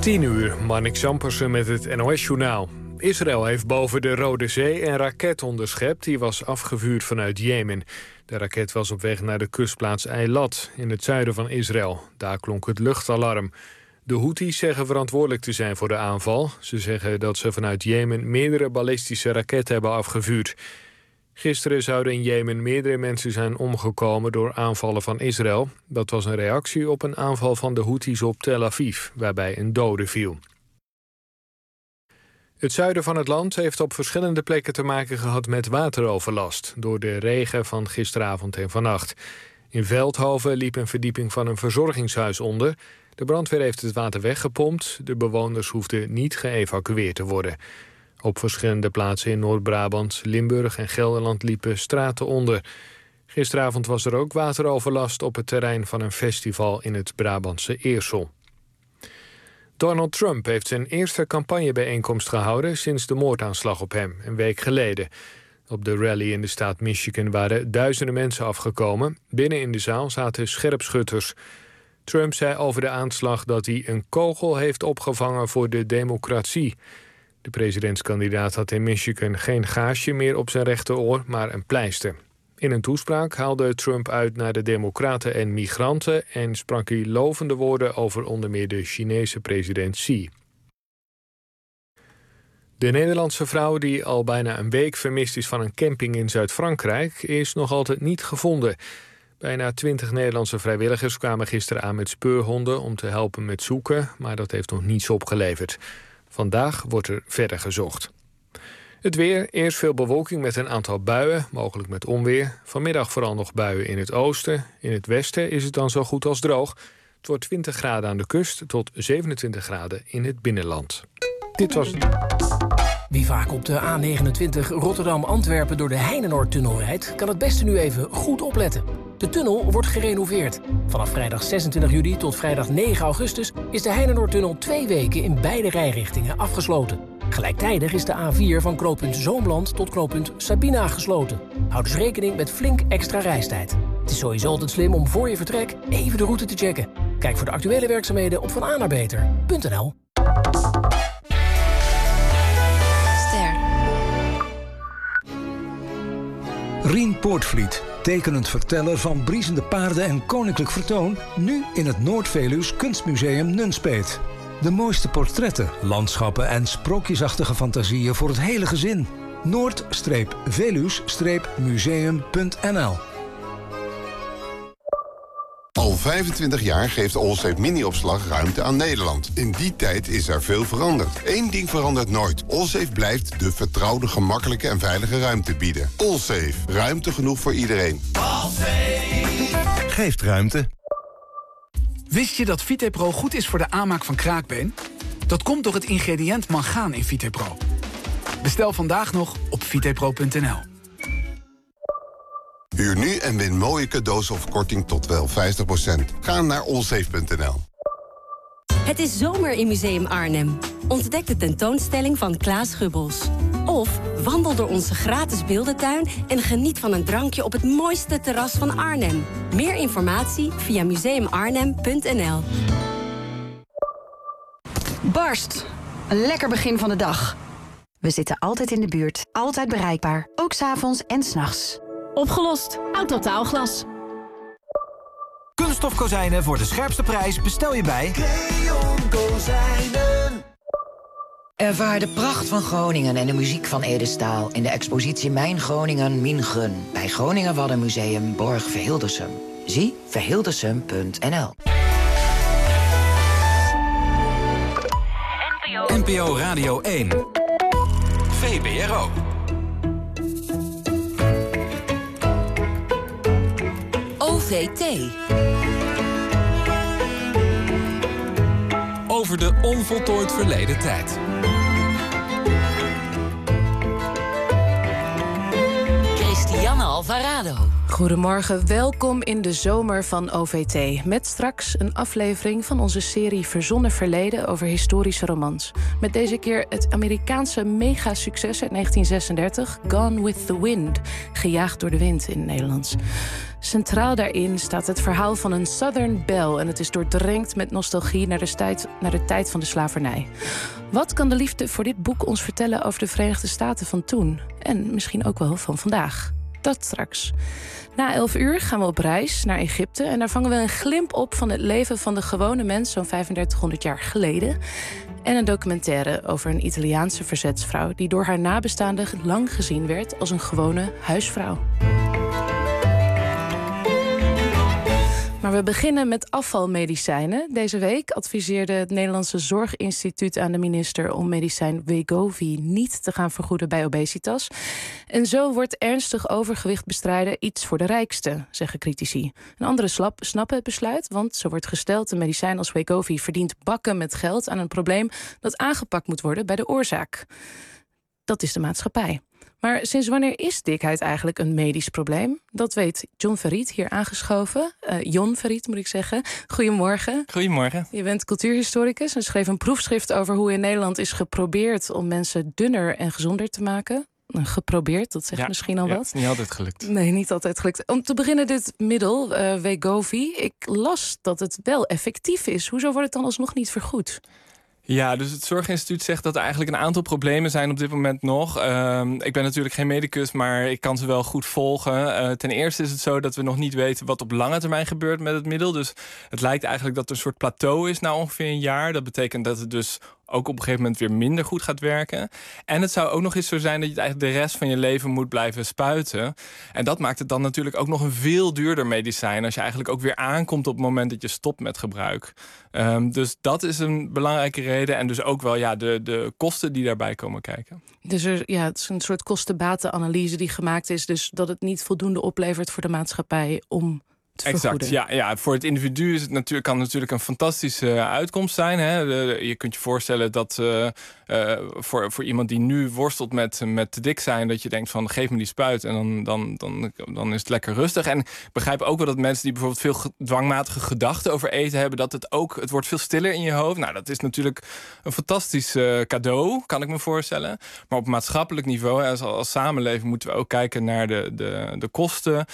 10:00, Marnik Zampersen met het NOS-journaal. Israël heeft boven de Rode Zee een raket onderschept. Die was afgevuurd vanuit Jemen. De raket was op weg naar de kustplaats Eilat in het zuiden van Israël. Daar klonk het luchtalarm. De Houthis zeggen verantwoordelijk te zijn voor de aanval. Ze zeggen dat ze vanuit Jemen meerdere ballistische raketten hebben afgevuurd. Gisteren zouden in Jemen meerdere mensen zijn omgekomen door aanvallen van Israël. Dat was een reactie op een aanval van de Houthis op Tel Aviv, waarbij een dode viel. Het zuiden van het land heeft op verschillende plekken te maken gehad met wateroverlast door de regen van gisteravond en vannacht. In Veldhoven liep een verdieping van een verzorgingshuis onder. De brandweer heeft het water weggepompt. De bewoners hoefden niet geëvacueerd te worden. Op verschillende plaatsen in Noord-Brabant, Limburg en Gelderland liepen straten onder. Gisteravond was er ook wateroverlast op het terrein van een festival in het Brabantse Eersel. Donald Trump heeft zijn eerste campagnebijeenkomst gehouden sinds de moordaanslag op hem, een week geleden. Op de rally in de staat Michigan waren duizenden mensen afgekomen. Binnen in de zaal zaten scherpschutters. Trump zei over de aanslag dat hij een kogel heeft opgevangen voor de democratie. De presidentskandidaat had in Michigan geen gaasje meer op zijn rechteroor, maar een pleister. In een toespraak haalde Trump uit naar de democraten en migranten en sprak hij lovende woorden over onder meer de Chinese president Xi. De Nederlandse vrouw die al bijna een week vermist is van een camping in Zuid-Frankrijk is nog altijd niet gevonden. Bijna 20 Nederlandse vrijwilligers kwamen gisteren aan met speurhonden om te helpen met zoeken, maar dat heeft nog niets opgeleverd. Vandaag wordt er verder gezocht. Het weer, eerst veel bewolking met een aantal buien, mogelijk met onweer. Vanmiddag vooral nog buien in het oosten. In het westen is het dan zo goed als droog. Het wordt 20 graden aan de kust tot 27 graden in het binnenland. Dit was het. Wie vaak op de A29 Rotterdam-Antwerpen door de Heinenoordtunnel rijdt, kan het beste nu even goed opletten. De tunnel wordt gerenoveerd. Vanaf vrijdag 26 juli tot vrijdag 9 augustus is de Heinenoordtunnel 2 weken in beide rijrichtingen afgesloten. Gelijktijdig is de A4 van knooppunt Zoomland tot knooppunt Sabina gesloten. Houd dus rekening met flink extra reistijd. Het is sowieso altijd slim om voor je vertrek even de route te checken. Kijk voor de actuele werkzaamheden op vananabeter.nl. Rien Poortvliet, tekenend verteller van briesende paarden en koninklijk vertoon, nu in het Noord-Veluws Kunstmuseum Nunspeet. De mooiste portretten, landschappen en sprookjesachtige fantasieën voor het hele gezin. Noord-Veluws-museum.nl. Al 25 jaar geeft Allsafe Mini-opslag ruimte aan Nederland. In die tijd is er veel veranderd. Eén ding verandert nooit. Allsafe blijft de vertrouwde, gemakkelijke en veilige ruimte bieden. Allsafe. Ruimte genoeg voor iedereen. Allsafe geeft ruimte. Wist je dat Vitepro goed is voor de aanmaak van kraakbeen? Dat komt door het ingrediënt mangaan in Vitepro. Bestel vandaag nog op vitepro.nl. Huur nu en win mooie cadeaus of korting tot wel 50%. Ga naar allsafe.nl. Het is zomer in Museum Arnhem. Ontdek de tentoonstelling van Klaas Schubbels. Of wandel door onze gratis beeldentuin en geniet van een drankje op het mooiste terras van Arnhem. Meer informatie via museumarnhem.nl. Barst. Een lekker begin van de dag. We zitten altijd in de buurt, altijd bereikbaar. Ook 's avonds en 's nachts. Opgelost. Autotaalglas. Kunststof kozijnen voor de scherpste prijs bestel je bij Creon Kozijnen. Ervaar de pracht van Groningen en de muziek van Ede Staal in de expositie Mijn Groningen, Min Gun bij Groningen Waddenmuseum Borg Verhildersum. Zie verhildersum.nl. NPO Radio 1. VPRO. OVT. Over de onvoltooid verleden tijd. Christiane Alvarado. Goedemorgen, welkom in de zomer van OVT. Met straks een aflevering van onze serie Verzonnen Verleden over historische romans. Met deze keer het Amerikaanse megasucces uit 1936, Gone with the Wind. Gejaagd door de wind in het Nederlands. Centraal daarin staat het verhaal van een Southern Belle en het is doordrenkt met nostalgie naar de tijd van de slavernij. Wat kan de liefde voor dit boek ons vertellen over de Verenigde Staten van toen? En misschien ook wel van vandaag. Dat straks. Na 11 uur gaan we op reis naar Egypte en daar vangen we een glimp op van het leven van de gewone mens zo'n 3500 jaar geleden. En een documentaire over een Italiaanse verzetsvrouw die door haar nabestaanden lang gezien werd als een gewone huisvrouw. Maar we beginnen met afvalmedicijnen. Deze week adviseerde het Nederlandse Zorginstituut aan de minister om medicijn Wegovy niet te gaan vergoeden bij obesitas. En zo wordt ernstig overgewicht bestrijden iets voor de rijksten, zeggen critici. En anderen snappen het besluit, want zo wordt gesteld een medicijn als Wegovy verdient bakken met geld aan een probleem dat aangepakt moet worden bij de oorzaak. Dat is de maatschappij. Maar sinds wanneer is dikheid eigenlijk een medisch probleem? Dat weet John Verriet, hier aangeschoven. Jon Verriet, moet ik zeggen. Goedemorgen. Goedemorgen. Je bent cultuurhistoricus en schreef een proefschrift over hoe in Nederland is geprobeerd om mensen dunner en gezonder te maken. Geprobeerd, dat zegt misschien al wat. Niet altijd gelukt. Nee, niet altijd gelukt. Om te beginnen dit middel, Wegovy. Ik las dat het wel effectief is. Hoezo wordt het dan alsnog niet vergoed? Ja, dus het Zorginstituut zegt dat er eigenlijk een aantal problemen zijn op dit moment nog. Ik ben natuurlijk geen medicus, maar ik kan ze wel goed volgen. Ten eerste is het zo dat we nog niet weten wat op lange termijn gebeurt met het middel. Dus het lijkt eigenlijk dat er een soort plateau is na ongeveer een jaar. Dat betekent dat het dus ook op een gegeven moment weer minder goed gaat werken. En het zou ook nog eens zo zijn dat je het eigenlijk de rest van je leven moet blijven spuiten. En dat maakt het dan natuurlijk ook nog een veel duurder medicijn als je eigenlijk ook weer aankomt op het moment dat je stopt met gebruik. Dus dat is een belangrijke reden. En dus ook wel de kosten die daarbij komen kijken. Dus het is een soort kosten-baten-analyse die gemaakt is. Dus dat het niet voldoende oplevert voor de maatschappij om exact, ja. Voor het individu is het kan natuurlijk een fantastische uitkomst zijn. Hè. Je kunt je voorstellen dat voor iemand die nu worstelt met te dik zijn, dat je denkt van geef me die spuit en dan is het lekker rustig. En ik begrijp ook wel dat mensen die bijvoorbeeld veel dwangmatige gedachten over eten hebben, dat het wordt veel stiller in je hoofd. Nou, dat is natuurlijk een fantastisch cadeau, kan ik me voorstellen. Maar op maatschappelijk niveau, als samenleving, moeten we ook kijken naar de kosten.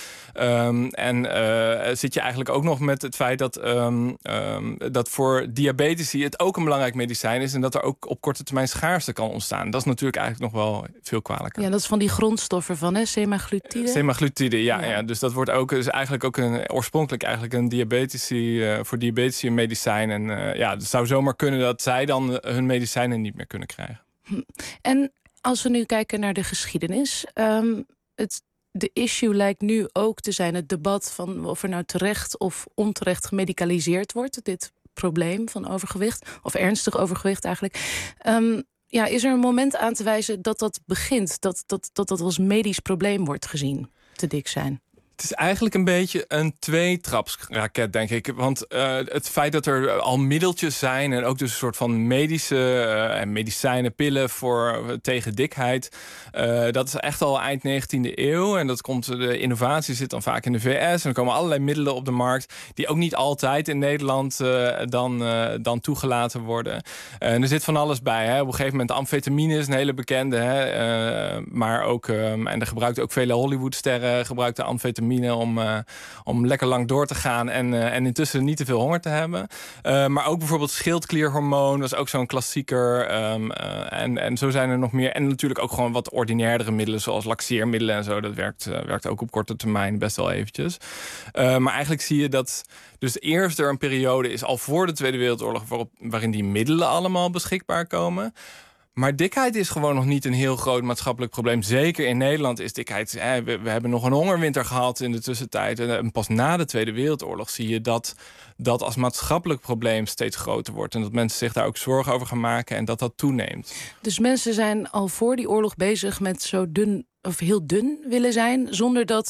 Zit je eigenlijk ook nog met het feit dat voor diabetici het ook een belangrijk medicijn is en dat er ook op korte termijn schaarste kan ontstaan. Dat is natuurlijk eigenlijk nog wel veel kwalijker. Ja, dat is van die grondstoffen van, hè? Semaglutide? Semaglutide, ja. Dus dat wordt ook eigenlijk ook oorspronkelijk eigenlijk een voor diabetici een medicijn. En het zou zomaar kunnen dat zij dan hun medicijnen niet meer kunnen krijgen. En als we nu kijken naar de geschiedenis, de issue lijkt nu ook te zijn het debat van of er nou terecht of onterecht gemedicaliseerd wordt, dit probleem van overgewicht, of ernstig overgewicht eigenlijk. Is er een moment aan te wijzen dat begint, dat als medisch probleem wordt gezien, te dik zijn? Het is eigenlijk een beetje een tweetrapsraket, denk ik. Want het feit dat er al middeltjes zijn en ook dus een soort van medische medicijnen, pillen tegen dikheid, dat is echt al eind 19e eeuw. En de innovatie zit dan vaak in de VS. En er komen allerlei middelen op de markt die ook niet altijd in Nederland dan toegelaten worden. En er zit van alles bij. Hè. Op een gegeven moment amfetamine is een hele bekende. Hè. Maar ook, en er gebruikten ook vele Hollywoodsterren gebruikten amfetamine om lekker lang door te gaan en intussen niet te veel honger te hebben. Maar ook bijvoorbeeld schildklierhormoon was ook zo'n klassieker. En zo zijn er nog meer. En natuurlijk ook gewoon wat ordinairdere middelen zoals laxeermiddelen en zo. Dat werkt ook op korte termijn best wel eventjes. Maar eigenlijk zie je dat dus eerst er een periode is al voor de Tweede Wereldoorlog waarin die middelen allemaal beschikbaar komen. Maar dikheid is gewoon nog niet een heel groot maatschappelijk probleem. Zeker in Nederland is dikheid. We hebben nog een hongerwinter gehad in de tussentijd. En pas na de Tweede Wereldoorlog zie je dat als maatschappelijk probleem steeds groter wordt. En dat mensen zich daar ook zorgen over gaan maken en dat toeneemt. Dus mensen zijn al voor die oorlog bezig met zo dun of heel dun willen zijn, zonder dat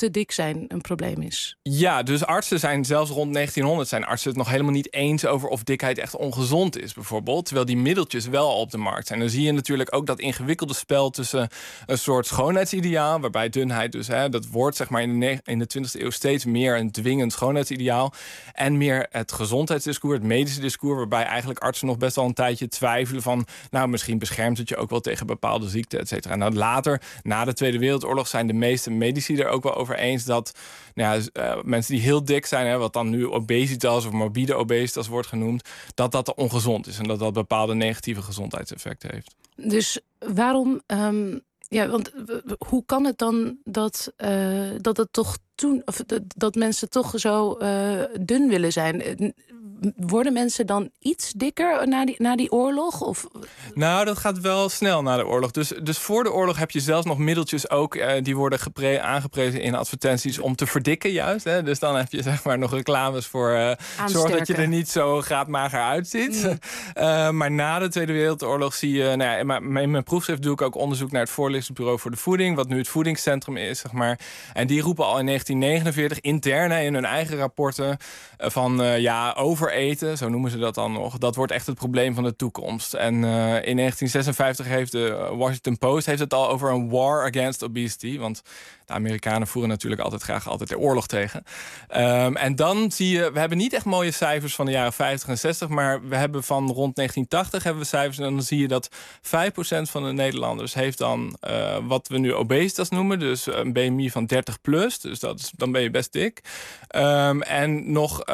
te dik zijn een probleem is. Ja, dus artsen zijn zelfs rond 1900 zijn artsen het nog helemaal niet eens over of dikheid echt ongezond is, bijvoorbeeld. Terwijl die middeltjes wel al op de markt zijn. Dan zie je natuurlijk ook dat ingewikkelde spel tussen een soort schoonheidsideaal, waarbij dunheid dus, dat wordt zeg maar in de 20e eeuw steeds meer een dwingend schoonheidsideaal. En meer het gezondheidsdiscours, het medische discours, waarbij eigenlijk artsen nog best wel een tijdje twijfelen van, nou, misschien beschermt het je ook wel tegen bepaalde ziekten, et cetera. Nou, later, na de Tweede Wereldoorlog, zijn de meeste medici er ook wel over eens dat mensen die heel dik zijn, wat dan nu obesitas of morbide obesitas wordt genoemd, dat ongezond is en dat bepaalde negatieve gezondheidseffecten heeft. Dus waarom... want hoe kan het dan dat het toch dat mensen toch zo dun willen zijn? Worden mensen dan iets dikker na die oorlog? Of? Nou, dat gaat wel snel na de oorlog. Dus voor de oorlog heb je zelfs nog middeltjes ook, die worden aangeprezen in advertenties om te verdikken juist. Hè? Dus dan heb je zeg maar nog reclames voor zorg dat je er niet zo graadmager uitziet. Maar na de Tweede Wereldoorlog zie je, in mijn proefschrift doe ik ook onderzoek naar het Voorlichtingsbureau voor de Voeding, wat nu het voedingscentrum is, zeg maar. En die roepen al in 1949 intern in hun eigen rapporten van overeten, zo noemen ze dat dan nog. Dat wordt echt het probleem van de toekomst. En in 1956 heeft de Washington Post het al over een war against obesity. Want de Amerikanen voeren natuurlijk altijd de oorlog tegen. En dan zie je, we hebben niet echt mooie cijfers van de jaren 50 en 60, maar we hebben van rond 1980 hebben we cijfers en dan zie je dat 5% van de Nederlanders heeft dan wat we nu obesitas noemen, dus een BMI van 30 plus, dus dan ben je best dik. En nog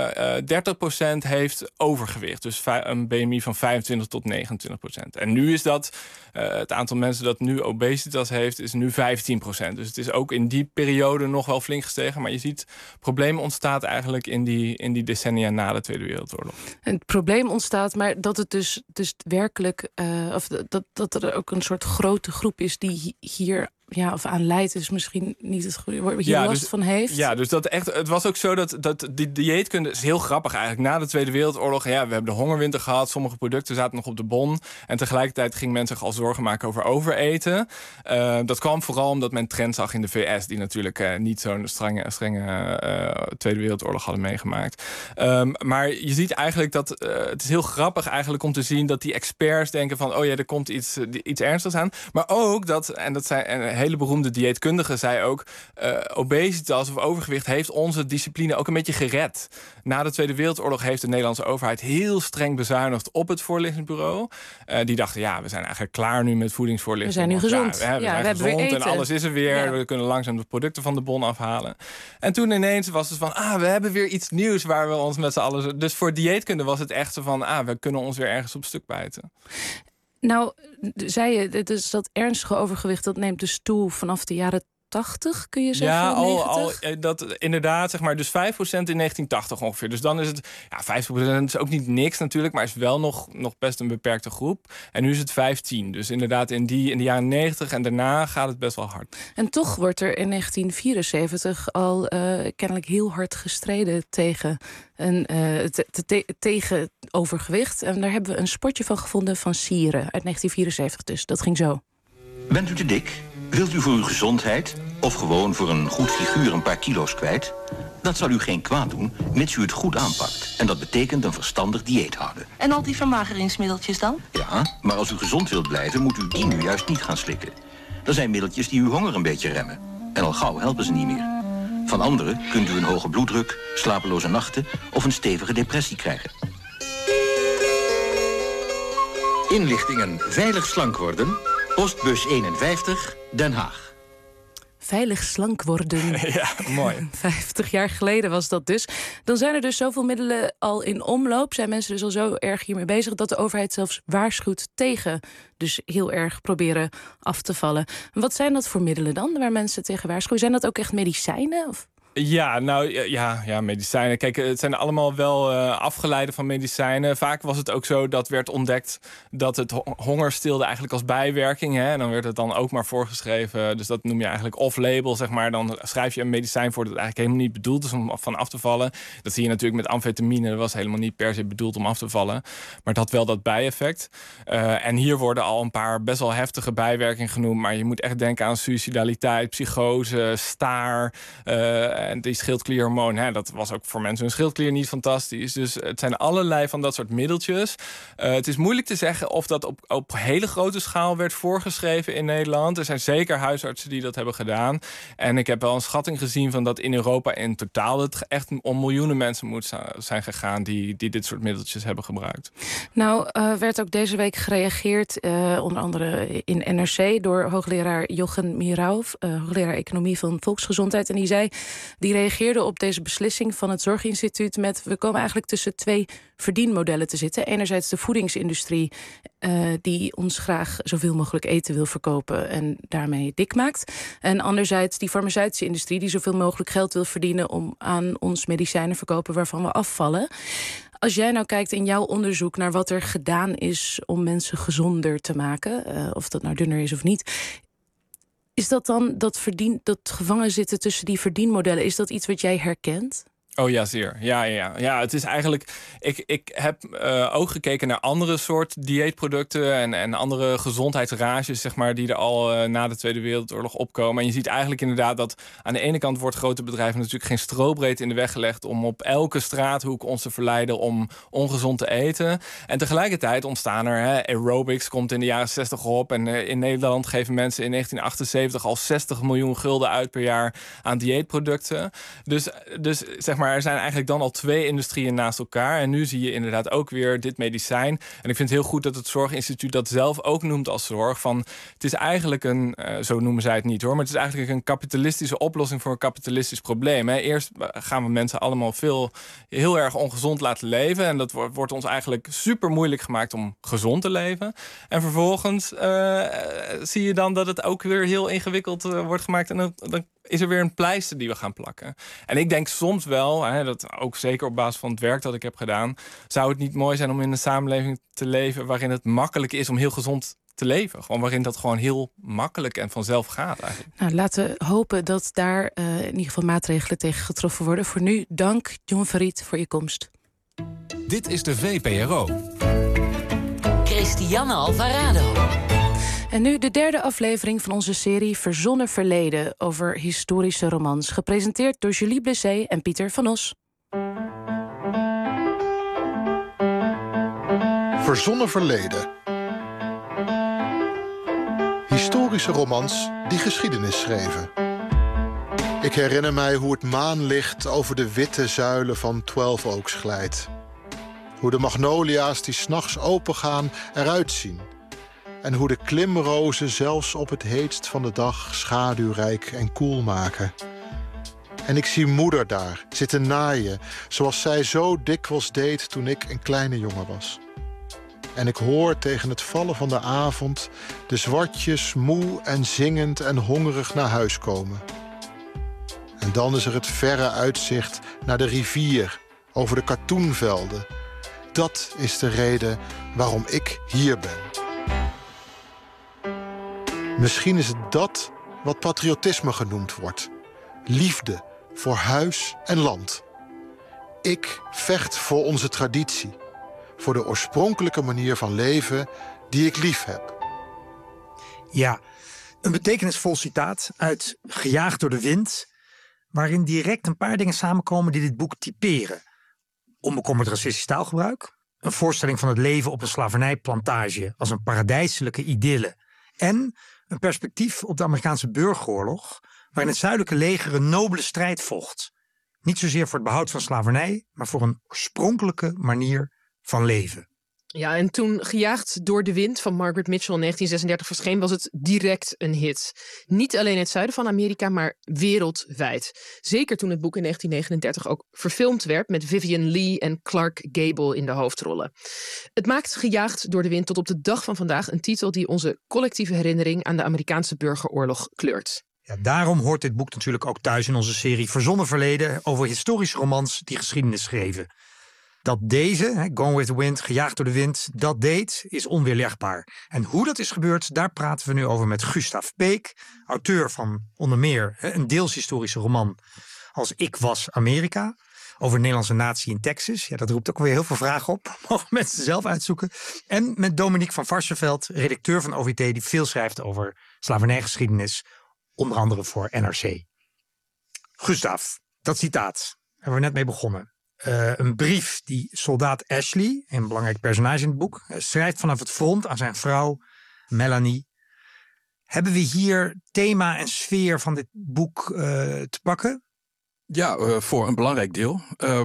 30% heeft overgewicht, dus een BMI van 25 tot 29%. En nu is dat, het aantal mensen dat nu obesitas heeft, is nu 15%. Dus het is ook in die periode nog wel flink gestegen. Maar je ziet, problemen ontstaat eigenlijk in die decennia na de Tweede Wereldoorlog. Het probleem ontstaat, maar dat het dus werkelijk, of dat er ook een soort grote groep is die hier of aan leidt, is misschien niet het goede woord, hier last van heeft. Ja, dus het was ook zo dat die dieetkunde is heel grappig eigenlijk. Na de Tweede Wereldoorlog, we hebben de hongerwinter gehad, sommige producten zaten nog op de bon. En tegelijkertijd ging men zich al zorgen maken over overeten. Dat kwam vooral omdat men trend zag in de VS, die natuurlijk niet zo'n strenge Tweede Wereldoorlog hadden meegemaakt. Maar je ziet eigenlijk dat het is heel grappig eigenlijk om te zien dat die experts denken van, er komt iets ernstigs aan. Maar ook dat zijn hele beroemde dieetkundige zei ook, obesitas of overgewicht heeft onze discipline ook een beetje gered. Na de Tweede Wereldoorlog heeft de Nederlandse overheid heel streng bezuinigd op het Voorlichtingsbureau. Die dachten, we zijn eigenlijk klaar nu met voedingsvoorlichting. We zijn nu gezond. We zijn gezond en alles is er weer. Ja. We kunnen langzaam de producten van de bon afhalen. En toen ineens was het van, we hebben weer iets nieuws waar we ons met z'n allen... Dus voor dieetkunde was het echt zo van, we kunnen ons weer ergens op stuk bijten. Nou, zei je, dus dat ernstige overgewicht, dat neemt dus toe vanaf de jaren 80, kun je zeggen? Ja, dat inderdaad, zeg maar, dus 5% in 1980 ongeveer. Dus dan is het, 50% is ook niet niks natuurlijk, maar is wel nog best een beperkte groep. En nu is het 15. Dus inderdaad, in de jaren 90 en daarna gaat het best wel hard. En toch wordt er in 1974 al kennelijk heel hard gestreden tegen tegen overgewicht. En daar hebben we een spotje van gevonden van Sieren uit 1974 dus. Dat ging zo. Bent u te dik? Wilt u voor uw gezondheid of gewoon voor een goed figuur een paar kilo's kwijt? Dat zal u geen kwaad doen, mits u het goed aanpakt. En dat betekent een verstandig dieet houden. En al die vermageringsmiddeltjes dan? Ja, maar als u gezond wilt blijven, moet u die nu juist niet gaan slikken. Er zijn middeltjes die uw honger een beetje remmen. En al gauw helpen ze niet meer. Van anderen kunt u een hoge bloeddruk, slapeloze nachten of een stevige depressie krijgen. Inlichtingen veilig slank worden. Postbus 51, Den Haag. Veilig slank worden. Ja, mooi. 50 jaar geleden was dat dus. Dan zijn er dus zoveel middelen al in omloop. Zijn mensen dus al zo erg hiermee bezig dat de overheid zelfs waarschuwt tegen dus heel erg proberen af te vallen. Wat zijn dat voor middelen dan, waar mensen tegen waarschuwen? Zijn dat ook echt medicijnen? Of? Ja, medicijnen. Kijk, het zijn allemaal wel afgeleiden van medicijnen. Vaak was het ook zo dat werd ontdekt dat het honger stilde eigenlijk als bijwerking. Hè? En dan werd het dan ook maar voorgeschreven. Dus dat noem je eigenlijk off-label, zeg maar. Dan schrijf je een medicijn voor dat eigenlijk helemaal niet bedoeld is om van af te vallen. Dat zie je natuurlijk met amfetamine. Dat was helemaal niet per se bedoeld om af te vallen. Maar het had wel dat bijeffect. En hier worden al een paar best wel heftige bijwerkingen genoemd. Maar je moet echt denken aan suïcidaliteit, psychose, staar. En die schildklierhormoon, dat was ook voor mensen hun schildklier niet fantastisch. Dus het zijn allerlei van dat soort middeltjes. Het is moeilijk te zeggen of dat op hele grote schaal werd voorgeschreven in Nederland. Er zijn zeker huisartsen die dat hebben gedaan. En ik heb wel een schatting gezien van dat in Europa in totaal het echt om miljoenen mensen moet zijn gegaan die dit soort middeltjes hebben gebruikt. Nou, werd ook deze week gereageerd, onder andere in NRC, door hoogleraar Jochen Mirauf, hoogleraar economie van volksgezondheid. En die reageerde op deze beslissing van het Zorginstituut met: we komen eigenlijk tussen twee verdienmodellen te zitten. Enerzijds de voedingsindustrie, die ons graag zoveel mogelijk eten wil verkopen en daarmee dik maakt. En anderzijds die farmaceutische industrie, die zoveel mogelijk geld wil verdienen om aan ons medicijnen verkopen waarvan we afvallen. Als jij nou kijkt in jouw onderzoek naar wat er gedaan is om mensen gezonder te maken, of dat nou dunner is of niet, is dat dan dat gevangen zitten tussen die verdienmodellen, is dat iets wat jij herkent? Oh ja, zeer. Ja, het is eigenlijk... Ik heb ook gekeken naar andere soort dieetproducten en andere gezondheidsrages, zeg maar, die er al na de Tweede Wereldoorlog opkomen. En je ziet eigenlijk inderdaad dat aan de ene kant wordt grote bedrijven natuurlijk geen strobreed in de weg gelegd om op elke straathoek ons te verleiden om ongezond te eten. En tegelijkertijd ontstaan er, aerobics komt in de jaren 60 op. En in Nederland geven mensen in 1978 al 60 miljoen gulden uit per jaar aan dieetproducten. Dus zeg maar, er zijn eigenlijk dan al twee industrieën naast elkaar. En nu zie je inderdaad ook weer dit medicijn. En ik vind het heel goed dat het Zorginstituut dat zelf ook noemt als zorg. Van, het is eigenlijk zo noemen zij het niet hoor, maar het is eigenlijk een kapitalistische oplossing voor een kapitalistisch probleem. Hè. Eerst gaan we mensen allemaal heel erg ongezond laten leven. En dat wordt ons eigenlijk super moeilijk gemaakt om gezond te leven. En vervolgens zie je dan dat het ook weer heel ingewikkeld wordt gemaakt. En dan is er weer een pleister die we gaan plakken. En ik denk soms wel, dat ook zeker op basis van het werk dat ik heb gedaan, zou het niet mooi zijn om in een samenleving te leven waarin het makkelijk is om heel gezond te leven. Gewoon waarin dat gewoon heel makkelijk en vanzelf gaat eigenlijk. Nou, laten we hopen dat daar in ieder geval maatregelen tegen getroffen worden. Voor nu, dank John Verriet voor je komst. Dit is de VPRO. Christiane Alvarado. En nu de derde aflevering van onze serie Verzonnen Verleden over historische romans. Gepresenteerd door Julie Blessé en Pieter van Os. Verzonnen Verleden. Historische romans die geschiedenis schreven. Ik herinner mij hoe het maanlicht over de witte zuilen van 12 Oaks glijdt. Hoe de magnolia's die 's nachts opengaan eruit zien. En hoe de klimrozen zelfs op het heetst van de dag schaduwrijk en koel maken. En ik zie moeder daar zitten naaien, zoals zij zo dikwijls deed toen ik een kleine jongen was. En ik hoor tegen het vallen van de avond de zwartjes moe en zingend en hongerig naar huis komen. En dan is er het verre uitzicht naar de rivier over de katoenvelden. Dat is de reden waarom ik hier ben. Misschien is het dat wat patriotisme genoemd wordt. Liefde voor huis en land. Ik vecht voor onze traditie. Voor de oorspronkelijke manier van leven die ik lief heb. Ja, een betekenisvol citaat uit Gejaagd door de wind, waarin direct een paar dingen samenkomen die dit boek typeren. Onbekommerd racistisch taalgebruik, een voorstelling van het leven op een slavernijplantage als een paradijselijke idylle en een perspectief op de Amerikaanse burgeroorlog, waarin het zuidelijke leger een nobele strijd vocht. Niet zozeer voor het behoud van slavernij, maar voor een oorspronkelijke manier van leven. Ja, en toen Gejaagd door de wind van Margaret Mitchell in 1936 verscheen, was het direct een hit. Niet alleen in het zuiden van Amerika, maar wereldwijd. Zeker toen het boek in 1939 ook verfilmd werd met Vivien Leigh en Clark Gable in de hoofdrollen. Het maakt Gejaagd door de wind tot op de dag van vandaag een titel die onze collectieve herinnering aan de Amerikaanse burgeroorlog kleurt. Ja, daarom hoort dit boek natuurlijk ook thuis in onze serie Verzonnen Verleden over historische romans die geschiedenis schreven. Dat deze, Gone with the Wind, gejaagd door de wind, dat deed, is onweerlegbaar. En hoe dat is gebeurd, daar praten we nu over met Gustav Peek, auteur van onder meer een deels historische roman als Ik was Amerika, over de Nederlandse natie in Texas. Ja, dat roept ook weer heel veel vragen op. Mogen mensen zelf uitzoeken. En met Dominique van Varsenveld, redacteur van OVT, die veel schrijft over slavernijgeschiedenis, onder andere voor NRC. Gustav, dat citaat, daar hebben we net mee begonnen. Een brief die soldaat Ashley, een belangrijk personage in het boek, schrijft vanaf het front aan zijn vrouw Melanie. Hebben we hier thema en sfeer van dit boek te pakken? Ja, voor een belangrijk deel.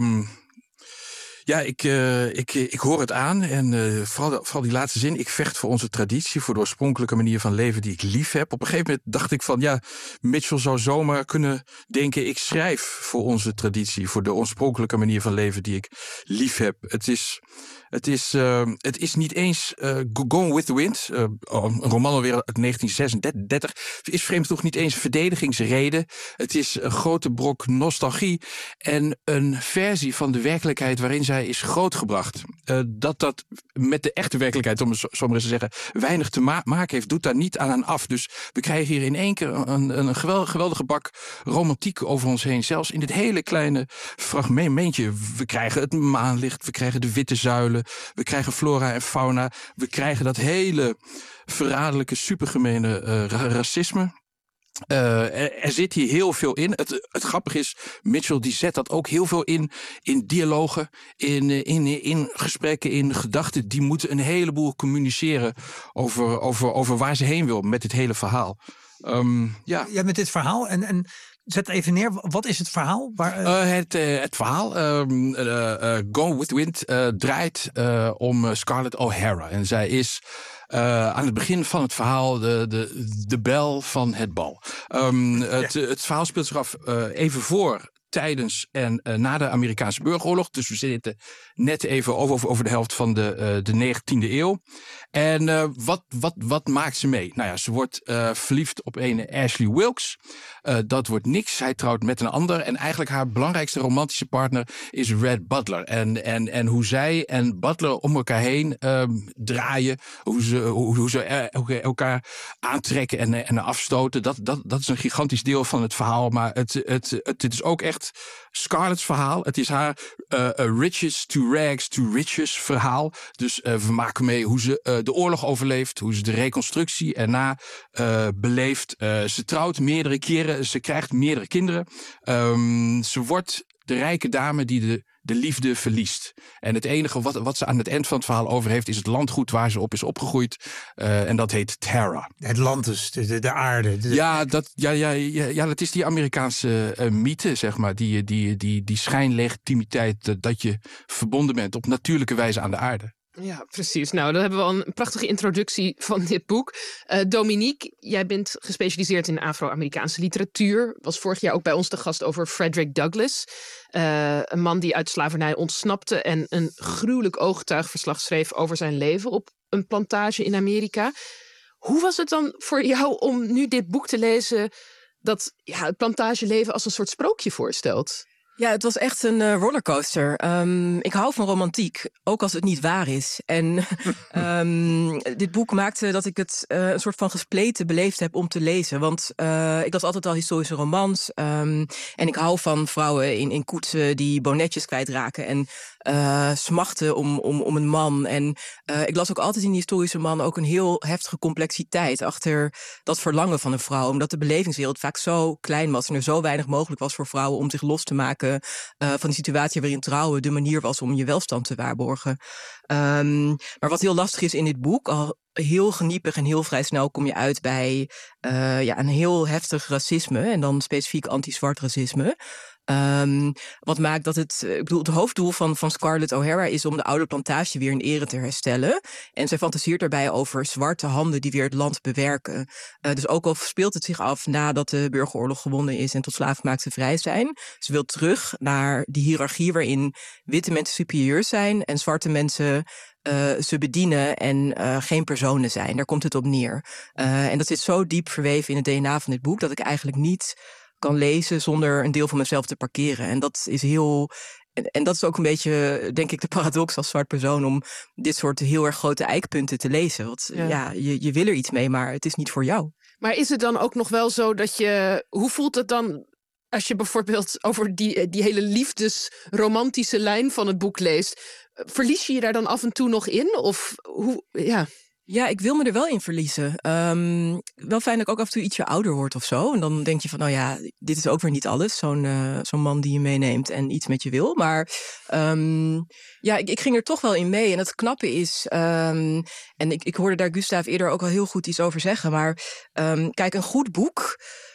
Ik hoor het aan en vooral die laatste zin. Ik vecht voor onze traditie, voor de oorspronkelijke manier van leven die ik lief heb. Op een gegeven moment dacht ik van ja, Mitchell zou zomaar kunnen denken, ik schrijf voor onze traditie, voor de oorspronkelijke manier van leven die ik lief heb. Het is niet eens Gone with the Wind, een roman alweer uit 1936, is vreemd toch niet eens verdedigingsreden. Het is een grote brok nostalgie en een versie van de werkelijkheid waarin zij is grootgebracht. Dat met de echte werkelijkheid, om het zo maar eens te zeggen, weinig te maken heeft, doet daar niet aan af. Dus we krijgen hier in één keer een geweldige bak romantiek over ons heen. Zelfs in dit hele kleine fragmentje. We krijgen het maanlicht, we krijgen de witte zuilen, we krijgen flora en fauna. We krijgen dat hele verraderlijke, supergemene racisme. Er zit hier heel veel in. Het grappige is, Mitchell die zet dat ook heel veel in dialogen, in gesprekken, in gedachten. Die moeten een heleboel communiceren over waar ze heen wil met dit hele verhaal. Ja, met dit verhaal en zet even neer, wat is het verhaal? Het verhaal, Gone with the Wind, draait om Scarlett O'Hara. En zij is aan het begin van het verhaal de bel van het bal. Het verhaal speelt zich af even voor, tijdens en na de Amerikaanse burgeroorlog. Dus we zitten net even over de helft van de 19e eeuw. En wat maakt ze mee? Nou ja, ze wordt verliefd op een Ashley Wilkes. Dat wordt niks. Hij trouwt met een ander. En eigenlijk haar belangrijkste romantische partner is Red Butler. En hoe zij en Butler om elkaar heen draaien. Hoe ze elkaar aantrekken en afstoten. Dat is een gigantisch deel van het verhaal. Maar het is ook echt Scarlett's verhaal. Het is haar riches to rags to riches verhaal. Dus we maken mee hoe ze de oorlog overleeft. Hoe ze de reconstructie erna beleeft. Ze trouwt meerdere keren. Ze krijgt meerdere kinderen. Ze wordt de rijke dame die de liefde verliest. En het enige wat ze aan het eind van het verhaal over heeft is het landgoed waar ze op is opgegroeid. En dat heet Terra. Het land dus, de aarde. Dat is die Amerikaanse mythe, zeg maar. Die schijnlegitimiteit dat je verbonden bent op natuurlijke wijze aan de aarde. Ja, precies. Nou, dan hebben we al een prachtige introductie van dit boek. Dominique, jij bent gespecialiseerd in Afro-Amerikaanse literatuur. Was vorig jaar ook bij ons te gast over Frederick Douglass. Een man die uit slavernij ontsnapte en een gruwelijk ooggetuigverslag schreef over zijn leven op een plantage in Amerika. Hoe was het dan voor jou om nu dit boek te lezen dat het plantageleven als een soort sprookje voorstelt? Ja, het was echt een rollercoaster. Ik hou van romantiek, ook als het niet waar is. En dit boek maakte dat ik het een soort van gespleten beleefd heb om te lezen. Want ik las altijd al historische romans. En ik hou van vrouwen in koetsen die bonnetjes kwijtraken en smachten om een man. En ik las ook altijd in die historische man ook een heel heftige complexiteit achter dat verlangen van een vrouw. Omdat de belevingswereld vaak zo klein was en er zo weinig mogelijk was voor vrouwen om zich los te maken van die situatie waarin trouwen de manier was om je welstand te waarborgen. Maar wat heel lastig is in dit boek, al heel geniepig en heel vrij snel kom je uit bij een heel heftig racisme en dan specifiek anti-zwart racisme. Wat maakt dat het hoofddoel van Scarlett O'Hara is om de oude plantage weer in ere te herstellen. En zij fantaseert daarbij over zwarte handen die weer het land bewerken. Dus ook al speelt het zich af nadat de burgeroorlog gewonnen is en tot slaafgemaakten vrij zijn. Ze wil terug naar die hiërarchie waarin witte mensen superieur zijn en zwarte mensen ze bedienen en geen personen zijn. Daar komt het op neer. En dat zit zo diep verweven in het DNA van dit boek dat ik eigenlijk niet kan lezen zonder een deel van mezelf te parkeren. En dat is heel... En dat is ook een beetje, denk ik, de paradox als zwart persoon om dit soort heel erg grote eikpunten te lezen. Want je wil er iets mee, maar het is niet voor jou. Maar is het dan ook nog wel zo dat je... Hoe voelt het dan als je bijvoorbeeld over die hele liefdesromantische lijn van het boek leest? Verlies je daar dan af en toe nog in? Of hoe... Ja, ik wil me er wel in verliezen. Wel fijn dat ik ook af en toe ietsje ouder word of zo. En dan denk je van, nou ja, dit is ook weer niet alles. Zo'n man die je meeneemt en iets met je wil. Maar ik ging er toch wel in mee. En het knappe is, en ik hoorde daar Gustav eerder ook al heel goed iets over zeggen. Maar kijk, een goed boek...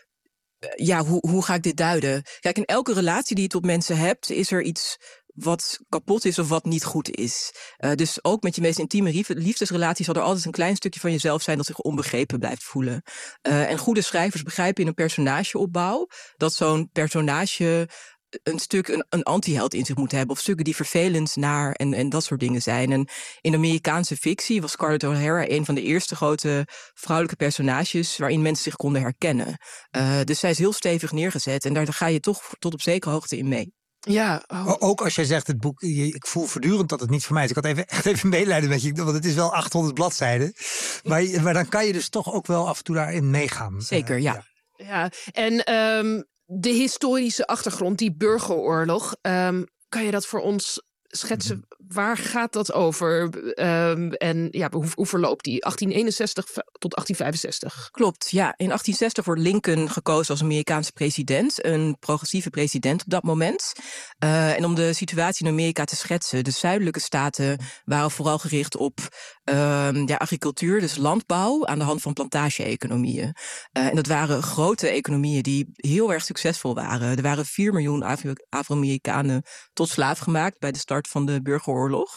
hoe ga ik dit duiden? Kijk, in elke relatie die je tot mensen hebt, is er iets wat kapot is of wat niet goed is. Dus ook met je meest intieme liefdesrelatie zal er altijd een klein stukje van jezelf zijn dat zich onbegrepen blijft voelen. En goede schrijvers begrijpen in een personageopbouw dat zo'n personage een anti-held in zich moet hebben. Of stukken die vervelend, naar en dat soort dingen zijn. En in Amerikaanse fictie was Scarlett O'Hara een van de eerste grote vrouwelijke personages waarin mensen zich konden herkennen. Dus zij is heel stevig neergezet en daar ga je toch tot op zekere hoogte in mee. Ja, ook als jij zegt het boek, ik voel voortdurend dat het niet voor mij is. Ik had echt even medelijden met je, want het is wel 800 bladzijden. Maar dan kan je dus toch ook wel af en toe daarin meegaan. Zeker, ja. Ja, en de historische achtergrond, die burgeroorlog, kan je dat voor ons schetsen? Waar gaat dat over? En hoe verloopt die? 1861 tot 1865? Klopt, ja. In 1860 wordt Lincoln gekozen als Amerikaanse president. Een progressieve president op dat moment. En om de situatie in Amerika te schetsen. De zuidelijke staten waren vooral gericht op agricultuur, dus landbouw, aan de hand van plantage-economieën. En dat waren grote economieën die heel erg succesvol waren. Er waren 4 miljoen Afro-Amerikanen tot slaaf gemaakt bij de start van de burgeroorlog.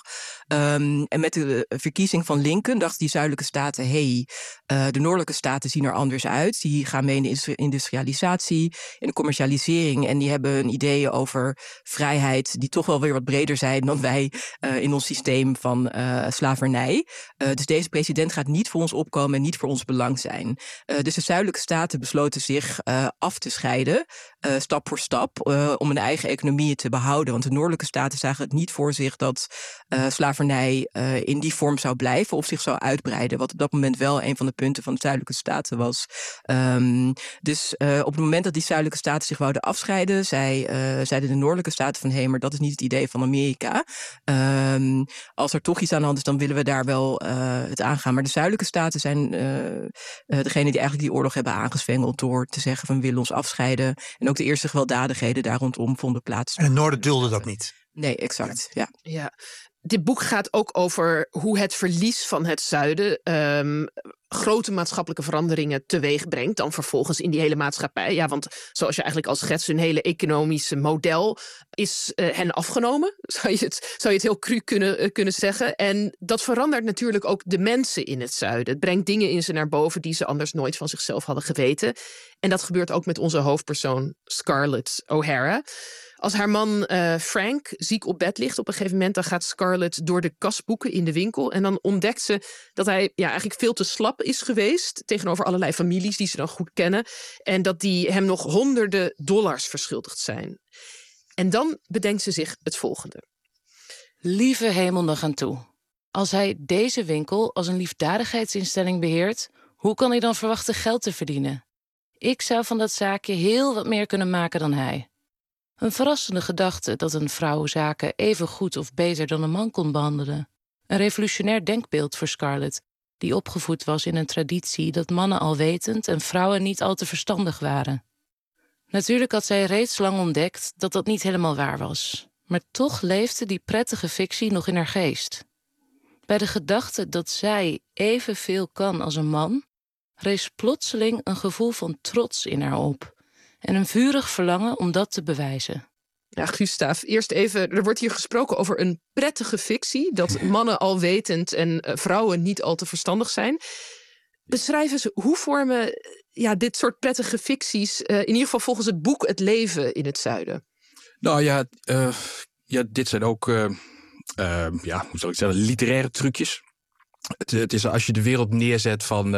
En met de verkiezing van Lincoln dachten die zuidelijke staten, de noordelijke staten zien er anders uit. Die gaan mee in de industrialisatie, in de commercialisering. En die hebben ideeën over vrijheid die toch wel weer wat breder zijn dan wij in ons systeem van slavernij. Dus deze president gaat niet voor ons opkomen en niet voor ons belang zijn. Dus de zuidelijke staten besloten zich af te scheiden, stap voor stap, om hun eigen economieën te behouden. Want de noordelijke staten zagen het niet voor zich dat slavernij in die vorm zou blijven of zich zou uitbreiden. Wat op dat moment wel een van de punten van de zuidelijke staten was. Dus op het moment dat die zuidelijke staten zich wouden afscheiden, zeiden de noordelijke staten van maar dat is niet het idee van Amerika. Als er toch iets aan de hand is, dan willen we daar wel het aangaan. Maar de zuidelijke staten zijn degene die eigenlijk die oorlog hebben aangezwengeld door te zeggen van we willen ons afscheiden. En ook de eerste gewelddadigheden daar rondom vonden plaats. En het noorden dulde dat niet? Nee, exact. Ja. Dit boek gaat ook over hoe het verlies van het zuiden grote maatschappelijke veranderingen teweeg brengt dan vervolgens in die hele maatschappij. Ja, want zoals je eigenlijk al schetst, hun hele economische model is hen afgenomen. Zou je het heel cru kunnen zeggen. En dat verandert natuurlijk ook de mensen in het zuiden. Het brengt dingen in ze naar boven die ze anders nooit van zichzelf hadden geweten. En dat gebeurt ook met onze hoofdpersoon Scarlett O'Hara. Als haar man Frank ziek op bed ligt op een gegeven moment, dan gaat Scarlett door de kasboeken in de winkel en dan ontdekt ze dat hij eigenlijk veel te slap is geweest tegenover allerlei families die ze dan goed kennen en dat die hem nog honderden dollars verschuldigd zijn. En dan bedenkt ze zich het volgende. Lieve hemel nog aan toe. Als hij deze winkel als een liefdadigheidsinstelling beheert, hoe kan hij dan verwachten geld te verdienen? Ik zou van dat zaakje heel wat meer kunnen maken dan hij. Een verrassende gedachte dat een vrouw zaken even goed of beter dan een man kon behandelen. Een revolutionair denkbeeld voor Scarlett, die opgevoed was in een traditie dat mannen alwetend en vrouwen niet al te verstandig waren. Natuurlijk had zij reeds lang ontdekt dat dat niet helemaal waar was, maar toch leefde die prettige fictie nog in haar geest. Bij de gedachte dat zij evenveel kan als een man, rees plotseling een gevoel van trots in haar op en een vurig verlangen om dat te bewijzen. Ja, Gustav, eerst even, er wordt hier gesproken over een prettige fictie, dat mannen alwetend en vrouwen niet al te verstandig zijn. Beschrijf eens, hoe vormen dit soort prettige ficties, in ieder geval volgens het boek, het leven in het zuiden? Nou ja, dit zijn ook hoe zal ik zeggen, literaire trucjes. Het is als je de wereld neerzet van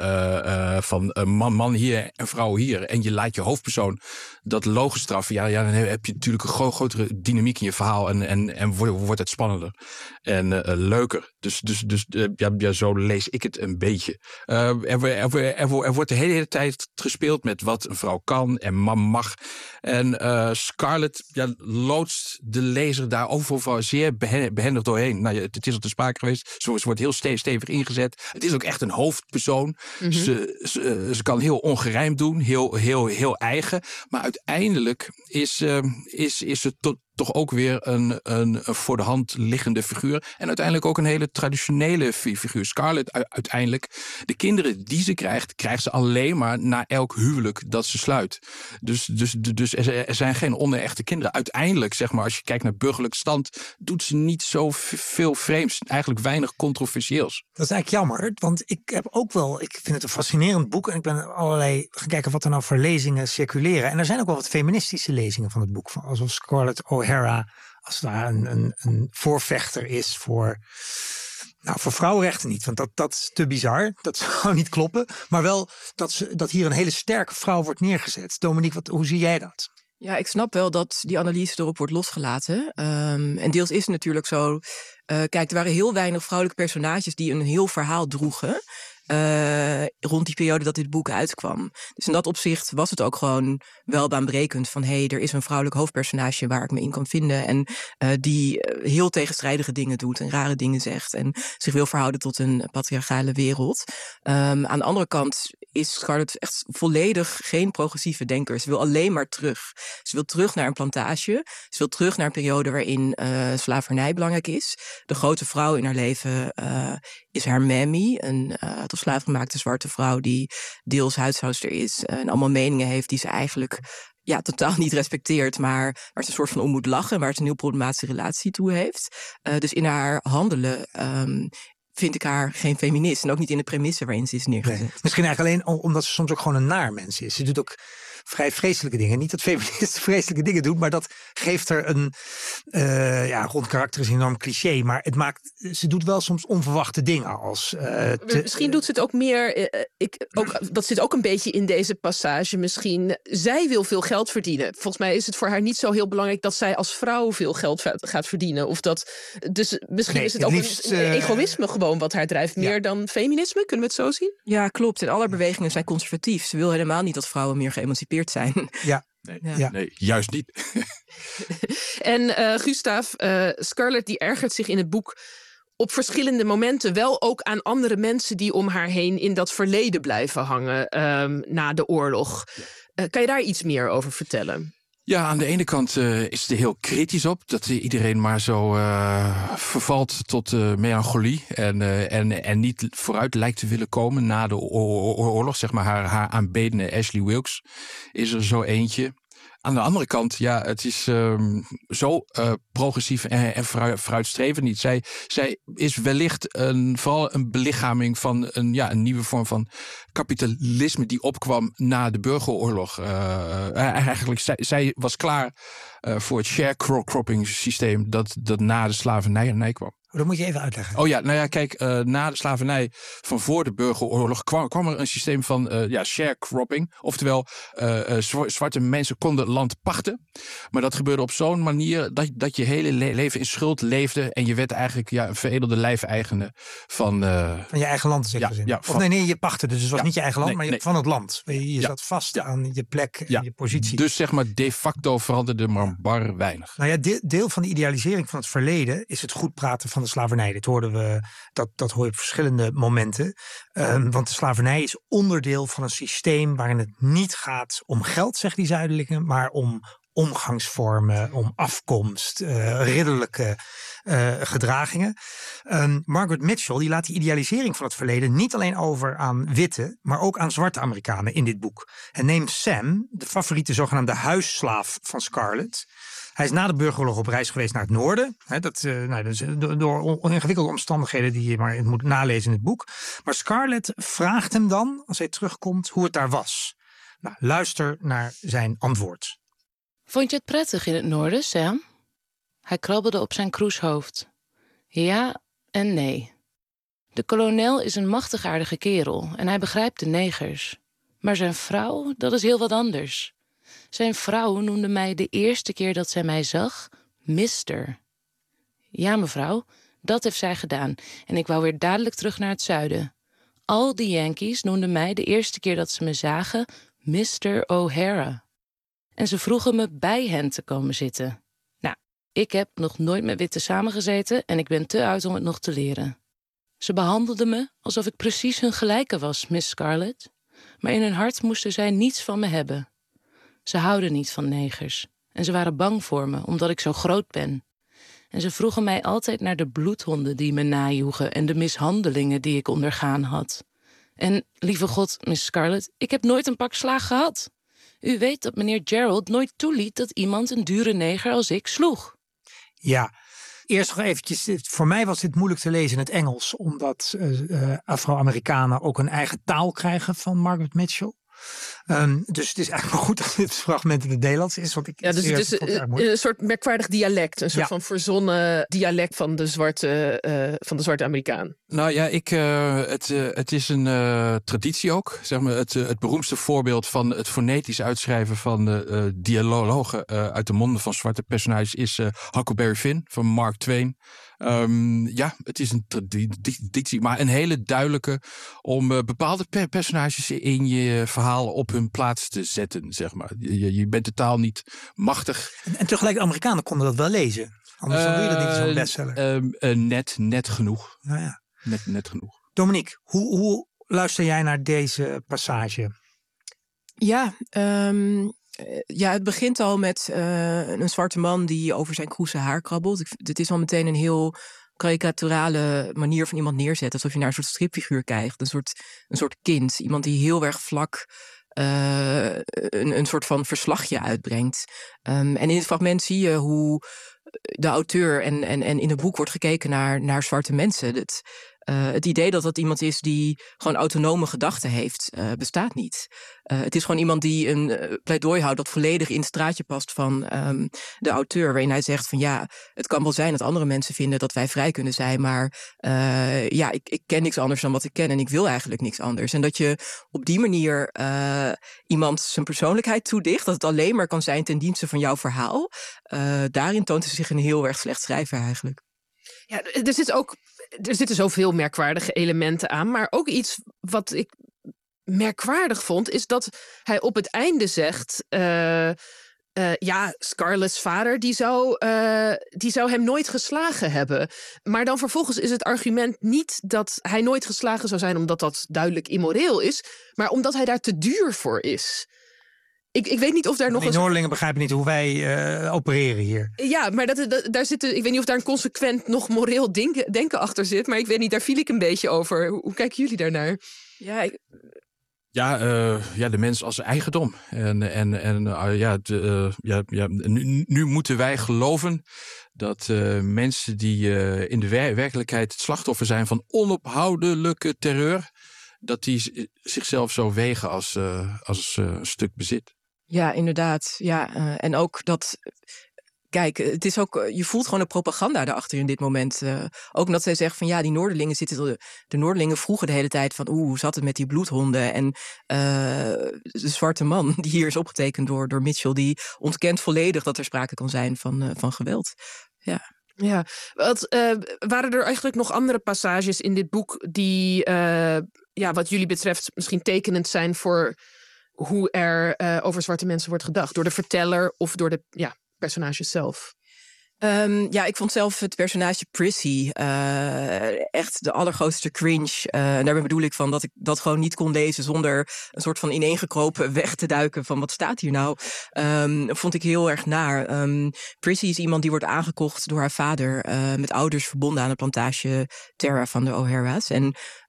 man hier en vrouw hier, en je laat je hoofdpersoon dat logisch straffen, dan heb je natuurlijk een grotere dynamiek in je verhaal en wordt het spannender en leuker. Dus zo lees ik het een beetje. Er wordt de hele tijd gespeeld met wat een vrouw kan en mag. En Scarlett loodst de lezer daar overal zeer behendig doorheen. Nou, het is al te sprake geweest. Ze wordt heel stevig ingezet. Het is ook echt een hoofdpersoon. Mm-hmm. Ze kan heel ongerijmd doen, heel eigen. Maar uiteindelijk is ze toch ook weer een voor de hand liggende figuur. En uiteindelijk ook een hele traditionele figuur. Scarlett uiteindelijk, de kinderen die ze krijgt ze alleen maar na elk huwelijk dat ze sluit. Dus er zijn geen onechte kinderen. Uiteindelijk, zeg maar, als je kijkt naar burgerlijk stand, doet ze niet zo veel vreemds. Eigenlijk weinig controversieels. Dat is eigenlijk jammer, want ik vind het een fascinerend boek en ik ben allerlei gaan kijken wat er nou voor lezingen circuleren. En er zijn ook wel wat feministische lezingen van het boek. Alsof Scarlett O'Hara als daar een voorvechter is voor vrouwenrechten niet. Want dat is te bizar. Dat zou niet kloppen. Maar wel dat hier een hele sterke vrouw wordt neergezet. Dominique, hoe zie jij dat? Ja, ik snap wel dat die analyse erop wordt losgelaten. En deels is het natuurlijk zo. Kijk, er waren heel weinig vrouwelijke personages die een heel verhaal droegen. Rond die periode dat dit boek uitkwam. Dus in dat opzicht was het ook gewoon wel baanbrekend van er is een vrouwelijk hoofdpersonage waar ik me in kan vinden en die heel tegenstrijdige dingen doet en rare dingen zegt en zich wil verhouden tot een patriarchale wereld. Aan de andere kant is Scarlett echt volledig geen progressieve denker. Ze wil alleen maar terug. Ze wil terug naar een plantage. Ze wil terug naar een periode waarin slavernij belangrijk is. De grote vrouw in haar leven is haar mammy, een tot slaaf gemaakte zwarte vrouw die deels huishoudster is en allemaal meningen heeft die ze eigenlijk totaal niet respecteert, maar waar ze een soort van om moet lachen, waar ze een heel problematische relatie toe heeft. Dus in haar handelen vind ik haar geen feminist en ook niet in de premisse waarin ze is neergezet. Nee. Misschien eigenlijk alleen omdat ze soms ook gewoon een naar mens is. Ze doet ook vrij vreselijke dingen. Niet dat feministen vreselijke dingen doen, maar dat geeft er een rond karakter is een enorm cliché, maar ze doet wel soms onverwachte dingen als misschien doet ze het ook meer dat zit ook een beetje in deze passage misschien. Zij wil veel geld verdienen. Volgens mij is het voor haar niet zo heel belangrijk dat zij als vrouw veel geld gaat verdienen. Of dat, dus misschien is het ook liefst, een egoïsme gewoon wat haar drijft. Meer dan feminisme, kunnen we het zo zien? Ja, klopt. En alle bewegingen zijn conservatief. Ze wil helemaal niet dat vrouwen meer geëmancipeerd zijn. Ja. Nee, juist niet. En Gustav, Scarlett die ergert zich in het boek op verschillende momenten wel ook aan andere mensen die om haar heen in dat verleden blijven hangen na de oorlog. Kan je daar iets meer over vertellen? Ja, aan de ene kant is het er heel kritisch op dat iedereen maar zo vervalt tot melancholie en niet vooruit lijkt te willen komen na de oorlog. Zeg maar haar aanbedene Ashley Wilkes is er zo eentje. Aan de andere kant, het is zo progressief en vooruitstrevend niet. Zij is wellicht vooral een belichaming van een nieuwe vorm van kapitalisme die opkwam na de burgeroorlog. Eigenlijk, zij was klaar voor het sharecropping systeem dat na de slavernij kwam. Dat moet je even uitleggen. Oh ja, kijk, na de slavernij van voor de burgeroorlog kwam er een systeem van sharecropping. Oftewel, zwarte mensen konden land pachten. Maar dat gebeurde op zo'n manier dat je hele leven in schuld leefde. En je werd eigenlijk een veredelde lijfeigene van je eigen land, zeg je zin. Ja, of nee, je pachtte. Dus het was niet je eigen land, maar van het land. Je zat vast aan je plek en je positie. Dus zeg maar de facto veranderde maar bar weinig. Nou ja, deel van de idealisering van het verleden is het goed praten van de slavernij. Dit hoorden we, dat hoor je op verschillende momenten. Want de slavernij is onderdeel van een systeem waarin het niet gaat om geld, zegt die zuidelingen, maar om omgangsvormen, om afkomst, ridderlijke gedragingen. Margaret Mitchell die laat die idealisering van het verleden niet alleen over aan witte, maar ook aan zwarte Amerikanen in dit boek. En neemt Sam, de favoriete zogenaamde huisslaaf van Scarlett. Hij is na de burgeroorlog op reis geweest naar het noorden. Dat is door ingewikkelde omstandigheden die je maar moet nalezen in het boek. Maar Scarlett vraagt hem dan, als hij terugkomt, hoe het daar was. Nou, luister naar zijn antwoord. Vond je het prettig in het noorden, Sam? Hij krabbelde op zijn kroeshoofd. Ja en nee. De kolonel is een machtig aardige kerel en hij begrijpt de negers. Maar zijn vrouw, dat is heel wat anders. Zijn vrouw noemde mij de eerste keer dat zij mij zag, Mister. Ja, mevrouw, dat heeft zij gedaan en ik wou weer dadelijk terug naar het zuiden. Al die Yankees noemden mij de eerste keer dat ze me zagen, Mr. O'Hara. En ze vroegen me bij hen te komen zitten. Nou, ik heb nog nooit met witte samengezeten en ik ben te oud om het nog te leren. Ze behandelden me alsof ik precies hun gelijke was, Miss Scarlett. Maar in hun hart moesten zij niets van me hebben. Ze houden niet van negers. En ze waren bang voor me, omdat ik zo groot ben. En ze vroegen mij altijd naar de bloedhonden die me najoegen en de mishandelingen die ik ondergaan had. En, lieve God, Miss Scarlett, ik heb nooit een pak slaag gehad. U weet dat meneer Gerald nooit toeliet dat iemand een dure neger als ik sloeg. Ja, eerst nog eventjes. Voor mij was dit moeilijk te lezen in het Engels, omdat Afro-Amerikanen ook een eigen taal krijgen van Margaret Mitchell. Dus het is eigenlijk maar goed dat dit fragment in het Nederlands is. Want ik dus het is een soort merkwaardig dialect. Een soort van verzonnen dialect van de zwarte Amerikaan. Nou ja, het is een traditie ook. Zeg maar het beroemdste voorbeeld van het fonetisch uitschrijven van dialogen uit de monden van zwarte personages is Huckleberry Finn van Mark Twain. Het is een traditie, maar een hele duidelijke om bepaalde personages in je verhaal op hun plaats te zetten, zeg maar. Je bent de taal niet machtig. En tegelijk de Amerikanen konden dat wel lezen. Anders dan doe je dat niet zo'n bestseller. Net genoeg. Nou ja. Net genoeg. Dominique, hoe luister jij naar deze passage? Ja, het begint al met een zwarte man die over zijn kroeze haar krabbelt. Dit is al meteen een heel karikaturale manier van iemand neerzetten. Alsof je naar een soort stripfiguur kijkt. Een soort kind. Iemand die heel erg vlak een soort van verslagje uitbrengt. En in het fragment zie je hoe de auteur en in het boek wordt gekeken naar zwarte mensen. Het idee dat iemand is die gewoon autonome gedachten heeft, bestaat niet. Het is gewoon iemand die een pleidooi houdt dat volledig in het straatje past van de auteur. Waarin hij zegt van ja, het kan wel zijn dat andere mensen vinden dat wij vrij kunnen zijn. Maar ik ken niks anders dan wat ik ken en ik wil eigenlijk niks anders. En dat je op die manier iemand zijn persoonlijkheid toedicht. Dat het alleen maar kan zijn ten dienste van jouw verhaal. Daarin toont hij zich een heel erg slecht schrijver eigenlijk. Ja, er zitten zoveel merkwaardige elementen aan. Maar ook iets wat ik merkwaardig vond, is dat hij op het einde zegt Scarlett's vader die zou hem nooit geslagen hebben. Maar dan vervolgens is het argument niet dat hij nooit geslagen zou zijn omdat dat duidelijk immoreel is, maar omdat hij daar te duur voor is. Ik weet niet of daar nog eens... Noordelingen begrijpen niet hoe wij opereren hier. Ja, maar daar zit, ik weet niet of daar een consequent nog moreel denken achter zit. Maar ik weet niet, daar viel ik een beetje over. Hoe kijken jullie daarnaar? De mens als eigendom. Nu moeten wij geloven dat mensen die in de werkelijkheid het slachtoffer zijn van onophoudelijke terreur, dat die zichzelf zo wegen als een stuk bezit. Ja, inderdaad. Ja, en ook dat. Kijk, het is ook, je voelt gewoon de propaganda daarachter in dit moment. Ook omdat zij zegt van ja, die Noorderlingen de Noorderlingen vroegen de hele tijd van hoe zat het met die bloedhonden? En de zwarte man die hier is opgetekend door Mitchell, die ontkent volledig dat er sprake kan zijn van geweld. Ja. Ja, waren er eigenlijk nog andere passages in dit boek die, wat jullie betreft, misschien tekenend zijn voor hoe er over zwarte mensen wordt gedacht? Door de verteller of door de personages zelf? Ik vond zelf het personage Prissy echt de allergrootste cringe. Daarmee bedoel ik van dat ik dat gewoon niet kon lezen zonder een soort van ineengekropen weg te duiken van wat staat hier nou. Vond ik heel erg naar. Prissy is iemand die wordt aangekocht door haar vader met ouders verbonden aan de plantage Terra van de O'Hara's. En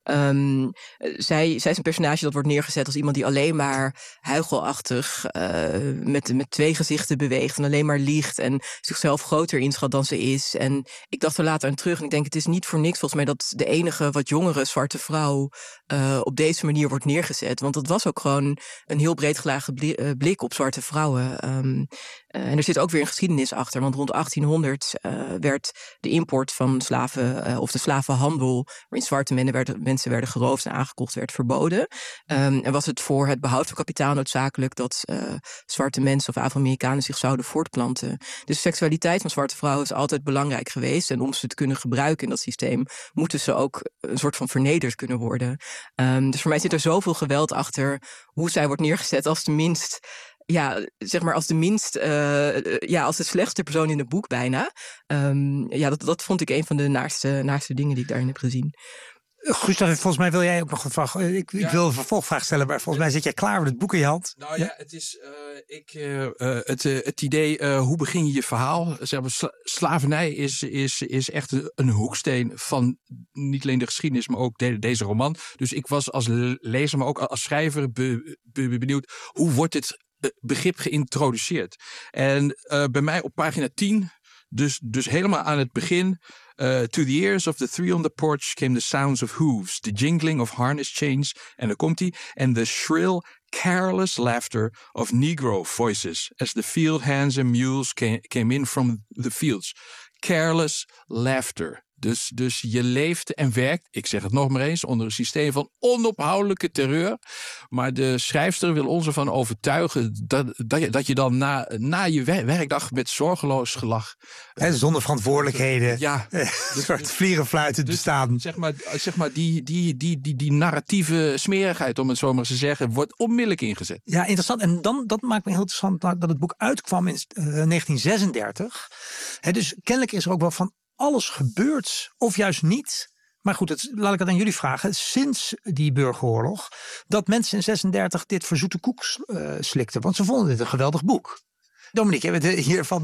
Zij is een personage dat wordt neergezet als iemand die alleen maar huichelachtig met twee gezichten beweegt en alleen maar liegt en zichzelf groter inschat dan ze is. En ik dacht er later aan terug en ik denk het is niet voor niks volgens mij dat de enige wat jongere zwarte vrouw op deze manier wordt neergezet. Want dat was ook gewoon een heel breed gelagen blik op zwarte vrouwen. En er zit ook weer een geschiedenis achter, want rond 1800 werd de import van slaven of de slavenhandel, waarin zwarte mensen werden geroofd en aangekocht, werd verboden. En was het voor het behoud van kapitaal noodzakelijk dat zwarte mensen of Afro-Amerikanen zich zouden voortplanten. Dus de seksualiteit van zwarte vrouwen is altijd belangrijk geweest. En om ze te kunnen gebruiken in dat systeem, moeten ze ook een soort van vernederd kunnen worden. Dus voor mij zit er zoveel geweld achter hoe zij wordt neergezet als de minst... Ja, zeg maar als de slechtste persoon in het boek bijna. Dat vond ik een van de naarste dingen die ik daarin heb gezien. Gustav, volgens mij wil jij ook nog een vraag. Ik wil een vervolgvraag stellen, maar volgens mij zit jij klaar met het boek in je hand. Nou ja, het is het idee, hoe begin je je verhaal? Zeg maar, slavernij is echt een hoeksteen van niet alleen de geschiedenis, maar ook deze roman. Dus ik was als lezer, maar ook als schrijver benieuwd, hoe wordt dit begrip geïntroduceerd? En bij mij op pagina 10, dus helemaal aan het begin. To the ears of the three on the porch came the sounds of hooves, the jingling of harness chains, en dan komt hij, and the shrill, careless laughter of Negro voices as the field hands and mules came in from the fields. Careless laughter. Dus je leeft en werkt, ik zeg het nog maar eens, onder een systeem van onophoudelijke terreur. Maar de schrijfster wil ons ervan overtuigen dat je dan na je werkdag met zorgeloos gelach... zonder verantwoordelijkheden. Ja. Een soort vlierenfluitend bestaan. Zeg maar die narratieve smerigheid, om het zo maar te zeggen, wordt onmiddellijk ingezet. Ja, interessant. En dat maakt me heel interessant dat het boek uitkwam in 1936. Dus kennelijk is er ook wel van alles gebeurt, of juist niet. Maar goed, laat ik het aan jullie vragen. Sinds die burgeroorlog, dat mensen in 36 dit verzoete koek slikten. Want ze vonden dit een geweldig boek. Dominique, je bent hier van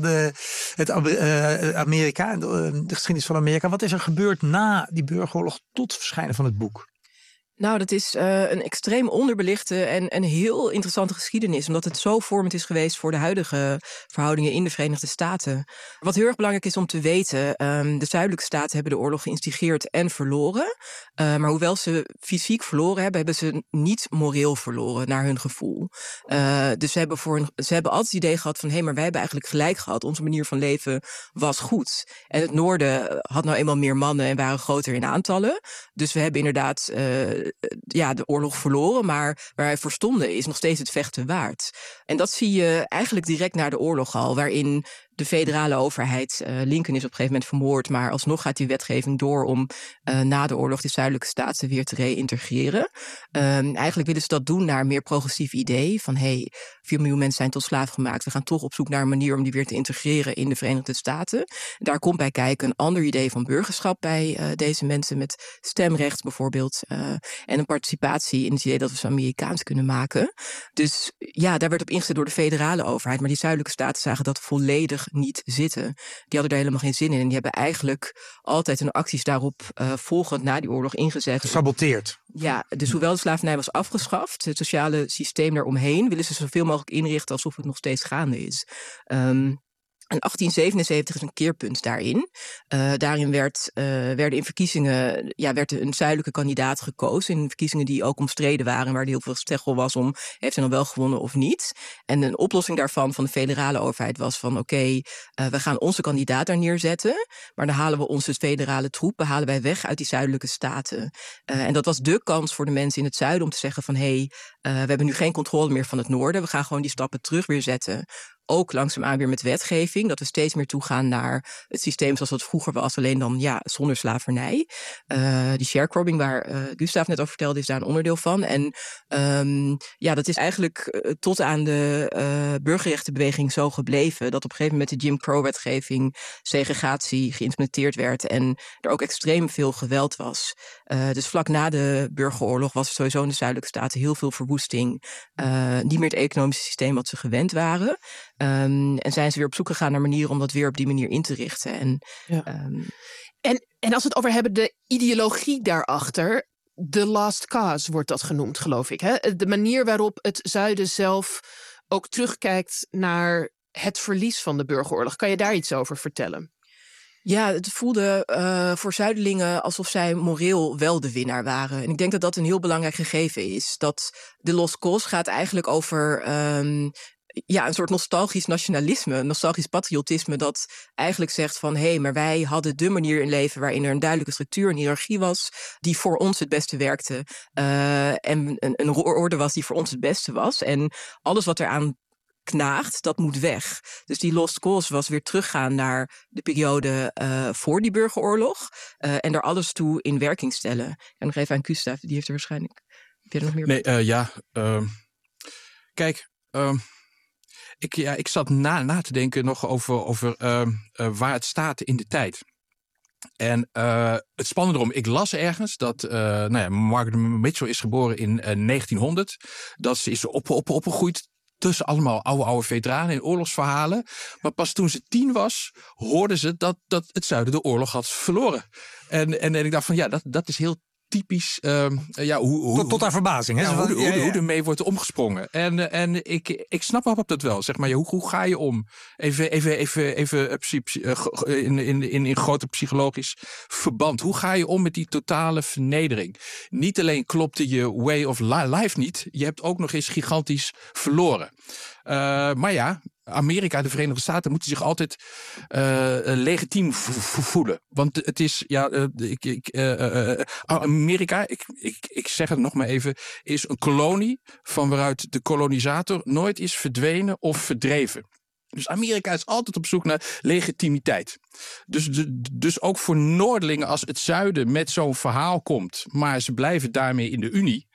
Amerika, de geschiedenis van Amerika. Wat is er gebeurd na die burgeroorlog tot het verschijnen van het boek? Nou, dat is een extreem onderbelichte en heel interessante geschiedenis. Omdat het zo vormend is geweest voor de huidige verhoudingen in de Verenigde Staten. Wat heel erg belangrijk is om te weten, de zuidelijke staten hebben de oorlog geïnstigeerd en verloren. Maar hoewel ze fysiek verloren hebben ze niet moreel verloren naar hun gevoel. Dus ze hebben altijd het idee gehad van, maar wij hebben eigenlijk gelijk gehad. Onze manier van leven was goed. En het noorden had nou eenmaal meer mannen en waren groter in aantallen. Dus we hebben inderdaad de oorlog verloren, maar waar wij voor stonden is nog steeds het vechten waard. En dat zie je eigenlijk direct na de oorlog al, waarin de federale overheid, Lincoln is op een gegeven moment vermoord, maar alsnog gaat die wetgeving door om na de oorlog de zuidelijke staten weer te reïntegreren. Eigenlijk willen ze dat doen naar een meer progressief idee van 4 miljoen mensen zijn tot slaaf gemaakt. We gaan toch op zoek naar een manier om die weer te integreren in de Verenigde Staten. Daar komt bij kijken een ander idee van burgerschap bij deze mensen met stemrecht bijvoorbeeld. En een participatie in het idee dat we ze Amerikaans kunnen maken. Dus ja, daar werd op ingezet door de federale overheid. Maar die zuidelijke staten zagen dat volledig niet zitten. Die hadden daar helemaal geen zin in. En die hebben eigenlijk altijd hun acties daarop volgend na die oorlog ingezet. Gesaboteerd. Ja, dus hoewel de slavernij was afgeschaft, het sociale systeem daaromheen, willen ze zoveel mogelijk inrichten alsof het nog steeds gaande is. En 1877 is een keerpunt daarin. Daarin werden in verkiezingen werd een zuidelijke kandidaat gekozen. In verkiezingen die ook omstreden waren, waar er heel veel steggel was om heeft hij nou wel gewonnen of niet. En een oplossing daarvan van de federale overheid was van we gaan onze kandidaat daar neerzetten, maar dan halen we onze federale troepen halen wij weg uit die zuidelijke staten. En dat was de kans voor de mensen in het zuiden om te zeggen van we hebben nu geen controle meer van het noorden. We gaan gewoon die stappen terug weer zetten. Ook langzaamaan weer met wetgeving. Dat we steeds meer toegaan naar het systeem zoals dat vroeger was. Alleen dan zonder slavernij. Die sharecropping waar Gustav net over vertelde is daar een onderdeel van. En dat is eigenlijk tot aan de burgerrechtenbeweging zo gebleven. Dat op een gegeven moment de Jim Crow wetgeving segregatie geïmplementeerd werd. En er ook extreem veel geweld was. Dus vlak na de burgeroorlog was er sowieso in de zuidelijke staten heel veel verwoesting. Niet meer het economische systeem wat ze gewend waren. En zijn ze weer op zoek gegaan naar manieren om dat weer op die manier in te richten. En als we het over hebben, de ideologie daarachter. The Last Cause wordt dat genoemd, geloof ik. Hè? De manier waarop het zuiden zelf ook terugkijkt naar het verlies van de burgeroorlog. Kan je daar iets over vertellen? Ja, het voelde voor Zuidelingen alsof zij moreel wel de winnaar waren. En ik denk dat dat een heel belangrijk gegeven is. Dat de Lost Cause gaat eigenlijk over een soort nostalgisch nationalisme, nostalgisch patriotisme, dat eigenlijk zegt van hé, maar wij hadden de manier in leven waarin er een duidelijke structuur, een hiërarchie was, die voor ons het beste werkte. En een orde was die voor ons het beste was. En alles wat eraan knaagt, dat moet weg. Dus die Lost Cause was weer teruggaan naar de periode voor die burgeroorlog en daar alles toe in werking stellen. En nog even aan Gustav, die heeft er waarschijnlijk... Heb je er nog meer? Nee, kijk, ik zat na te denken nog over waar het staat in de tijd. En het spannende erom, ik las ergens dat Margaret Mitchell is geboren in 1900. Dat ze is opgegroeid tussen allemaal oude veteranen in oorlogsverhalen. Maar pas toen ze 10 was, hoorde ze dat het zuiden de oorlog had verloren. En ik dacht van dat is heel typisch. Tot haar verbazing. Hè? Hoe ermee wordt omgesprongen. En ik snap dat wel. Zeg maar, hoe ga je om? Even in groter psychologisch verband. Hoe ga je om met die totale vernedering? Niet alleen klopte je way of life niet. Je hebt ook nog eens gigantisch verloren. Maar ja, Amerika, de Verenigde Staten, moeten zich altijd legitiem voelen. Want het is, Amerika, ik zeg het nog maar even, is een kolonie van waaruit de kolonisator nooit is verdwenen of verdreven. Dus Amerika is altijd op zoek naar legitimiteit. Dus ook voor Noordelingen, als het zuiden met zo'n verhaal komt, maar ze blijven daarmee in de Unie,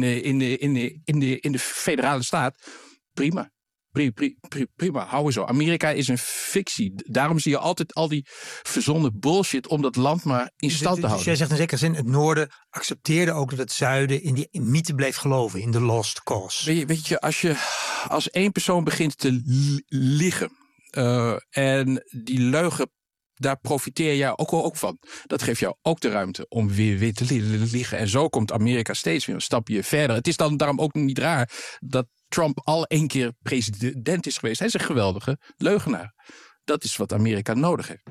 in de federale staat, prima. Prima, hou we zo. Amerika is een fictie. Daarom zie je altijd al die verzonnen bullshit om dat land maar in stand te houden. Dus jij zegt in zekere zin, het noorden accepteerde ook dat het zuiden in die mythe bleef geloven, in de Lost Cause. Weet je, als één persoon begint te liegen en die leugen, daar profiteer jij ook van. Dat geeft jou ook de ruimte om weer te liegen. En zo komt Amerika steeds weer een stapje verder. Het is dan daarom ook niet raar dat Trump al 1 keer president is geweest. Hij is een geweldige leugenaar. Dat is wat Amerika nodig heeft.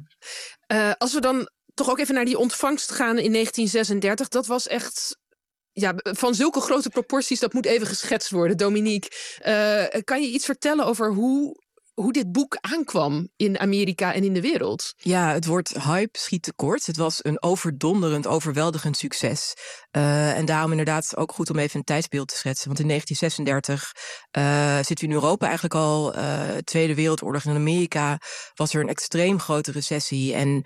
Als we dan toch ook even naar die ontvangst gaan in 1936. Dat was echt van zulke grote proporties. Dat moet even geschetst worden. Dominique, kan je iets vertellen over hoe dit boek aankwam in Amerika en in de wereld? Ja, het woord hype schiet tekort. Het was een overdonderend, overweldigend succes. En daarom inderdaad ook goed om even een tijdsbeeld te schetsen. Want in 1936 zitten we in Europa eigenlijk al. Tweede Wereldoorlog. In Amerika was er een extreem grote recessie. En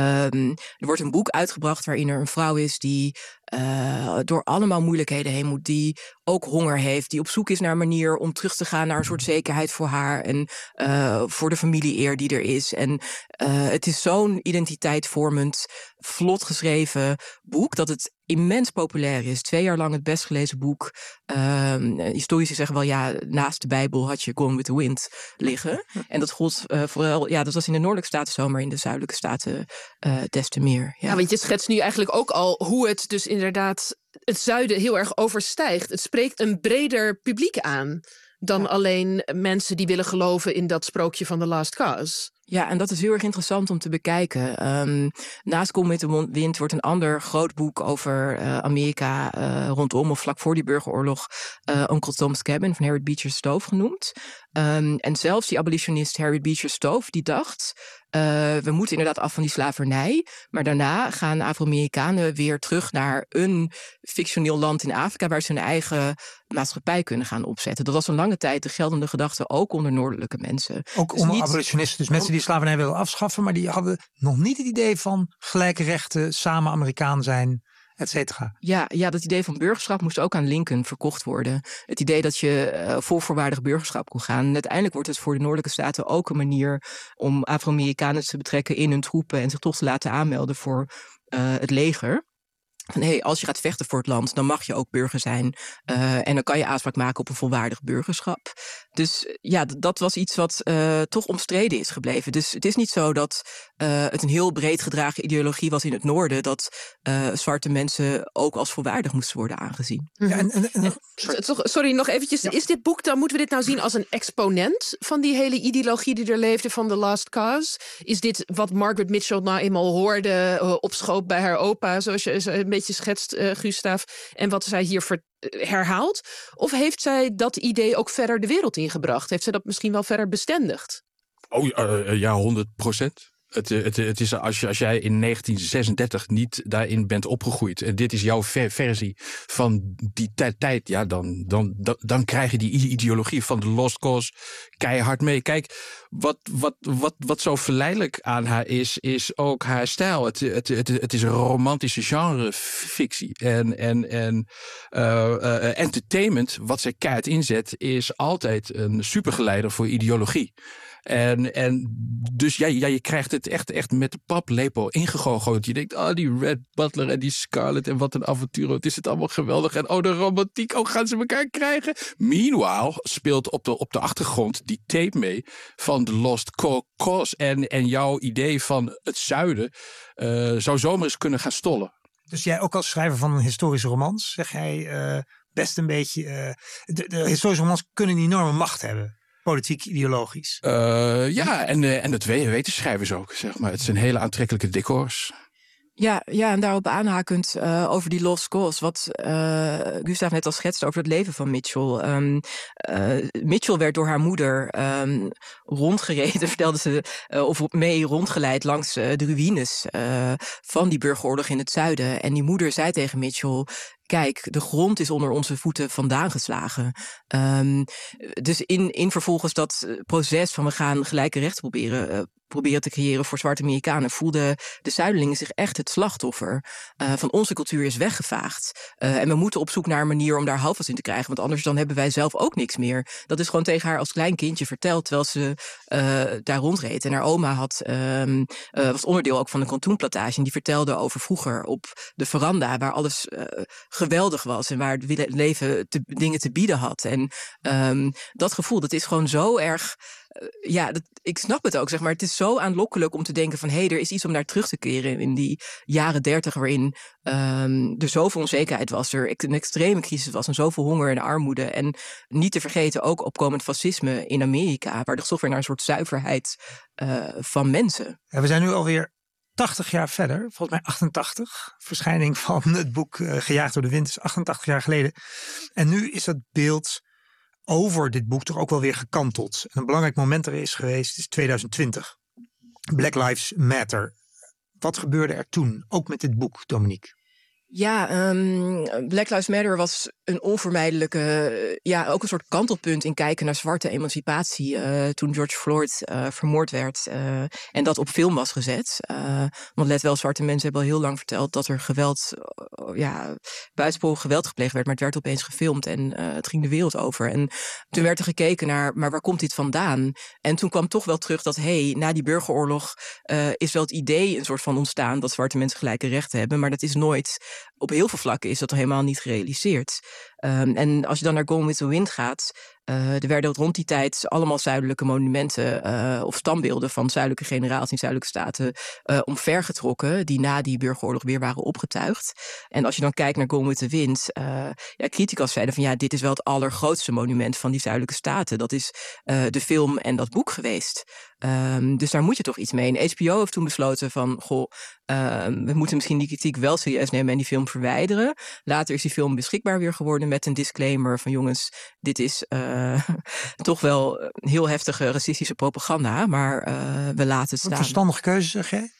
er wordt een boek uitgebracht waarin er een vrouw is die door allemaal moeilijkheden heen moet, die ook honger heeft, die op zoek is naar een manier om terug te gaan naar een soort zekerheid voor haar en voor de familie-eer die er is. En het is zo'n identiteitsvormend, vlot geschreven boek dat het immens populair is. 2 jaar lang het best gelezen boek. Historici zeggen wel, naast de Bijbel had je Gone with the Wind liggen. En dat gold vooral, dat was in de noordelijke staten zo, maar in de zuidelijke staten des te meer. Ja, want je schetst nu eigenlijk ook al hoe het dus inderdaad het zuiden heel erg overstijgt. Het spreekt een breder publiek aan dan alleen mensen die willen geloven in dat sprookje van The Last Cause. Ja, en dat is heel erg interessant om te bekijken. Naast Gone with the Wind wordt een ander groot boek over Amerika rondom of vlak voor die burgeroorlog Uncle Tom's Cabin van Harriet Beecher Stowe genoemd. En zelfs die abolitionist Harriet Beecher Stowe die dacht, we moeten inderdaad af van die slavernij, maar daarna gaan Afro-Amerikanen weer terug naar een fictioneel land in Afrika waar ze hun eigen maatschappij kunnen gaan opzetten. Dat was een lange tijd de geldende gedachte ook onder noordelijke mensen. Ook dus onder abolitionisten, dus mensen die slavernij wilden afschaffen, maar die hadden nog niet het idee van gelijke rechten, samen Amerikaan zijn, et cetera. Ja, dat idee van burgerschap moest ook aan Lincoln verkocht worden. Het idee dat je vol voorwaardig burgerschap kon gaan. En uiteindelijk wordt het voor de noordelijke staten ook een manier om Afro-Amerikanen te betrekken in hun troepen en zich toch te laten aanmelden voor het leger. van hey, als je gaat vechten voor het land, dan mag je ook burger zijn. En dan kan je aanspraak maken op een volwaardig burgerschap. Dus ja, dat was iets wat toch omstreden is gebleven. Dus het is niet zo dat het een heel breed gedragen ideologie was in het noorden, dat zwarte mensen ook als volwaardig moesten worden aangezien. Ja, sorry, nog eventjes. Ja. Is dit boek, dan moeten we dit nou zien als een exponent van die hele ideologie die er leefde van The Lost Cause? Is dit wat Margaret Mitchell nou eenmaal hoorde op schoot bij haar opa, zoals je een beetje schetst, Gustav, en wat zij hier herhaalt? Of heeft zij dat idee ook verder de wereld ingebracht? Heeft zij dat misschien wel verder bestendigd? Ja, 100%. Het is als jij in 1936 niet daarin bent opgegroeid en dit is jouw versie van die tijd, ja, dan krijg je die ideologie van de Lost Cause keihard mee. Kijk, wat zo verleidelijk aan haar is ook haar stijl. Het is een romantische genrefictie en entertainment, wat zij keihard inzet, is altijd een supergeleider voor ideologie. En dus je krijgt het echt met de paplepel ingegooid. Je denkt, die Red Butler en die Scarlett en wat een avontuur. Wat is het allemaal geweldig. En de romantiek, gaan ze elkaar krijgen. Meanwhile speelt op de achtergrond die tape mee van The Lost Cause. En jouw idee van het zuiden zou zomaar eens kunnen gaan stollen. Dus jij ook als schrijver van een historische romans, zeg jij best een beetje... de historische romans kunnen een enorme macht hebben. Politiek, ideologisch. Ja, en dat weten schrijvers ook, zeg maar. Het zijn hele aantrekkelijke decors. Ja, en daarop aanhakend over die Lost Cause, wat Gustav net al schetste over het leven van Mitchell. Mitchell werd door haar moeder rondgereden, vertelde ze, of mee rondgeleid langs de ruïnes van die burgeroorlog in het zuiden. En die moeder zei tegen Mitchell, kijk, de grond is onder onze voeten vandaan geslagen. Dus in vervolgens dat proces van we gaan gelijke rechten proberen te creëren voor zwarte Amerikanen, voelden de zuidelingen zich echt het slachtoffer. Van onze cultuur is weggevaagd. En we moeten op zoek naar een manier om daar houvast in te krijgen, want anders dan hebben wij zelf ook niks meer. Dat is gewoon tegen haar als klein kindje verteld, terwijl ze daar rondreed. En haar oma was onderdeel ook van een katoenplantage en die vertelde over vroeger op de veranda, waar alles geweldig was en waar het leven dingen te bieden had. En dat gevoel, dat is gewoon zo erg... ik snap het ook, zeg maar. Het is zo aanlokkelijk om te denken van er is iets om naar terug te keren in die jaren 30, waarin er zoveel onzekerheid was, er een extreme crisis was en zoveel honger en armoede. En niet te vergeten ook opkomend fascisme in Amerika, waar toch weer naar een soort zuiverheid van mensen. Ja, we zijn nu alweer 80 jaar verder, volgens mij 88. Verschijning van het boek Gejaagd door de Wind is 88 jaar geleden. En nu is dat beeld over dit boek toch ook wel weer gekanteld. En een belangrijk moment er is geweest is 2020. Black Lives Matter. Wat gebeurde er toen, ook met dit boek, Dominique? Ja, Black Lives Matter was een onvermijdelijke, ook een soort kantelpunt in kijken naar zwarte emancipatie toen George Floyd vermoord werd en dat op film was gezet. Want let wel, zwarte mensen hebben al heel lang verteld dat er buitensporig geweld gepleegd werd, maar het werd opeens gefilmd en het ging de wereld over. En toen werd er gekeken naar, maar waar komt dit vandaan? En toen kwam toch wel terug dat, na die burgeroorlog is wel het idee een soort van ontstaan dat zwarte mensen gelijke rechten hebben, maar dat is nooit... Op heel veel vlakken is dat helemaal niet gerealiseerd. En als je dan naar Gone with the Wind gaat, er werden rond die tijd allemaal zuidelijke monumenten of standbeelden van zuidelijke generaals in zuidelijke staten omvergetrokken, die na die burgeroorlog weer waren opgetuigd. En als je dan kijkt naar Gone with the Wind, criticus zeiden van dit is wel het allergrootste monument van die zuidelijke staten. Dat is de film en dat boek geweest. Dus daar moet je toch iets mee. En HBO heeft toen besloten van, we moeten misschien die kritiek wel serieus nemen en die film verwijderen. Later is die film beschikbaar weer geworden met een disclaimer van jongens, dit is toch wel heel heftige racistische propaganda, maar we laten het staan. Een verstandige keuze, zeg jij?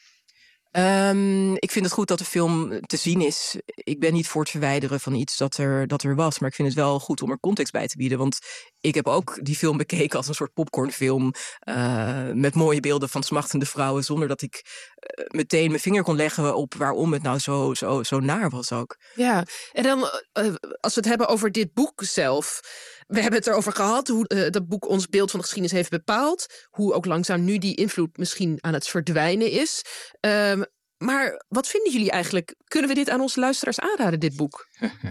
Ik vind het goed dat de film te zien is. Ik ben niet voor het verwijderen van iets dat er was, maar ik vind het wel goed om er context bij te bieden, want ik heb ook die film bekeken als een soort popcornfilm met mooie beelden van smachtende vrouwen, zonder dat ik meteen mijn vinger kon leggen op waarom het nou zo naar was ook. Ja, en dan als we het hebben over dit boek zelf. We hebben het erover gehad, hoe dat boek ons beeld van de geschiedenis heeft bepaald. Hoe ook langzaam nu die invloed misschien aan het verdwijnen is. Maar wat vinden jullie eigenlijk? Kunnen we dit aan onze luisteraars aanraden, dit boek?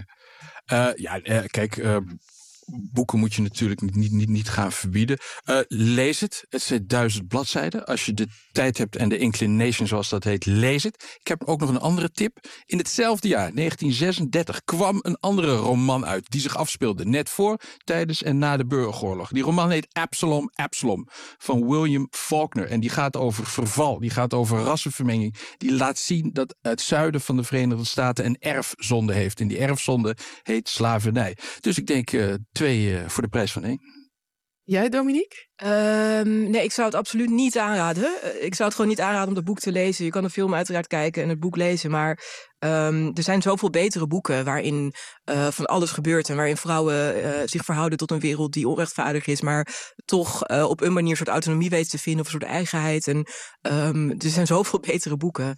Kijk, boeken moet je natuurlijk niet gaan verbieden. Lees het. Het zijn 1000 bladzijden. Als je de tijd hebt en de inclination, zoals dat heet, lees het. Ik heb ook nog een andere tip. In hetzelfde jaar, 1936, kwam een andere roman uit die zich afspeelde net voor, tijdens en na de burgeroorlog. Die roman heet Absalom van William Faulkner. En die gaat over verval. Die gaat over rassenvermenging. Die laat zien dat het zuiden van de Verenigde Staten een erfzonde heeft. En die erfzonde heet slavernij. Dus ik denk 2 voor de prijs van 1. Jij, Dominique? Nee, ik zou het absoluut niet aanraden. Ik zou het gewoon niet aanraden om dat boek te lezen. Je kan de film uiteraard kijken en het boek lezen. Maar er zijn zoveel betere boeken waarin van alles gebeurt. En waarin vrouwen zich verhouden tot een wereld die onrechtvaardig is. Maar toch op een manier een soort autonomie weten te vinden. Of een soort eigenheid. En er zijn zoveel betere boeken.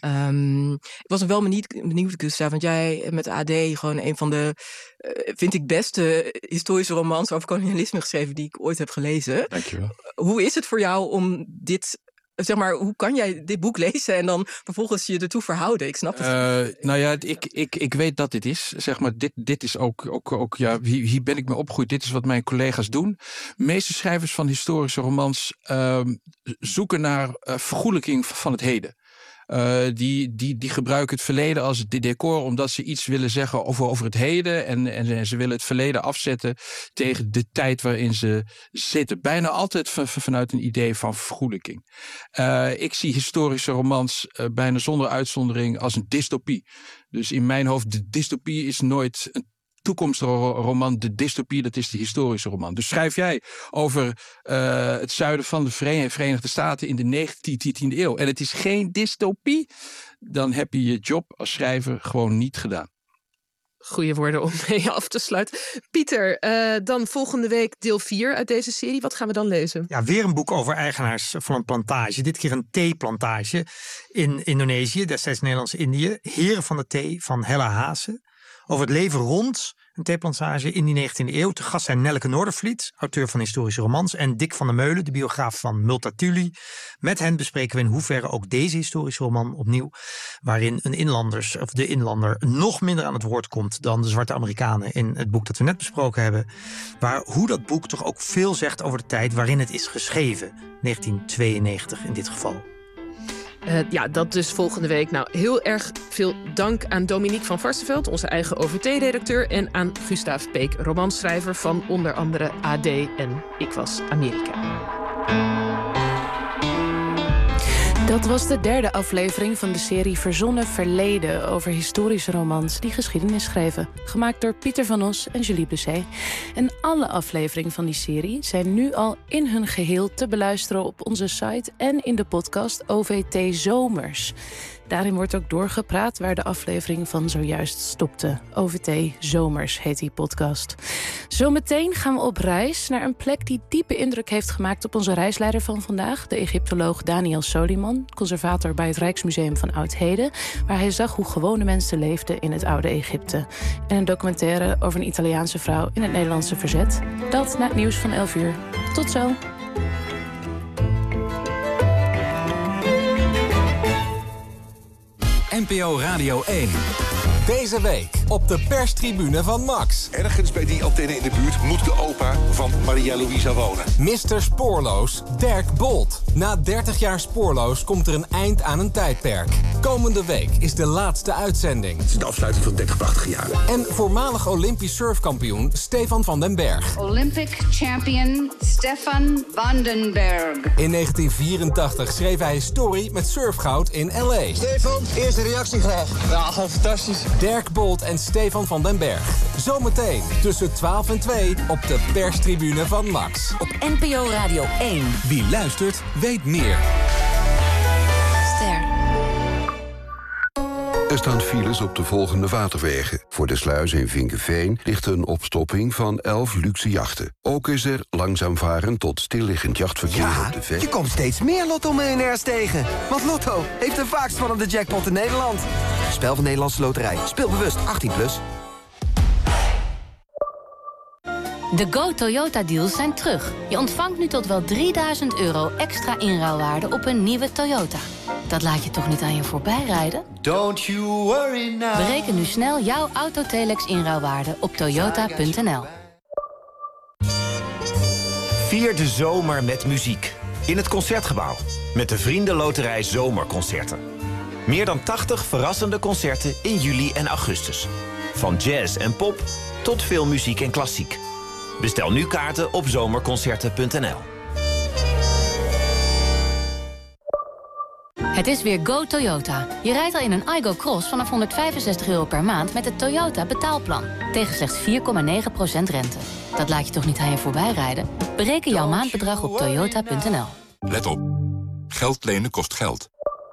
Ik was wel benieuwd, Gustav. Want jij met AD gewoon een van de, vind ik, beste historische romans over kolonialisme geschreven die ik ooit heb gelezen. Dankjewel. Hoe is het voor jou om dit, zeg maar, hoe kan jij dit boek lezen en dan vervolgens je ertoe verhouden? Ik snap het. Ik weet dat dit is. Zeg maar, dit is ook hier ben ik mee opgegroeid. Dit is wat mijn collega's doen. De meeste schrijvers van historische romans zoeken naar vergoelijking van het heden. Die gebruiken het verleden als decor omdat ze iets willen zeggen over het heden en ze willen het verleden afzetten tegen de tijd waarin ze zitten. Bijna altijd vanuit een idee van vergoelijking. Ik zie historische romans bijna zonder uitzondering als een dystopie. Dus in mijn hoofd, de dystopie is nooit een toekomstroman. De dystopie, dat is de historische roman. Dus schrijf jij over het zuiden van de Verenigde Staten in de 19e eeuw en het is geen dystopie, dan heb je je job als schrijver gewoon niet gedaan. Goeie woorden om mee af te sluiten. Pieter, dan volgende week deel 4 uit deze serie. Wat gaan we dan lezen? Ja, weer een boek over eigenaars van een plantage. Dit keer een theeplantage in Indonesië, destijds Nederlands-Indië. Heren van de thee van Hella Haase. Over het leven rond een theeplantage in die 19e eeuw. Te gast zijn Nelleke Noordervliet, auteur van historische romans, en Dick van der Meulen, de biograaf van Multatuli. Met hen bespreken we in hoeverre ook deze historische roman opnieuw, waarin de inlander nog minder aan het woord komt dan de zwarte Amerikanen in het boek dat we net besproken hebben. Hoe dat boek toch ook veel zegt over de tijd waarin het is geschreven. 1992 in dit geval. Dat dus volgende week. Nou, heel erg veel dank aan Dominique van Varsseveld, onze eigen OVT-redacteur, en aan Gustav Peek, romanschrijver van onder andere AD en Ik Was Amerika. Dat was de 3e aflevering van de serie Verzonnen Verleden over historische romans die geschiedenis schreven. Gemaakt door Pieter van Os en Julie Blessé. En alle afleveringen van die serie zijn nu al in hun geheel te beluisteren op onze site en in de podcast OVT Zomers. Daarin wordt ook doorgepraat waar de aflevering van zojuist stopte. OVT Zomers heet die podcast. Zometeen gaan we op reis naar een plek die diepe indruk heeft gemaakt op onze reisleider van vandaag, de Egyptoloog Daniel Soliman, conservator bij het Rijksmuseum van Oud-Heden, waar hij zag hoe gewone mensen leefden in het oude Egypte. En een documentaire over een Italiaanse vrouw in het Nederlandse verzet. Dat na het nieuws van 11 uur. Tot zo! NPO Radio 1. Deze week op de perstribune van Max. Ergens bij die antenne in de buurt moet de opa van Maria Luisa wonen. Mr. Spoorloos, Dirk Bolt. Na 30 jaar spoorloos komt er een eind aan een tijdperk. Komende week is de laatste uitzending. Het is de afsluiting van 30, 80 jaar. En voormalig Olympisch surfkampioen Stefan van den Berg. Olympic champion Stefan van den Berg. In 1984 schreef hij historie met surfgoud in L.A. Stefan, eerste reactie graag. Ja, gewoon fantastisch. Dirk Bolt en Stefan van den Berg. Zometeen tussen 12 en 2 op de perstribune van Max. Op NPO Radio 1. Wie luistert, weet meer. Ster. Er staan files op de volgende waterwegen. Voor de sluis in Vinkeveen ligt een opstopping van 11 luxe jachten. Ook is er langzaam varen tot stilliggend jachtverkeer op de Vecht. Je komt steeds meer Lotto-miljonairs tegen. Want Lotto heeft de vaakst vallende jackpot in Nederland. Spel van Nederlandse Loterij. Speel bewust 18+. De Go Toyota deals zijn terug. Je ontvangt nu tot wel €3000 extra inruilwaarde op een nieuwe Toyota. Dat laat je toch niet aan je voorbij rijden? Don't you worry now. Bereken nu snel jouw Autotelex inruilwaarde op toyota.nl. Vier de zomer met muziek. In het Concertgebouw. Met de Vriendenloterij Zomerconcerten. Meer dan 80 verrassende concerten in juli en augustus. Van jazz en pop tot veel muziek en klassiek. Bestel nu kaarten op zomerconcerten.nl. Het is weer Go Toyota. Je rijdt al in een Aygo Cross vanaf €165 per maand met het Toyota betaalplan. Tegen slechts 4,9% rente. Dat laat je toch niet aan je voorbij rijden? Bereken jouw maandbedrag op toyota.nl. Let op. Geld lenen kost geld.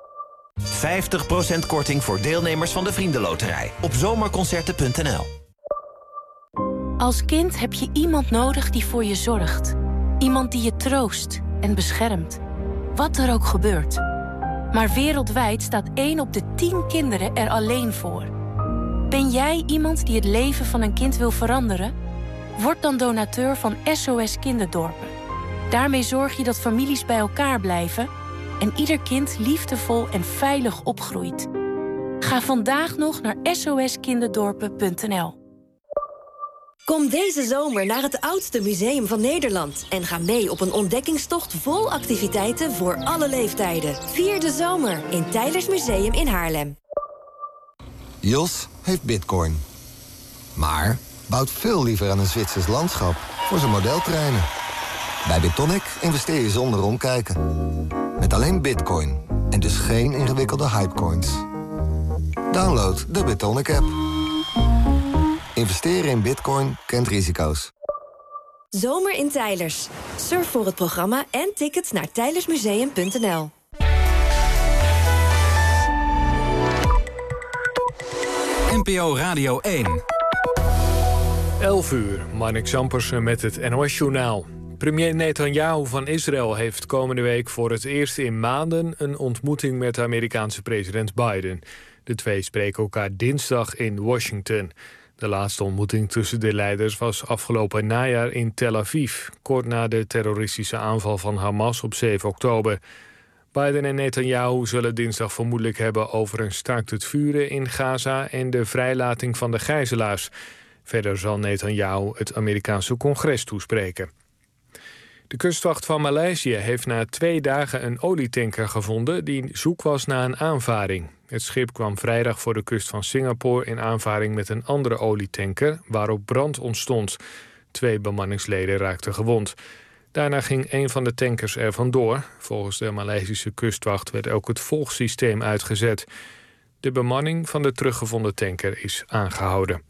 50% korting voor deelnemers van de Vriendenloterij. Op zomerconcerten.nl. Als kind heb je iemand nodig die voor je zorgt. Iemand die je troost en beschermt. Wat er ook gebeurt. Maar wereldwijd staat 1 op de 10 kinderen er alleen voor. Ben jij iemand die het leven van een kind wil veranderen? Word dan donateur van SOS Kinderdorpen. Daarmee zorg je dat families bij elkaar blijven en ieder kind liefdevol en veilig opgroeit. Ga vandaag nog naar soskinderdorpen.nl. Kom deze zomer naar het oudste museum van Nederland en ga mee op een ontdekkingstocht vol activiteiten voor alle leeftijden. Vier de zomer in Teylers Museum in Haarlem. Jos heeft bitcoin. Maar bouwt veel liever aan een Zwitsers landschap voor zijn modeltreinen. Bij Bitonic investeer je zonder omkijken. Met alleen bitcoin en dus geen ingewikkelde hypecoins. Download de Bitonic app. Investeren in bitcoin kent risico's. Zomer in Teylers. Surf voor het programma en tickets naar teylersmuseum.nl. NPO Radio 1. 11 uur, Marnik Zampersen met het NOS-journaal. Premier Netanyahu van Israël heeft komende week voor het eerst in maanden een ontmoeting met de Amerikaanse president Biden. De twee spreken elkaar dinsdag in Washington. De laatste ontmoeting tussen de leiders was afgelopen najaar in Tel Aviv, kort na de terroristische aanval van Hamas op 7 oktober. Biden en Netanyahu zullen dinsdag vermoedelijk hebben over een staakt het vuren in Gaza en de vrijlating van de gijzelaars. Verder zal Netanyahu het Amerikaanse congres toespreken. De kustwacht van Maleisië heeft na 2 dagen een olietanker gevonden die zoek was naar een aanvaring. Het schip kwam vrijdag voor de kust van Singapore in aanvaring met een andere olietanker waarop brand ontstond. 2 bemanningsleden raakten gewond. Daarna ging een van de tankers er vandoor. Volgens de Maleisische kustwacht werd ook het volgsysteem uitgezet. De bemanning van de teruggevonden tanker is aangehouden.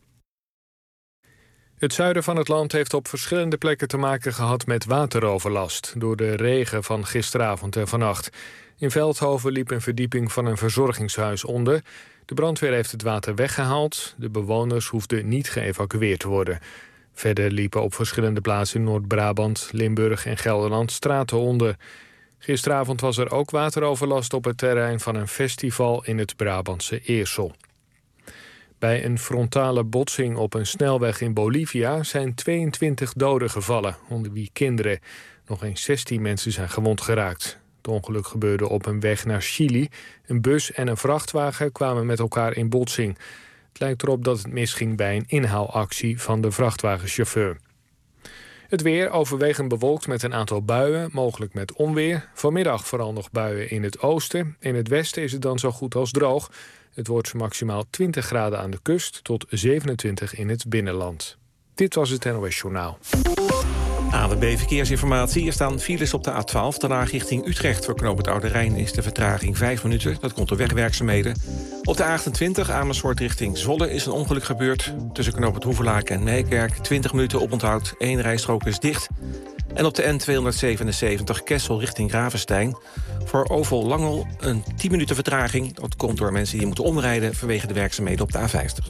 Het zuiden van het land heeft op verschillende plekken te maken gehad met wateroverlast door de regen van gisteravond en vannacht. In Veldhoven liep een verdieping van een verzorgingshuis onder. De brandweer heeft het water weggehaald. De bewoners hoefden niet geëvacueerd te worden. Verder liepen op verschillende plaatsen in Noord-Brabant, Limburg en Gelderland straten onder. Gisteravond was er ook wateroverlast op het terrein van een festival in het Brabantse Eersel. Bij een frontale botsing op een snelweg in Bolivia zijn 22 doden gevallen, onder wie kinderen. Nog eens 16 mensen zijn gewond geraakt. Het ongeluk gebeurde op een weg naar Chili. Een bus en een vrachtwagen kwamen met elkaar in botsing. Het lijkt erop dat het misging bij een inhaalactie van de vrachtwagenchauffeur. Het weer overwegend bewolkt met een aantal buien, mogelijk met onweer. Vanmiddag vooral nog buien in het oosten. In het westen is het dan zo goed als droog. Het wordt maximaal 20 graden aan de kust tot 27 in het binnenland. Dit was het NOS Journaal. ANWB Verkeersinformatie. Er staan files op de A12. Daarna richting Utrecht. Voor knooppunt Oude Rijn is de vertraging 5 minuten. Dat komt door wegwerkzaamheden. Op de A28 Amersfoort richting Zwolle is een ongeluk gebeurd. Tussen knooppunt Hoevelaken en Nijkerk. 20 minuten oponthoud. 1 rijstrook is dicht. En op de N277 Kessel richting Ravenstein. Voor Ovel-Langel een 10 minuten vertraging. Dat komt door mensen die moeten omrijden vanwege de werkzaamheden op de A50.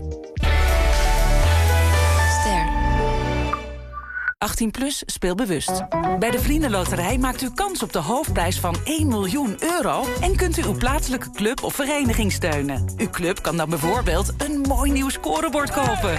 18 plus, speel bewust. Bij de Vriendenloterij maakt u kans op de hoofdprijs van 1 miljoen euro... en kunt u uw plaatselijke club of vereniging steunen. Uw club kan dan bijvoorbeeld een mooi nieuw scorebord kopen.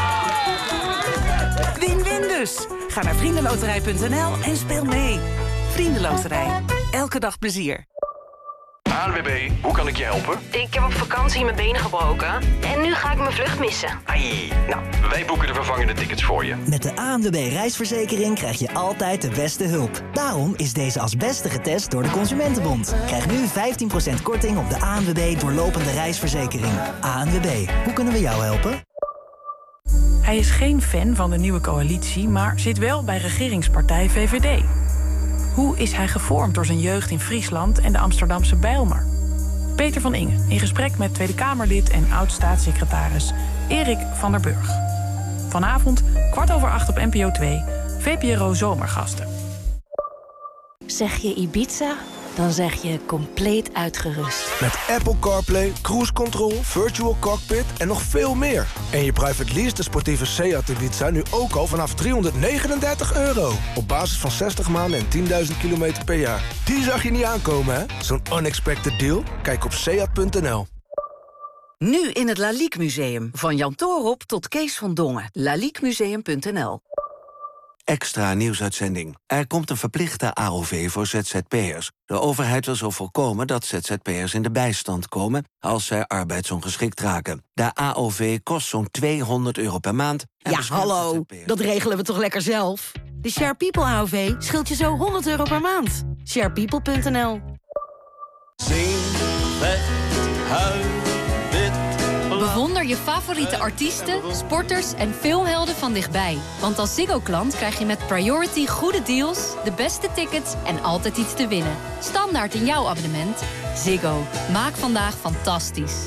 Win-win dus. Ga naar vriendenloterij.nl en speel mee. Vriendenloterij. Elke dag plezier. ANWB, hoe kan ik je helpen? Ik heb op vakantie mijn benen gebroken en nu ga ik mijn vlucht missen. Ai, nou, wij boeken de vervangende tickets voor je. Met de ANWB reisverzekering krijg je altijd de beste hulp. Daarom is deze als beste getest door de Consumentenbond. Krijg nu 15% korting op de ANWB doorlopende reisverzekering. ANWB, hoe kunnen we jou helpen? Hij is geen fan van de nieuwe coalitie, maar zit wel bij regeringspartij VVD. Hoe is hij gevormd door zijn jeugd in Friesland en de Amsterdamse Bijlmer? Peter van Ingen in gesprek met Tweede Kamerlid en oud-staatssecretaris Erik van der Burg. Vanavond 8:15 op NPO 2, VPRO Zomergasten. Zeg je Ibiza, dan zeg je compleet uitgerust. Met Apple CarPlay, Cruise Control, Virtual Cockpit en nog veel meer. En je private lease de sportieve Seat Ibiza nu ook al vanaf €339. Op basis van 60 maanden en 10.000 kilometer per jaar. Die zag je niet aankomen, hè? Zo'n unexpected deal? Kijk op seat.nl. Nu in het Lalique Museum. Van Jan Toorop tot Kees van Dongen. laliquemuseum.nl. Extra nieuwsuitzending. Er komt een verplichte AOV voor ZZP'ers. De overheid wil zo voorkomen dat ZZP'ers in de bijstand komen als zij arbeidsongeschikt raken. De AOV kost zo'n €200 per maand. Ja, hallo, dat regelen we toch lekker zelf? De Share People AOV scheelt je zo €100 per maand. Sharepeople.nl. Zing, vecht, huil, wit. Bewonder je favoriete artiesten, sporters en filmhelden van dichtbij. Want als Ziggo-klant krijg je met Priority goede deals, de beste tickets en altijd iets te winnen. Standaard in jouw abonnement. Ziggo. Maak vandaag fantastisch.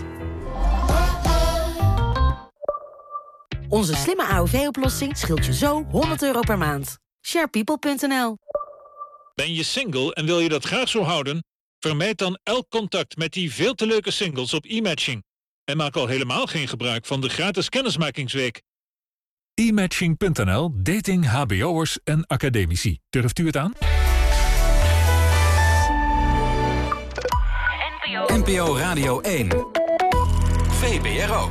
Onze slimme AOV-oplossing scheelt je zo €100 per maand. Sharepeople.nl. Ben je single en wil je dat graag zo houden? Vermijd dan elk contact met die veel te leuke singles op e-matching. En maak al helemaal geen gebruik van de gratis kennismakingsweek. E-matching.nl, dating hbo'ers en academici. Durft u het aan? NPO Radio 1. VPRO.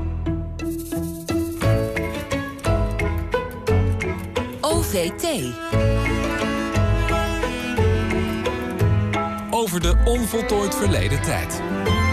OVT. Over de onvoltooid verleden tijd.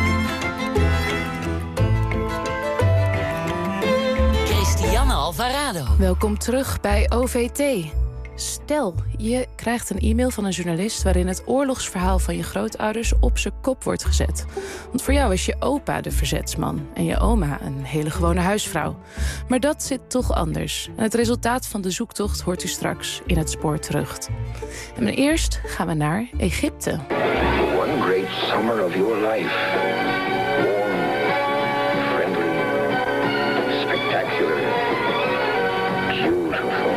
Christiane Alvarado. Welkom terug bij OVT. Stel, je krijgt een e-mail van een journalist waarin het oorlogsverhaal van je grootouders op zijn kop wordt gezet. Want voor jou is je opa de verzetsman en je oma een hele gewone huisvrouw. Maar dat zit toch anders. En het resultaat van de zoektocht hoort u straks in Het Spoor terug. En eerst gaan we naar Egypte. One great summer of your life. Warm, friendly, spectacular, beautiful.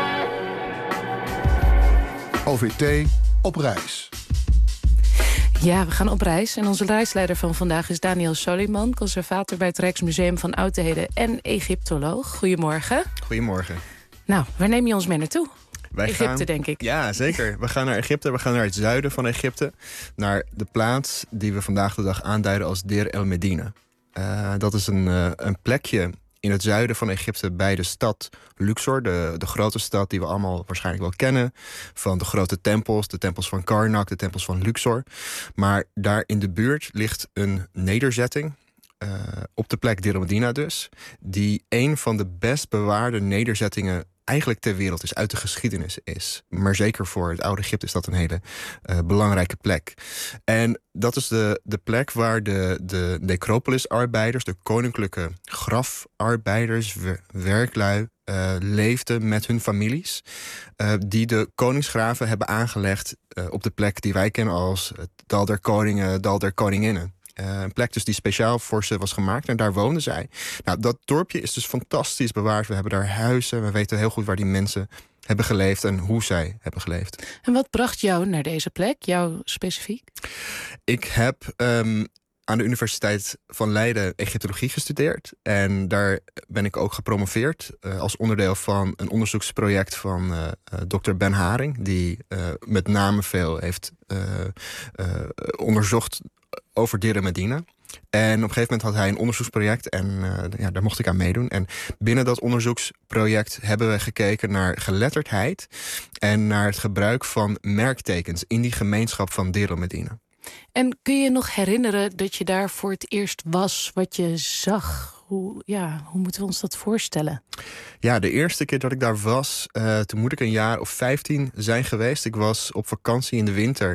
OVT op reis. Ja, we gaan op reis. En onze reisleider van vandaag is Daniel Soliman, conservator bij het Rijksmuseum van Oudheden en Egyptoloog. Goedemorgen. Goedemorgen. Nou, waar neem je ons mee naartoe? Egypte, gaan, denk ik. Ja, zeker. We gaan naar Egypte. We gaan naar het zuiden van Egypte. Naar de plaats die we vandaag de dag aanduiden als Deir el Medina. Dat is een plekje in het zuiden van Egypte bij de stad Luxor. De grote stad die we allemaal waarschijnlijk wel kennen. Van de grote tempels, de tempels van Karnak, de tempels van Luxor. Maar daar in de buurt ligt een nederzetting. Op de plek Deir el Medina dus. Die een van de best bewaarde nederzettingen eigenlijk ter wereld is, uit de geschiedenis is. Maar zeker voor het oude Egypte is dat een hele belangrijke plek. En dat is de plek waar de necropolis-arbeiders, de koninklijke grafarbeiders, werklui, leefden met hun families. Die de koningsgraven hebben aangelegd op de plek die wij kennen als het Dal der Koningen, Dal der Koninginnen. Een plek dus die speciaal voor ze was gemaakt. En daar woonden zij. Nou, dat dorpje is dus fantastisch bewaard. We hebben daar huizen. We weten heel goed waar die mensen hebben geleefd en hoe zij hebben geleefd. En wat bracht jou naar deze plek, jou specifiek? Ik heb aan de Universiteit van Leiden Egyptologie gestudeerd. En daar ben ik ook gepromoveerd als onderdeel van een onderzoeksproject van Dr. Ben Haring. Die met name veel heeft onderzocht over Deir el Medina. En op een gegeven moment had hij een onderzoeksproject en daar mocht ik aan meedoen. En binnen dat onderzoeksproject hebben we gekeken naar geletterdheid en naar het gebruik van merktekens in die gemeenschap van Deir el Medina. En kun je nog herinneren dat je daar voor het eerst was, wat je zag? Hoe moeten we ons dat voorstellen? Ja, de eerste keer dat ik daar was, toen moet ik een jaar of 15 zijn geweest. Ik was op vakantie in de winter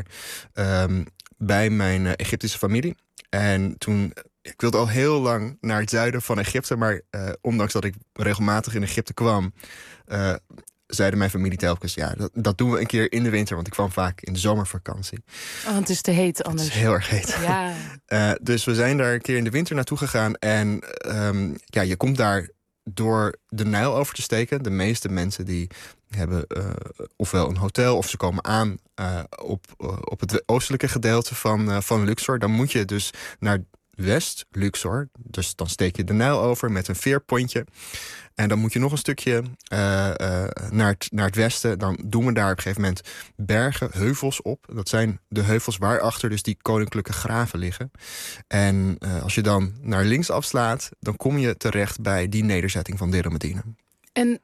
bij mijn Egyptische familie. En toen, ik wilde al heel lang naar het zuiden van Egypte, maar ondanks dat ik regelmatig in Egypte kwam, zeiden mijn familie telkens, dat doen we een keer in de winter, want ik kwam vaak in de zomervakantie. Oh, het is te heet anders. Het is heel erg heet. Ja. Dus we zijn daar een keer in de winter naartoe gegaan. En je komt daar door de Nijl over te steken. De meeste mensen die hebben ofwel een hotel of ze komen aan op het oostelijke gedeelte van Luxor. Dan moet je dus naar West-Luxor. Dus dan steek je de Nijl over met een veerpontje. En dan moet je nog een stukje naar het westen. Dan doen we daar op een gegeven moment bergen, heuvels op. Dat zijn de heuvels waarachter dus die koninklijke graven liggen. En als je dan naar links afslaat, dan kom je terecht bij die nederzetting van Deir el-Medina. En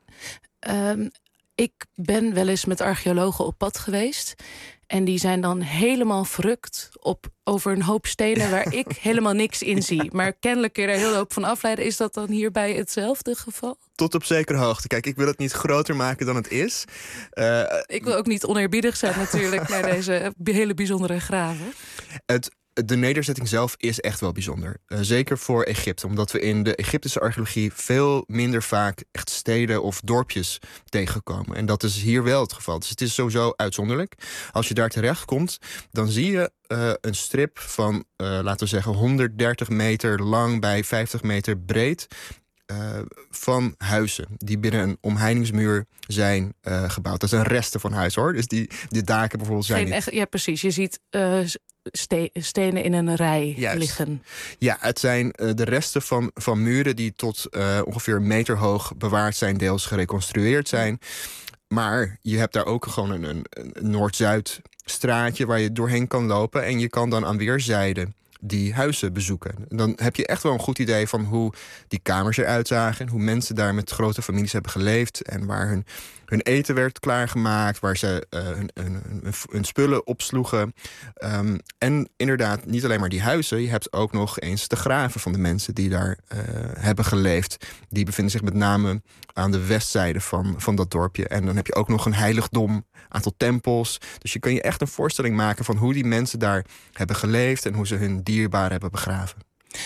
ik ben wel eens met archeologen op pad geweest. En die zijn dan helemaal verrukt over een hoop stenen waar ik helemaal niks in zie. Maar kennelijk kun je er heel hoop van afleiden. Is dat dan hierbij hetzelfde geval? Tot op zekere hoogte. Kijk, ik wil het niet groter maken dan het is. Ik wil ook niet oneerbiedig zijn natuurlijk naar deze hele bijzondere graven. De nederzetting zelf is echt wel bijzonder. Zeker voor Egypte. Omdat we in de Egyptische archeologie veel minder vaak echt steden of dorpjes tegenkomen. En dat is hier wel het geval. Dus het is sowieso uitzonderlijk. Als je daar terecht komt, dan zie je een strip van, laten we zeggen, 130 meter lang bij 50 meter breed. Van huizen die binnen een omheiningsmuur zijn gebouwd. Dat zijn resten van huizen, hoor. Dus die daken bijvoorbeeld zijn... Ja, precies. Je ziet stenen in een rij liggen. Ja, het zijn de resten van muren die tot ongeveer een meter hoog bewaard zijn, deels gereconstrueerd zijn. Maar je hebt daar ook gewoon een Noord-Zuid straatje waar je doorheen kan lopen. En je kan dan aan weerszijden die huizen bezoeken. Dan heb je echt wel een goed idee van hoe die kamers eruit zagen, hoe mensen daar met grote families hebben geleefd en waar hun eten werd klaargemaakt, waar ze hun spullen opsloegen. En inderdaad, niet alleen maar die huizen, je hebt ook nog eens de graven van de mensen die daar hebben geleefd. Die bevinden zich met name aan de westzijde van dat dorpje. En dan heb je ook nog een heiligdom, aantal tempels. Dus je kan je echt een voorstelling maken van hoe die mensen daar hebben geleefd en hoe ze hun dierbaren hebben begraven.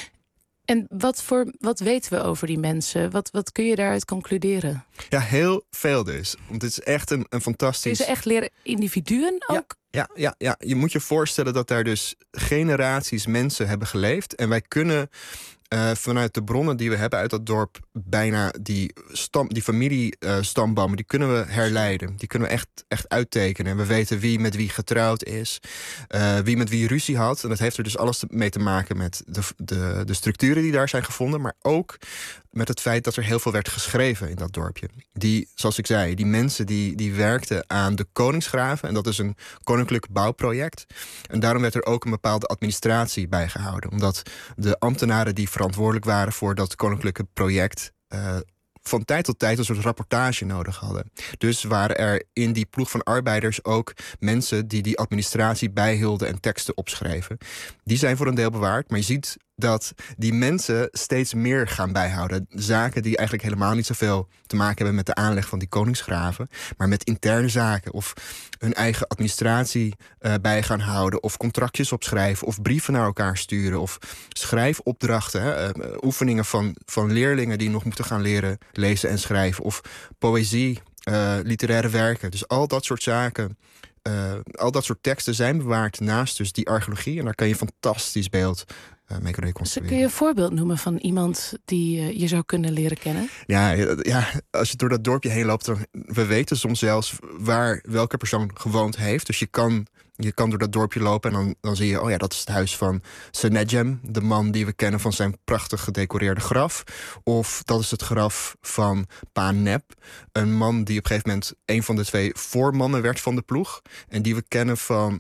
En wat weten we over die mensen? Wat kun je daaruit concluderen? Ja, heel veel dus. Want het is echt een fantastisch... Kun je ze echt leren individuen ook? Ja. Je moet je voorstellen dat daar dus generaties mensen hebben geleefd. En wij kunnen vanuit de bronnen die we hebben uit dat dorp bijna die familiestambomen, die kunnen we herleiden. Die kunnen we echt uittekenen. En we weten wie met wie getrouwd is, wie met wie ruzie had. En dat heeft er dus alles mee te maken met de structuren die daar zijn gevonden, maar ook met het feit dat er heel veel werd geschreven in dat dorpje. Zoals ik zei, die mensen die werkten aan de koningsgraven. En dat is een koninklijk bouwproject. En daarom werd er ook een bepaalde administratie bijgehouden. Omdat de ambtenaren die verantwoordelijk waren voor dat koninklijke project van tijd tot tijd een soort rapportage nodig hadden. Dus waren er in die ploeg van arbeiders ook mensen die administratie bijhielden en teksten opschreven. Die zijn voor een deel bewaard, maar je ziet dat die mensen steeds meer gaan bijhouden. Zaken die eigenlijk helemaal niet zoveel te maken hebben met de aanleg van die koningsgraven, maar met interne zaken of hun eigen administratie bij gaan houden, of contractjes opschrijven, of brieven naar elkaar sturen, of schrijfopdrachten, oefeningen van leerlingen die nog moeten gaan leren lezen en schrijven, of poëzie, literaire werken. Dus al dat soort zaken, al dat soort teksten zijn bewaard naast dus die archeologie. En daar kan je een fantastisch beeld mee reconstrueren. Kun je een voorbeeld noemen van iemand die je zou kunnen leren kennen? Ja, als je door dat dorpje heen loopt, we weten soms zelfs waar welke persoon gewoond heeft. Dus je kan door dat dorpje lopen en dan zie je, oh ja, dat is het huis van Senedjem, de man die we kennen van zijn prachtig gedecoreerde graf. Of dat is het graf van Pa Nep, een man die op een gegeven moment een van de 2 voormannen werd van de ploeg. En die we kennen van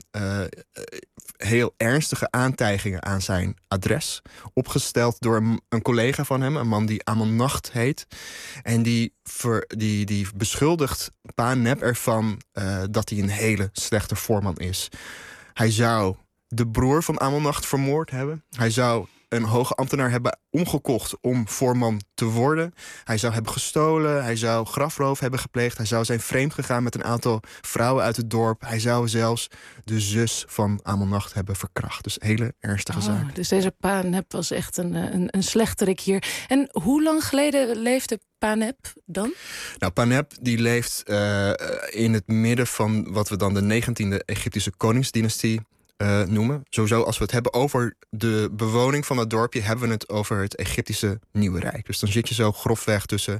heel ernstige aantijgingen aan zijn adres. Opgesteld door een collega van hem, een man die Amon Nacht heet. En die beschuldigt Pa Nep ervan dat hij een hele slechte voorman is. Hij zou de broer van Amelnacht vermoord hebben. Hij zou een hoge ambtenaar hebben omgekocht om voorman te worden. Hij zou hebben gestolen, hij zou grafroof hebben gepleegd. Hij zou zijn vreemd gegaan met een aantal vrouwen uit het dorp. Hij zou zelfs de zus van Amelnacht hebben verkracht. Dus hele ernstige zaak. Dus deze Panep was echt een slechterik hier. En hoe lang geleden leefde Panep dan? Nou, Panep die leeft in het midden van wat we dan de 19e Egyptische koningsdynastie noemen. Sowieso, als we het hebben over de bewoning van het dorpje, hebben we het over het Egyptische Nieuwe Rijk. Dus dan zit je zo grofweg tussen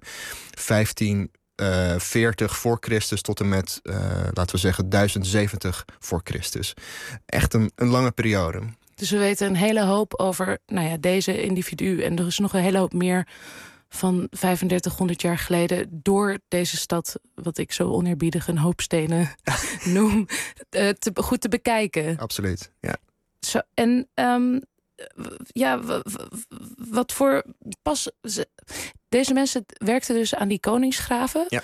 1540 voor Christus tot en met, laten we zeggen, 1070 voor Christus. Echt een lange periode. Dus we weten een hele hoop over deze individu. En er is nog een hele hoop meer van 3500 jaar geleden door deze stad, wat ik zo oneerbiedig een hoop stenen noem, goed te bekijken. Absoluut, ja. Zo, en wat voor deze mensen werkten dus aan die koningsgraven. Ja.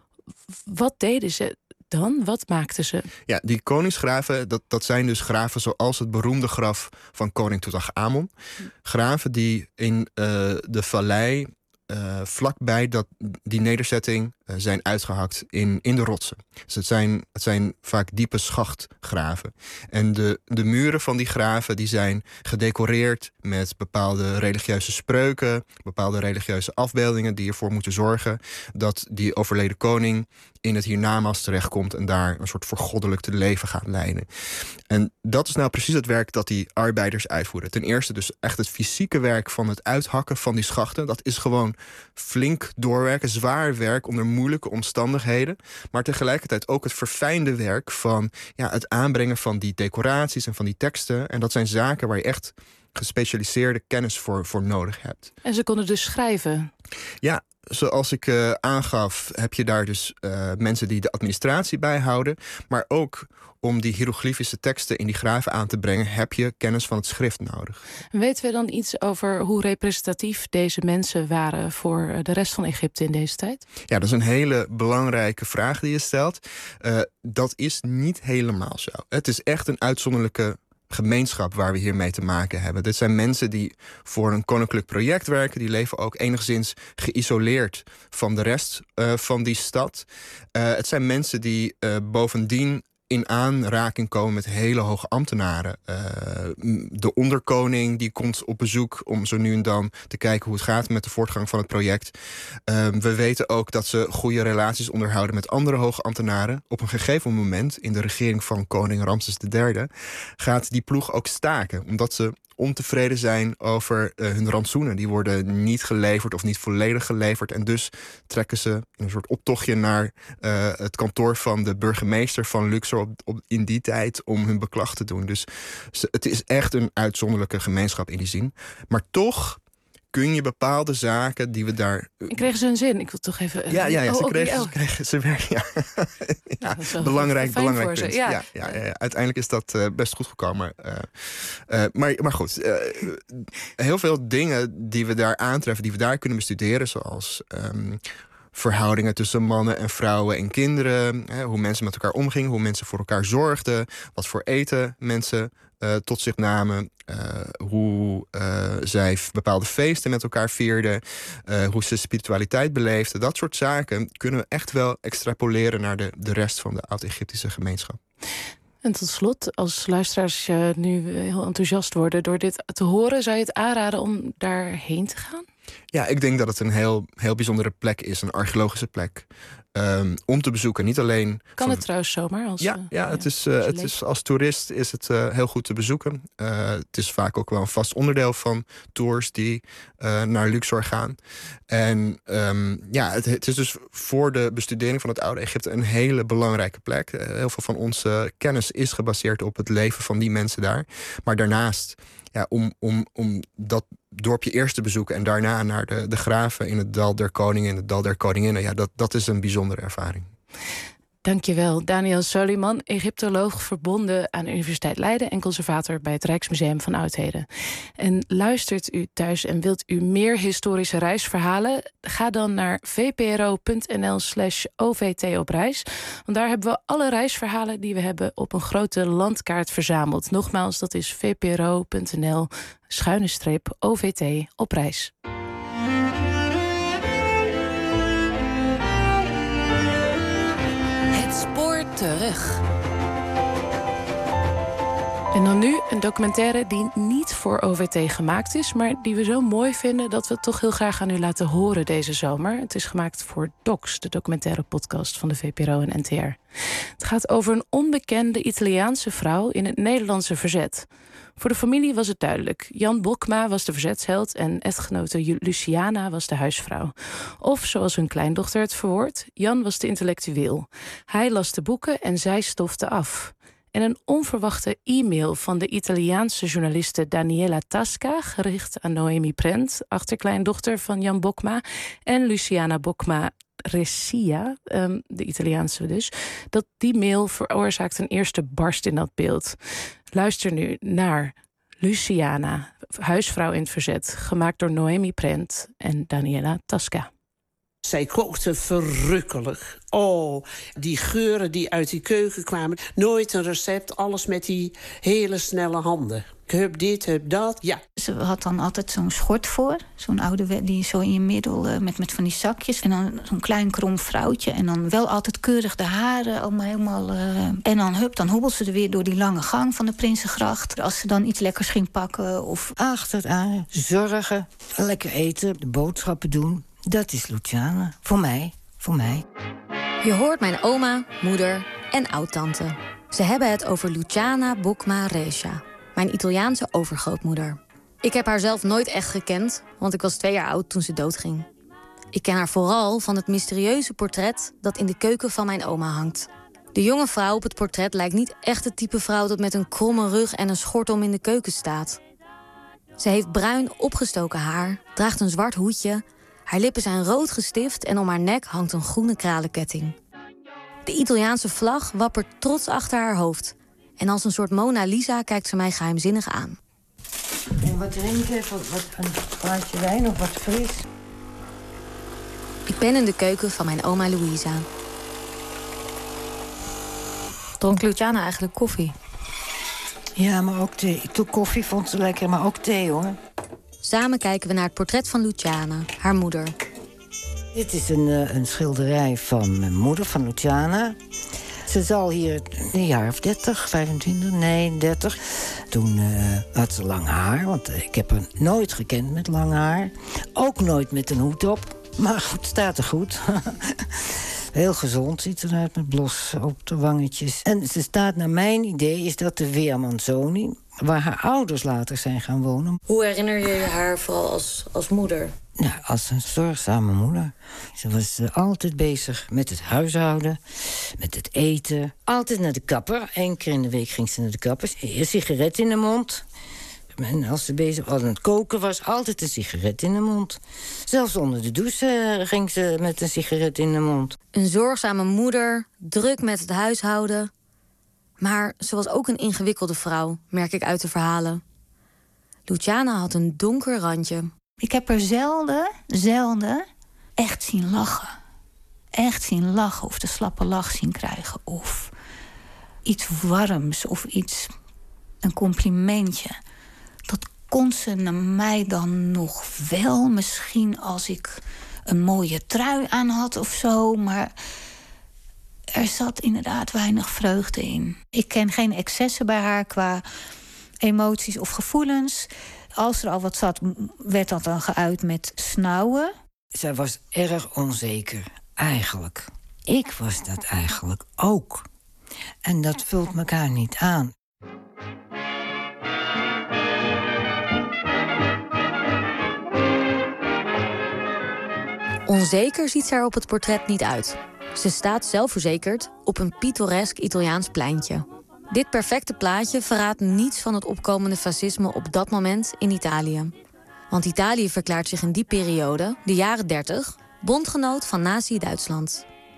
Wat deden ze dan? Wat maakten ze? Ja, die koningsgraven, dat zijn dus graven zoals het beroemde graf van koning Tutankhamon. Graven die in de vallei vlakbij die nederzetting zijn uitgehakt in de rotsen. Dus het zijn vaak diepe schachtgraven. En de muren van die graven die zijn gedecoreerd met bepaalde religieuze spreuken, bepaalde religieuze afbeeldingen die ervoor moeten zorgen dat die overleden koning in het hiernamaals terechtkomt en daar een soort vergoddelijkte leven gaat leiden. En dat is nou precies het werk dat die arbeiders uitvoeren. Ten eerste dus echt het fysieke werk van het uithakken van die schachten. Dat is gewoon flink doorwerken, zwaar werk onder moeilijke omstandigheden. Maar tegelijkertijd ook het verfijnde werk van het aanbrengen van die decoraties en van die teksten. En dat zijn zaken waar je echt gespecialiseerde kennis voor nodig hebt. En ze konden dus schrijven? Ja, zoals ik aangaf, heb je daar dus mensen die de administratie bijhouden. Maar ook om die hiëroglifische teksten in die graven aan te brengen, heb je kennis van het schrift nodig. Weten we dan iets over hoe representatief deze mensen waren voor de rest van Egypte in deze tijd? Ja, dat is een hele belangrijke vraag die je stelt. Dat is niet helemaal zo. Het is echt een uitzonderlijke gemeenschap waar we hiermee te maken hebben. Dit zijn mensen die voor een koninklijk project werken. Die leven ook enigszins geïsoleerd van de rest van die stad. Het zijn mensen die bovendien in aanraking komen met hele hoge ambtenaren. De onderkoning die komt op bezoek om zo nu en dan te kijken hoe het gaat met de voortgang van het project. We weten ook dat ze goede relaties onderhouden met andere hoge ambtenaren. Op een gegeven moment in de regering van koning Ramses III gaat die ploeg ook staken, omdat ze ontevreden zijn over hun rantsoenen. Die worden niet geleverd of niet volledig geleverd. En dus trekken ze een soort optochtje naar het kantoor van de burgemeester van Luxor in die tijd om hun beklag te doen. Dus het is echt een uitzonderlijke gemeenschap in die zin. Maar toch kun je bepaalde zaken die we daar... Kregen ze een zin? Ik wil toch even... Ze kregen ze werk. Ja. Ja, belangrijk punt. Ja. Uiteindelijk is dat best goed gekomen. Maar goed, heel veel dingen die we daar aantreffen, die we daar kunnen bestuderen, zoals verhoudingen tussen mannen en vrouwen en kinderen, hoe mensen met elkaar omgingen, hoe mensen voor elkaar zorgden, wat voor eten mensen tot zich namen, hoe zij bepaalde feesten met elkaar vierden, hoe ze spiritualiteit beleefden. Dat soort zaken kunnen we echt wel extrapoleren naar de rest van de oud-Egyptische gemeenschap. En tot slot, als luisteraars nu heel enthousiast worden door dit te horen, zou je het aanraden om daarheen te gaan? Ja, ik denk dat het een heel bijzondere plek is, een archeologische plek. Om te bezoeken. Niet alleen. Kan het trouwens zomaar? Het is als toerist is het heel goed te bezoeken. Het is vaak ook wel een vast onderdeel van tours die naar Luxor gaan. En het is dus voor de bestudering van het oude Egypte een hele belangrijke plek. Heel veel van onze kennis is gebaseerd op het leven van die mensen daar. Maar daarnaast, om dat dorpje eerst te bezoeken en daarna naar de graven in het Dal der Koningen en het Dal der Koninginnen, dat is een bijzondere ervaring. Dankjewel, Daniel Soliman, Egyptoloog verbonden aan de Universiteit Leiden en conservator bij het Rijksmuseum van Oudheden. En luistert u thuis en wilt u meer historische reisverhalen? Ga dan naar vpro.nl/OVT op reis. Want daar hebben we alle reisverhalen die we hebben op een grote landkaart verzameld. Nogmaals, dat is vpro.nl/OVT op reis. Spoor terug. En dan nu een documentaire die niet voor OVT gemaakt is, maar die we zo mooi vinden dat we het toch heel graag aan u laten horen deze zomer. Het is gemaakt voor Docs, de documentaire podcast van de VPRO en NTR. Het gaat over een onbekende Italiaanse vrouw in het Nederlandse verzet. Voor de familie was het duidelijk. Jan Bokma was de verzetsheld en echtgenote Luciana was de huisvrouw. Of, zoals hun kleindochter het verwoordt, Jan was de intellectueel. Hij las de boeken en zij stofte af. En een onverwachte e-mail van de Italiaanse journaliste Daniela Tasca, gericht aan Noemi Prent, achterkleindochter van Jan Bokma, en Luciana Bokma Ressia, de Italiaanse dus, dat die mail veroorzaakt een eerste barst in dat beeld. Luister nu naar Luciana, huisvrouw in het verzet, gemaakt door Noemi Prent en Daniela Tasca. Zij kookte verrukkelijk. Oh, die geuren die uit die keuken kwamen. Nooit een recept, alles met die hele snelle handen. Hup dit, hup dat, ja. Ze had dan altijd zo'n schort voor. Zo'n oude, die zo in je middel met van die zakjes. En dan zo'n klein krom vrouwtje. En dan wel altijd keurig de haren, allemaal helemaal... En dan hup, dan hobbelt ze er weer door die lange gang van de Prinsengracht. Als ze dan iets lekkers ging pakken of... Achteraan, zorgen, lekker eten, de boodschappen doen. Dat is Luciana. Voor mij. Je hoort mijn oma, moeder en oudtante. Ze hebben het over Luciana Bokma Rescia, mijn Italiaanse overgrootmoeder. Ik heb haar zelf nooit echt gekend, want ik was 2 jaar oud toen ze doodging. Ik ken haar vooral van het mysterieuze portret dat in de keuken van mijn oma hangt. De jonge vrouw op het portret lijkt niet echt het type vrouw dat met een kromme rug en een schort om in de keuken staat. Ze heeft bruin opgestoken haar, draagt een zwart hoedje. Haar lippen zijn rood gestift en om haar nek hangt een groene kralenketting. De Italiaanse vlag wappert trots achter haar hoofd. En als een soort Mona Lisa kijkt ze mij geheimzinnig aan. En wat drinken? Wat een glaasje wijn of wat fris? Ik ben in de keuken van mijn oma Louisa. Dronk Luciana eigenlijk koffie? Ja, maar ook thee. Ik doe koffie, vond ze lekker, maar ook thee, hoor. Samen kijken we naar het portret van Luciana, haar moeder. Dit is een schilderij van mijn moeder, van Luciana. Ze zal hier een jaar of 30, 25, nee, 30. Toen had ze lang haar, want ik heb haar nooit gekend met lang haar. Ook nooit met een hoed op, maar goed, staat er goed. Heel gezond ziet eruit met blos op de wangetjes. En ze staat, naar mijn idee, is dat de Via Manzoni, waar haar ouders later zijn gaan wonen. Hoe herinner je je haar vooral als moeder? Ja, als een zorgzame moeder. Ze was altijd bezig met het huishouden, met het eten. Altijd naar de kapper. 1 keer in de week ging ze naar de kapper. Een sigaret in de mond. En als ze bezig was aan het koken was, altijd een sigaret in de mond. Zelfs onder de douche ging ze met een sigaret in de mond. Een zorgzame moeder, druk met het huishouden. Maar ze was ook een ingewikkelde vrouw, merk ik uit de verhalen. Luciana had een donker randje. Ik heb haar zelden echt zien lachen. Echt zien lachen of de slappe lach zien krijgen. Of iets warms of iets, een complimentje. Dat kon ze naar mij dan nog wel. Misschien als ik een mooie trui aan had of zo. Maar er zat inderdaad weinig vreugde in. Ik ken geen excessen bij haar qua emoties of gevoelens. Als er al wat zat, werd dat dan geuit met snauwen. Zij was erg onzeker, eigenlijk. Ik was dat eigenlijk ook. En dat vult elkaar niet aan. Onzeker ziet ze er op het portret niet uit. Ze staat zelfverzekerd op een pittoresk Italiaans pleintje. Dit perfecte plaatje verraadt niets van het opkomende fascisme op dat moment in Italië. Want Italië verklaart zich in die periode, de jaren 30, bondgenoot van Nazi-Duitsland.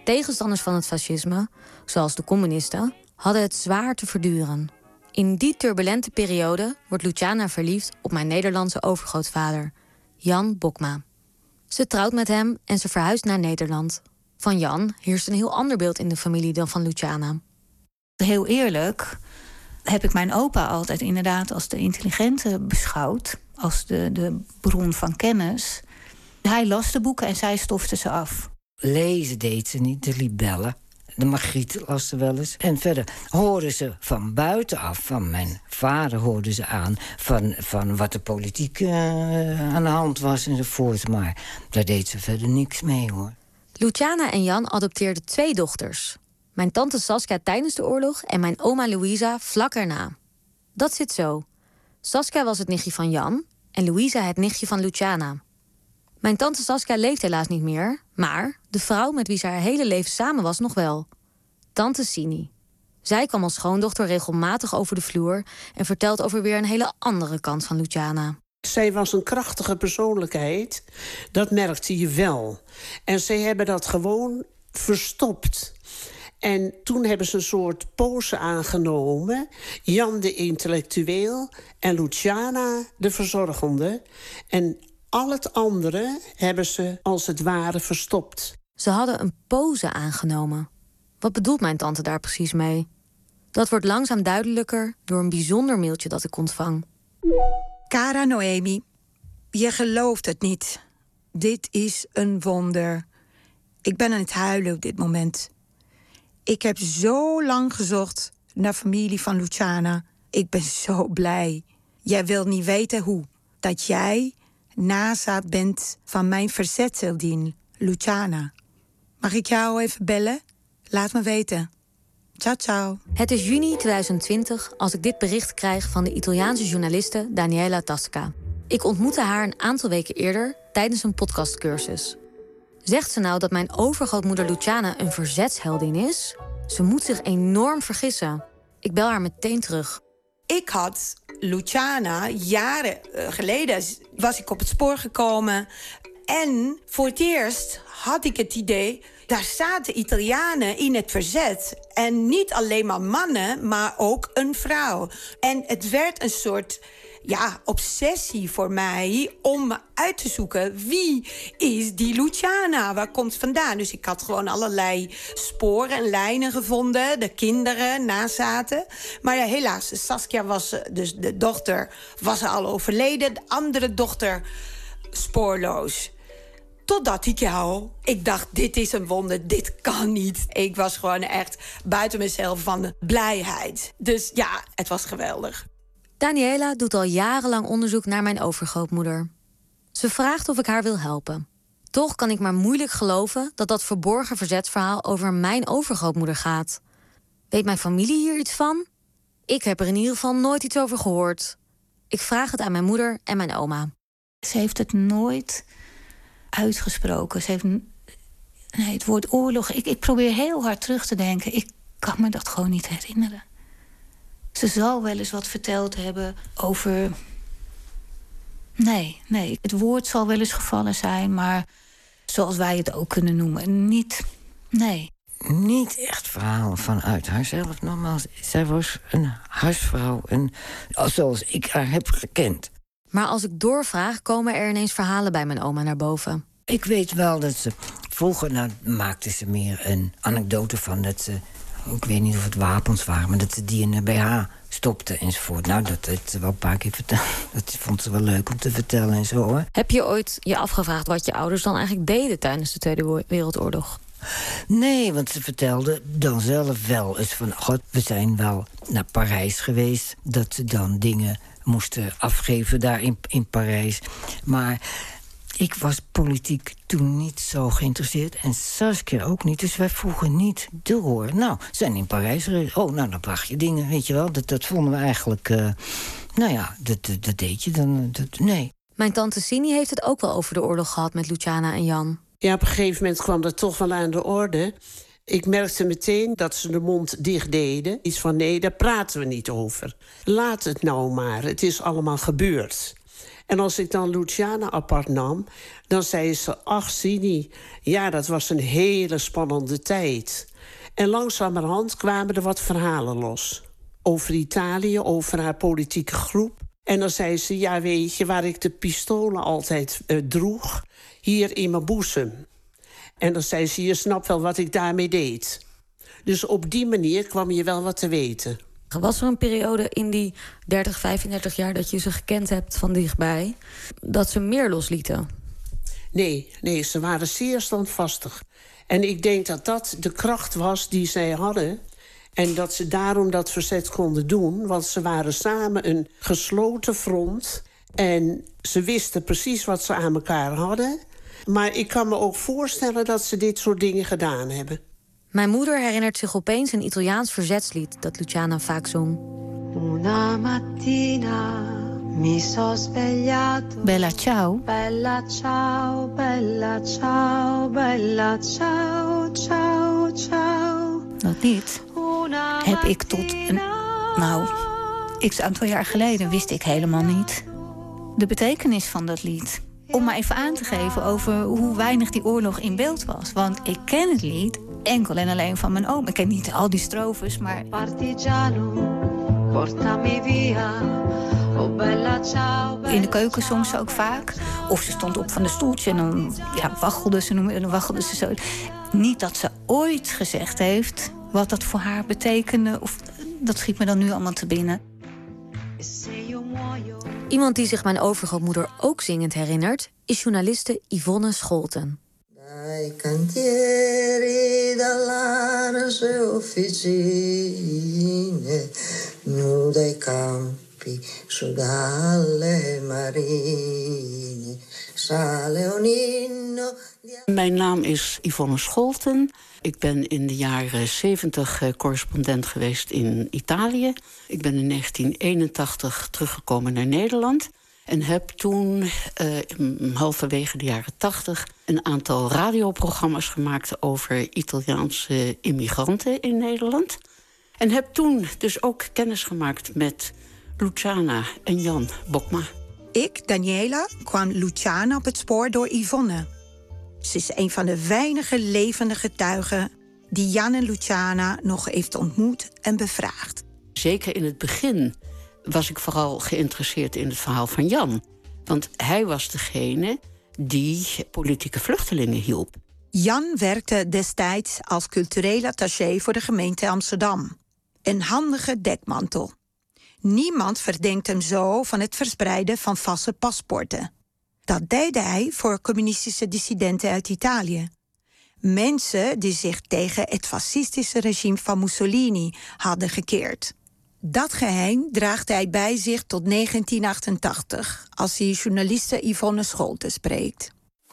Tegenstanders van het fascisme, zoals de communisten, hadden het zwaar te verduren. In die turbulente periode wordt Luciana verliefd op mijn Nederlandse overgrootvader, Jan Bokma. Ze trouwt met hem en ze verhuist naar Nederland. Van Jan heerst een heel ander beeld in de familie dan van Luciana. Heel eerlijk heb ik mijn opa altijd inderdaad als de intelligente beschouwd. Als de bron van kennis. Hij las de boeken en zij stofte ze af. Lezen deed ze niet, de libellen. De Margriet las ze wel eens. En verder hoorden ze van buitenaf, van mijn vader hoorden ze aan... van wat de politiek aan de hand was enzovoort. Maar daar deed ze verder niks mee, hoor. Luciana en Jan adopteerden 2 dochters. Mijn tante Saskia tijdens de oorlog en mijn oma Louisa vlak erna. Dat zit zo. Saskia was het nichtje van Jan en Louisa het nichtje van Luciana. Mijn tante Saskia leeft helaas niet meer, maar de vrouw met wie ze haar hele leven samen was nog wel. Tante Sini. Zij kwam als schoondochter regelmatig over de vloer en vertelt over weer een hele andere kant van Luciana. Zij was een krachtige persoonlijkheid, dat merkte je wel. En zij hebben dat gewoon verstopt. En toen hebben ze een soort pose aangenomen. Jan de intellectueel en Luciana de verzorgende. En al het andere hebben ze als het ware verstopt. Ze hadden een pose aangenomen. Wat bedoelt mijn tante daar precies mee? Dat wordt langzaam duidelijker door een bijzonder mailtje dat ik ontvang. Cara Noemi, je gelooft het niet. Dit is een wonder. Ik ben aan het huilen op dit moment. Ik heb zo lang gezocht naar familie van Luciana. Ik ben zo blij. Jij wil niet weten hoe. Dat jij nazaat bent van mijn verzetseldien, Luciana. Mag ik jou even bellen? Laat me weten. Ciao, ciao. Het is juni 2020 als ik dit bericht krijg van de Italiaanse journaliste Daniela Tasca. Ik ontmoette haar een aantal weken eerder tijdens een podcastcursus. Zegt ze nou dat mijn overgrootmoeder Luciana een verzetsheldin is? Ze moet zich enorm vergissen. Ik bel haar meteen terug. Ik had Luciana jaren geleden was ik op het spoor gekomen. En voor het eerst had ik het idee, daar zaten Italianen in het verzet. En niet alleen maar mannen, maar ook een vrouw. En het werd een soort obsessie voor mij om uit te zoeken, wie is die Luciana? Waar komt ze vandaan? Dus ik had gewoon allerlei sporen en lijnen gevonden. De kinderen nazaten. Maar ja, helaas, Saskia was, dus de dochter, was al overleden. De andere dochter spoorloos. Totdat ik dacht, dit is een wonder, dit kan niet. Ik was gewoon echt buiten mezelf van de blijheid. Dus ja, het was geweldig. Daniela doet al jarenlang onderzoek naar mijn overgrootmoeder. Ze vraagt of ik haar wil helpen. Toch kan ik maar moeilijk geloven dat dat verborgen verzetsverhaal over mijn overgrootmoeder gaat. Weet mijn familie hier iets van? Ik heb er in ieder geval nooit iets over gehoord. Ik vraag het aan mijn moeder en mijn oma. Ze heeft het nooit uitgesproken. Het woord oorlog. Ik probeer heel hard terug te denken. Ik kan me dat gewoon niet herinneren. Ze zal wel eens wat verteld hebben over... Nee. Het woord zal wel eens gevallen zijn, maar zoals wij het ook kunnen noemen, niet... Nee. Niet echt verhalen vanuit haarzelf. Nogmaals, zij was een huisvrouw, zoals ik haar heb gekend. Maar als ik doorvraag, komen er ineens verhalen bij mijn oma naar boven. Ik weet wel dat ze... Vroeger maakte ze meer een anekdote van dat ze... Ik weet niet of het wapens waren, maar dat ze die in de BH stopte enzovoort. Nou, dat heeft ze wel een paar keer verteld. Dat vond ze wel leuk om te vertellen en zo, hoor. Heb je ooit je afgevraagd wat je ouders dan eigenlijk deden tijdens de Tweede Wereldoorlog? Nee, want ze vertelde dan zelf wel eens van... God, we zijn wel naar Parijs geweest. Dat ze dan dingen moesten afgeven daar in Parijs. Maar ik was politiek toen niet zo geïnteresseerd. En Saskia ook niet. Dus wij vroegen niet door. Nou, ze zijn in Parijs geweest. Oh, nou, dan bracht je dingen, weet je wel. Dat vonden we eigenlijk... dat deed je dan. Nee. Mijn tante Sini heeft het ook wel over de oorlog gehad met Luciana en Jan. Ja, op een gegeven moment kwam dat toch wel aan de orde. Ik merkte meteen dat ze de mond dicht deden. Iets van, nee, daar praten we niet over. Laat het nou maar, het is allemaal gebeurd. En als ik dan Luciana apart nam, dan zei ze... ach, Sini, ja, dat was een hele spannende tijd. En langzamerhand kwamen er wat verhalen los. Over Italië, over haar politieke groep. En dan zei ze, ja, weet je, waar ik de pistolen altijd droeg... hier in mijn boezem. En dan zei ze, je snapt wel wat ik daarmee deed. Dus op die manier kwam je wel wat te weten. Was er een periode in die 30, 35 jaar dat je ze gekend hebt van dichtbij... dat ze meer loslieten? Nee, ze waren zeer standvastig. En ik denk dat dat de kracht was die zij hadden... en dat ze daarom dat verzet konden doen. Want ze waren samen een gesloten front... en ze wisten precies wat ze aan elkaar hadden. Maar ik kan me ook voorstellen dat ze dit soort dingen gedaan hebben. Mijn moeder herinnert zich opeens een Italiaans verzetslied... dat Luciana vaak zong. Una mattina mi so svegliato. Bella ciao. Bella ciao, bella ciao, bella ciao, ciao, ciao. Dat lied heb ik tot x aantal jaar geleden wist ik helemaal niet. De betekenis van dat lied. Om maar even aan te geven over hoe weinig die oorlog in beeld was. Want ik ken het lied enkel en alleen van mijn oom. Ik ken niet al die strofes, maar... In de keuken zong ze ook vaak. Of ze stond op van de stoeltje en dan waggelde ze zo. Niet dat ze ooit gezegd heeft wat dat voor haar betekende. Of dat schiet me dan nu allemaal te binnen. Iemand die zich mijn overgrootmoeder ook zingend herinnert... is journaliste Yvonne Scholten. Dai cantieri dall'arse officine, nu dai campi su dalle marine, sale un inno. Mijn naam is Yvonne Scholten. Ik ben in de jaren 70 correspondent geweest in Italië. Ik ben in 1981 teruggekomen naar Nederland. En heb toen, halverwege de jaren 80... een aantal radioprogramma's gemaakt over Italiaanse immigranten in Nederland. En heb toen dus ook kennis gemaakt met Luciana en Jan Bokma. Ik, Daniela, kwam Luciana op het spoor door Yvonne. Ze is een van de weinige levende getuigen die Jan en Luciana nog heeft ontmoet en bevraagd. Zeker in het begin was ik vooral geïnteresseerd in het verhaal van Jan. Want hij was degene die politieke vluchtelingen hielp. Jan werkte destijds als cultureel attaché voor de gemeente Amsterdam. Een handige dekmantel. Niemand verdenkt hem zo van het verspreiden van valse paspoorten. Dat deed hij voor communistische dissidenten uit Italië. Mensen die zich tegen het fascistische regime van Mussolini hadden gekeerd. Dat geheim draagt hij bij zich tot 1988... als hij journaliste Yvonne Scholten spreekt.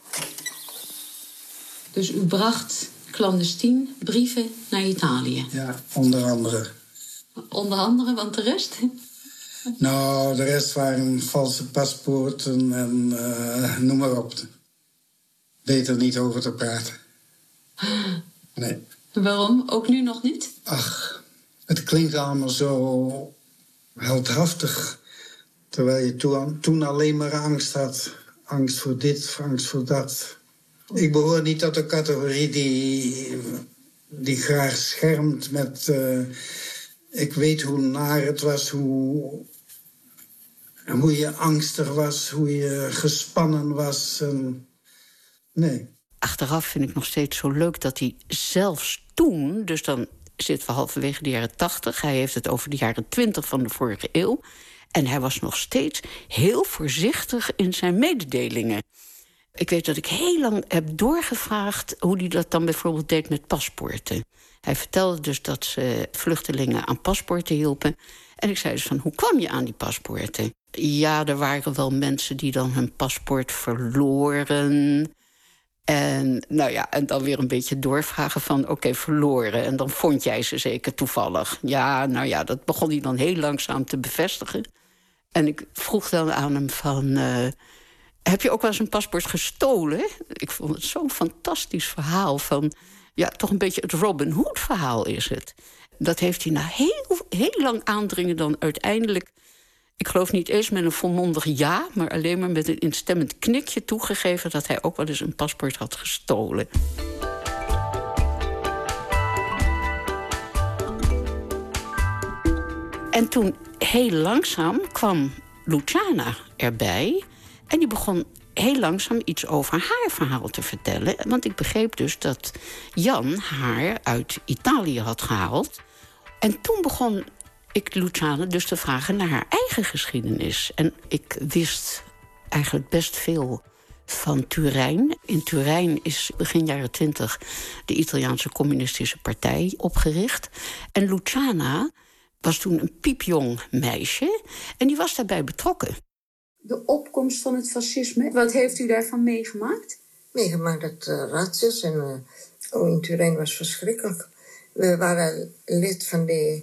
Dus u bracht clandestien brieven naar Italië? Ja, onder andere. Onder andere, want de rest? Nou, de rest waren valse paspoorten en noem maar op. Beter niet over te praten. Nee. Waarom? Ook nu nog niet? Ach, het klinkt allemaal zo heldhaftig. Terwijl je toen alleen maar angst had. Angst voor dit, angst voor dat. Ik behoor niet tot de categorie die graag schermt met... ik weet hoe naar het was, hoe je angstig was, hoe je gespannen was. Nee. Achteraf vind ik nog steeds zo leuk dat hij zelfs toen... dus dan zitten we halverwege de jaren 80... hij heeft het over de jaren 20 van de vorige eeuw... en hij was nog steeds heel voorzichtig in zijn mededelingen. Ik weet dat ik heel lang heb doorgevraagd... hoe hij dat dan bijvoorbeeld deed met paspoorten. Hij vertelde dus dat ze vluchtelingen aan paspoorten hielpen. En ik zei dus van, hoe kwam je aan die paspoorten? Ja, er waren wel mensen die dan hun paspoort verloren. En nou ja, en dan weer een beetje doorvragen van, oké, verloren. En dan vond jij ze zeker toevallig. Ja, nou ja, dat begon hij dan heel langzaam te bevestigen. En ik vroeg dan aan hem van... heb je ook wel eens een paspoort gestolen? Ik vond het zo'n fantastisch verhaal van... ja, toch een beetje het Robin Hood verhaal is het. Dat heeft hij na heel lang aandringen dan uiteindelijk... Ik geloof niet eens met een volmondig ja, maar alleen maar met een instemmend knikje toegegeven dat hij ook wel eens een paspoort had gestolen. En toen heel langzaam kwam Luciana erbij en die begon heel langzaam iets over haar verhaal te vertellen. Want ik begreep dus dat Jan haar uit Italië had gehaald. En toen begon ik Luciana dus te vragen naar haar eigen geschiedenis. En ik wist eigenlijk best veel van Turijn. In Turijn is begin jaren 20 de Italiaanse Communistische Partij opgericht. En Luciana was toen een piepjong meisje en die was daarbij betrokken. De opkomst van het fascisme, wat heeft u daarvan meegemaakt? Meegemaakt dat razzia's en in Turijn was verschrikkelijk. We waren lid van de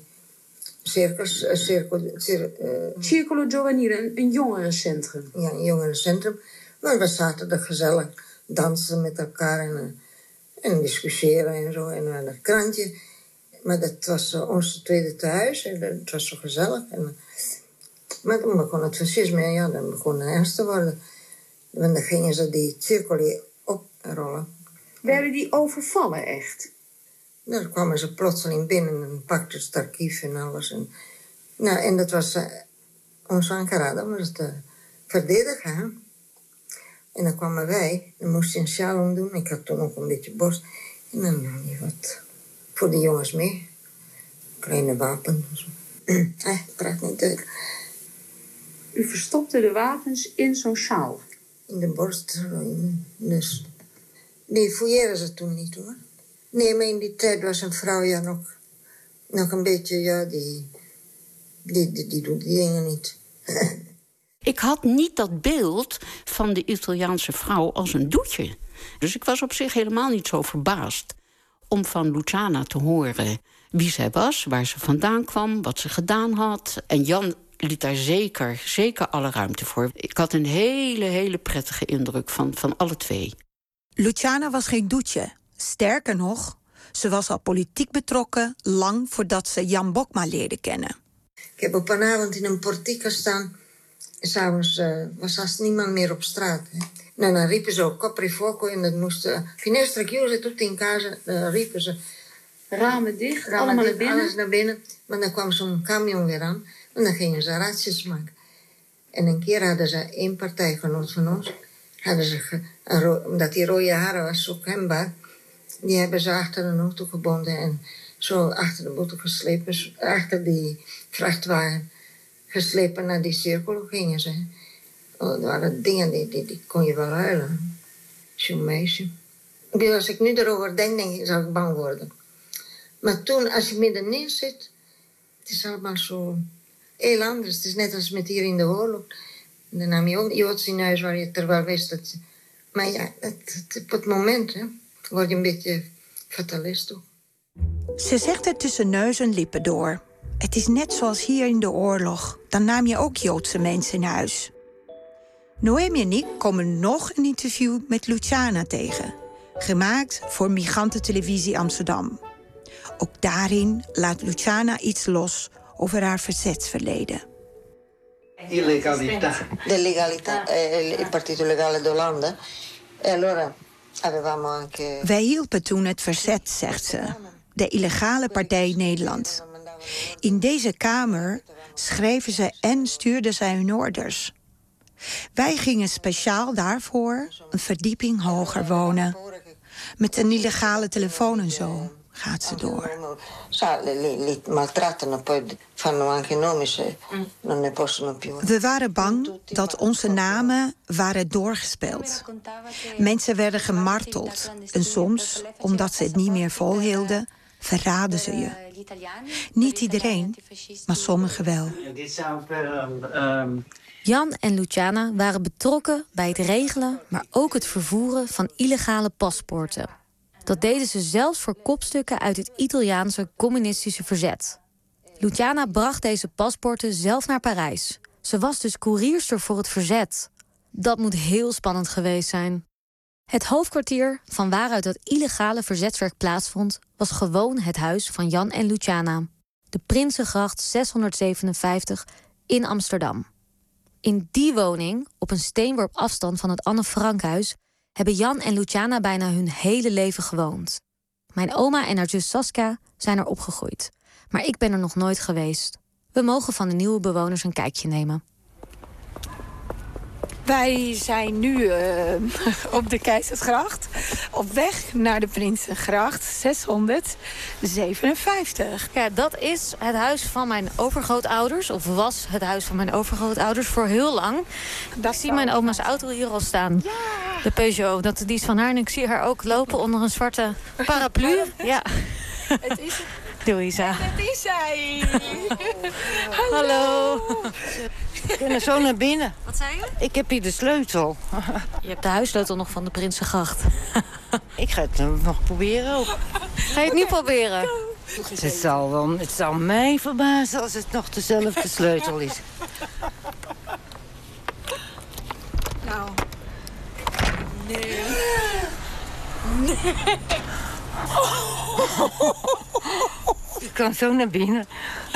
Circolo Giovanile, een jongerencentrum. Ja, een jongerencentrum. Maar we zaten er gezellig dansen met elkaar en discussiëren en zo. En we hadden een krantje. Maar dat was ons tweede thuis en het was zo gezellig. Maar toen begon het fascisme en ja, dan begon het ernst te worden. Want dan gingen ze die circoli oprollen. Werden die overvallen echt? Dan kwamen ze plotseling binnen en pakten het archief en alles. En dat was ons Ankara, dat was het verdedigen. Hè? En dan kwamen wij, dan moest je een sjaal omdoen. Ik had toen ook een beetje borst. En dan nam je wat voor de jongens mee. Kleine wapen. Ik praat niet uit. U verstopte de wapens in zo'n sjaal? In de borst. Dus. Die fouilleren ze toen niet hoor. Nee, maar in die tijd was een vrouw ja nog een beetje, ja, die doet die dingen niet. Ik had niet dat beeld van de Italiaanse vrouw als een doetje. Dus ik was op zich helemaal niet zo verbaasd om van Luciana te horen wie zij was, waar ze vandaan kwam, wat ze gedaan had. En Jan liet daar zeker alle ruimte voor. Ik had een hele prettige indruk van alle twee. Luciana was geen doetje. Sterker nog, ze was al politiek betrokken lang voordat ze Jan Bokma leerde kennen. Ik heb op een avond in een portiek gestaan. S'avonds was haast niemand meer op straat. Hè. Nou, dan riepen ze ook coprifuoco en dat moest finestra chiuse, tutti in casa. Dan riepen ze ramen dicht, allemaal naar binnen. Alles naar binnen. Maar dan kwam zo'n camion weer aan en dan gingen ze ratjes maken. En een keer hadden ze één partijgenoot van ons, hadden ze omdat die rode haren was zo kenbaar, die hebben ze achter een auto gebonden en zo achter de auto geslepen, achter die vrachtwagen geslepen naar die cirkel gingen ze. Oh, dat waren dingen die kon je wel huilen. Zo'n meisje. Als ik nu erover denk, zou ik bang worden. Maar toen, als je middenin zit, het is allemaal zo heel anders. Het is net als met hier in de oorlog. Dan nam je ook Joods in huis waar je terwijl wist dat. Maar ja, op het moment word je een beetje fatalist ook. Ze zegt het tussen neus en lippen door. Het is net zoals hier in de oorlog. Dan nam je ook Joodse mensen in huis. Noemi en ik komen nog een interview met Luciana tegen. Gemaakt voor Migrantentelevisie Amsterdam. Ook daarin laat Luciana iets los over haar verzetsverleden. Illegalità. De legalità, il Partito Legale d'Olanda. E allora avevamo anche. Wij hielpen toen het verzet, zegt ze. De illegale partij Nederland. In deze kamer schreven ze en stuurden zij hun orders. Wij gingen speciaal daarvoor een verdieping hoger wonen. Met een illegale telefoon en zo gaat ze door. Li maltrattano, poi fanno anche nomi se non ne possono più. We waren bang dat onze namen waren doorgespeeld. Mensen werden gemarteld. En soms, omdat ze het niet meer volhielden, verraden ze je. Niet iedereen, maar sommigen wel. Jan en Luciana waren betrokken bij het regelen, maar ook het vervoeren van illegale paspoorten. Dat deden ze zelfs voor kopstukken uit het Italiaanse communistische verzet. Luciana bracht deze paspoorten zelf naar Parijs. Ze was dus koerierster voor het verzet. Dat moet heel spannend geweest zijn. Het hoofdkwartier van waaruit dat illegale verzetswerk plaatsvond, was gewoon het huis van Jan en Luciana. De Prinsengracht 657 in Amsterdam. In die woning, op een steenworp afstand van het Anne Frankhuis, hebben Jan en Luciana bijna hun hele leven gewoond. Mijn oma en haar zus Saskia zijn er opgegroeid. Maar ik ben er nog nooit geweest. We mogen van de nieuwe bewoners een kijkje nemen. Wij zijn nu op de Keizersgracht. Op weg naar de Prinsengracht 657. Ja, dat is het huis van mijn overgrootouders. Of was het huis van mijn overgrootouders voor heel lang. Ik zie mijn oma's auto hier al staan. Ja. De Peugeot, die is van haar. En ik zie haar ook lopen onder een zwarte paraplu. Ja. Het is het. Doei, Isa. Dat is zij. Hallo. We kunnen zo naar binnen. Wat zei je? Ik heb hier de sleutel. Je hebt de huissleutel nog van de Prinsengracht. Ik ga het nog proberen ook. Ga je het niet proberen? Het zal mij verbazen als het nog dezelfde sleutel is. Nou. Nee. Ik kan zo naar binnen.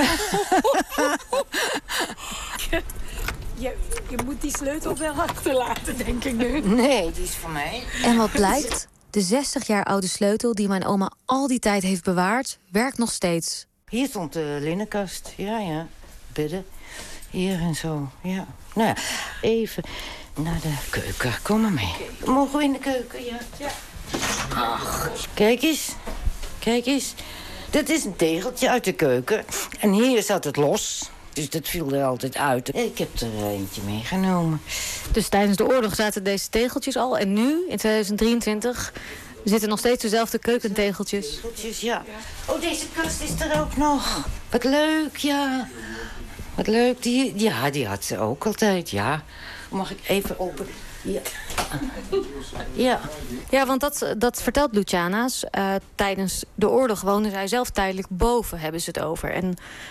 Je moet die sleutel wel achterlaten, denk ik nu. Nee, die is van mij. En wat blijkt? De 60 jaar oude sleutel die mijn oma al die tijd heeft bewaard, werkt nog steeds. Hier stond de linnenkast. Ja. Bedden. Hier en zo. Ja. Nou ja, even naar de keuken. Kom maar mee. Mogen we in de keuken? Ja. Ach, kijk eens. Dit is een tegeltje uit de keuken. En hier zat het los. Dus dat viel er altijd uit. Ik heb er eentje meegenomen. Dus tijdens de oorlog zaten deze tegeltjes al. En nu, in 2023, zitten nog steeds dezelfde keukentegeltjes. Tegeltjes, ja. Oh, deze kast is er ook nog. Wat leuk, ja. Wat leuk. Die had ze ook altijd, ja. Mag ik even open? Ja, want dat vertelt Luciana's. Tijdens de oorlog woonde zij zelf tijdelijk boven, hebben ze het over. En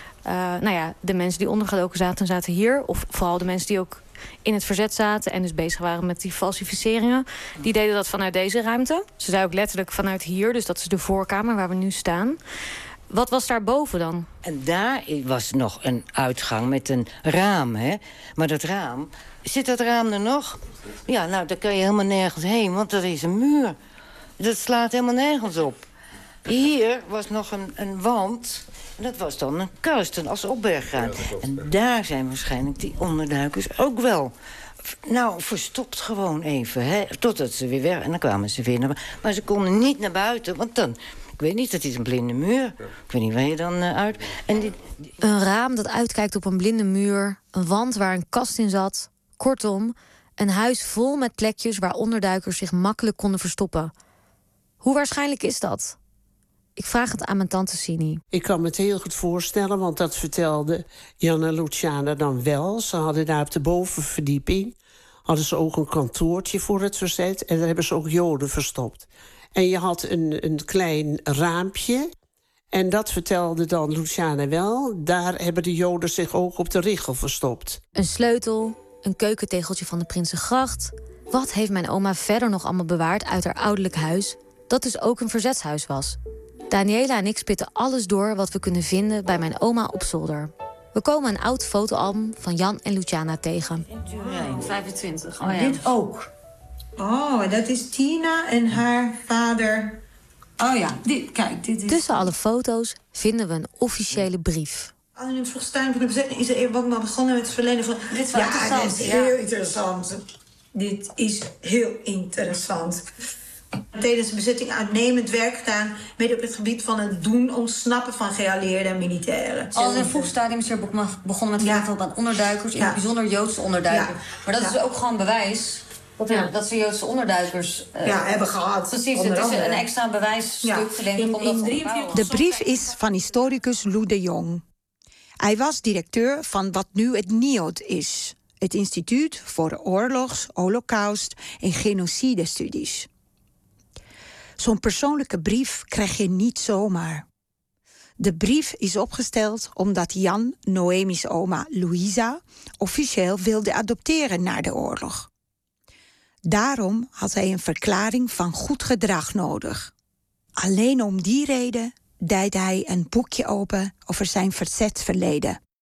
de mensen die ondergedoken zaten hier. Of vooral de mensen die ook in het verzet zaten en dus bezig waren met die falsificeringen. Die deden dat vanuit deze ruimte. Ze zei ook letterlijk vanuit hier, dus dat is de voorkamer waar we nu staan. Wat was daar boven dan? En daar was nog een uitgang met een raam, hè. Maar dat raam... Zit dat raam er nog? Ja, nou, daar kan je helemaal nergens heen, want er is een muur. Dat slaat helemaal nergens op. Hier was nog een wand. En dat was dan een kast, als opbergruim. En daar zijn waarschijnlijk die onderduikers ook wel... Nou, verstopt gewoon even, hè. Totdat ze weer weg... En dan kwamen ze weer naar... Maar ze konden niet naar buiten, want dan... Ik weet niet, dat is een blinde muur. Ik weet niet waar je dan uit... Een raam dat uitkijkt op een blinde muur. Een wand waar een kast in zat. Kortom, een huis vol met plekjes waar onderduikers zich makkelijk konden verstoppen. Hoe waarschijnlijk is dat? Ik vraag het aan mijn tante Sini. Ik kan me het heel goed voorstellen, want dat vertelde Jan en Luciana dan wel. Ze hadden daar op de bovenverdieping... hadden ze ook een kantoortje voor het verzet... en daar hebben ze ook Joden verstopt. En je had een klein raampje... en dat vertelde dan Luciana wel. Daar hebben de Joden zich ook op de richel verstopt. Een sleutel, een keukentegeltje van de Prinsengracht. Wat heeft mijn oma verder nog allemaal bewaard uit haar ouderlijk huis... dat dus ook een verzetshuis was? Daniela en ik spitten alles door wat we kunnen vinden bij mijn oma op zolder. We komen een oud fotoalbum van Jan en Luciana tegen. 25. Oh ja. Dit ook. Oh, dat is Tina en haar vader. Oh ja, dit is... Tussen alle foto's vinden we een officiële brief. Anoniem Verstijn van de bezetting is er wat maar begonnen met het verlenen van... Dit is interessant. Dit is heel interessant. Dit is heel interessant. Tijdens de bezetting uitnemend werk gedaan... mede op het gebied van het doen ontsnappen van geallieerden en militairen. Al in een vroeg stadium is er begonnen met het aan onderduikers... in het bijzonder Joodse onderduikers. Ja. Maar dat is ook gewoon bewijs... Dat ze Joodse onderduikers hebben gehad. Precies, het is een extra bewijsstuk, denk ik, om dat te bepalen. De brief is van historicus Lou de Jong. Hij was directeur van wat nu het NIOD is. Het Instituut voor Oorlogs-, Holocaust- en Genocidestudies. Zo'n persoonlijke brief krijg je niet zomaar. De brief is opgesteld omdat Jan, Noemi's oma Louisa... officieel wilde adopteren na de oorlog. Daarom had hij een verklaring van goed gedrag nodig. Alleen om die reden deed hij een boekje open over zijn verzetsverleden.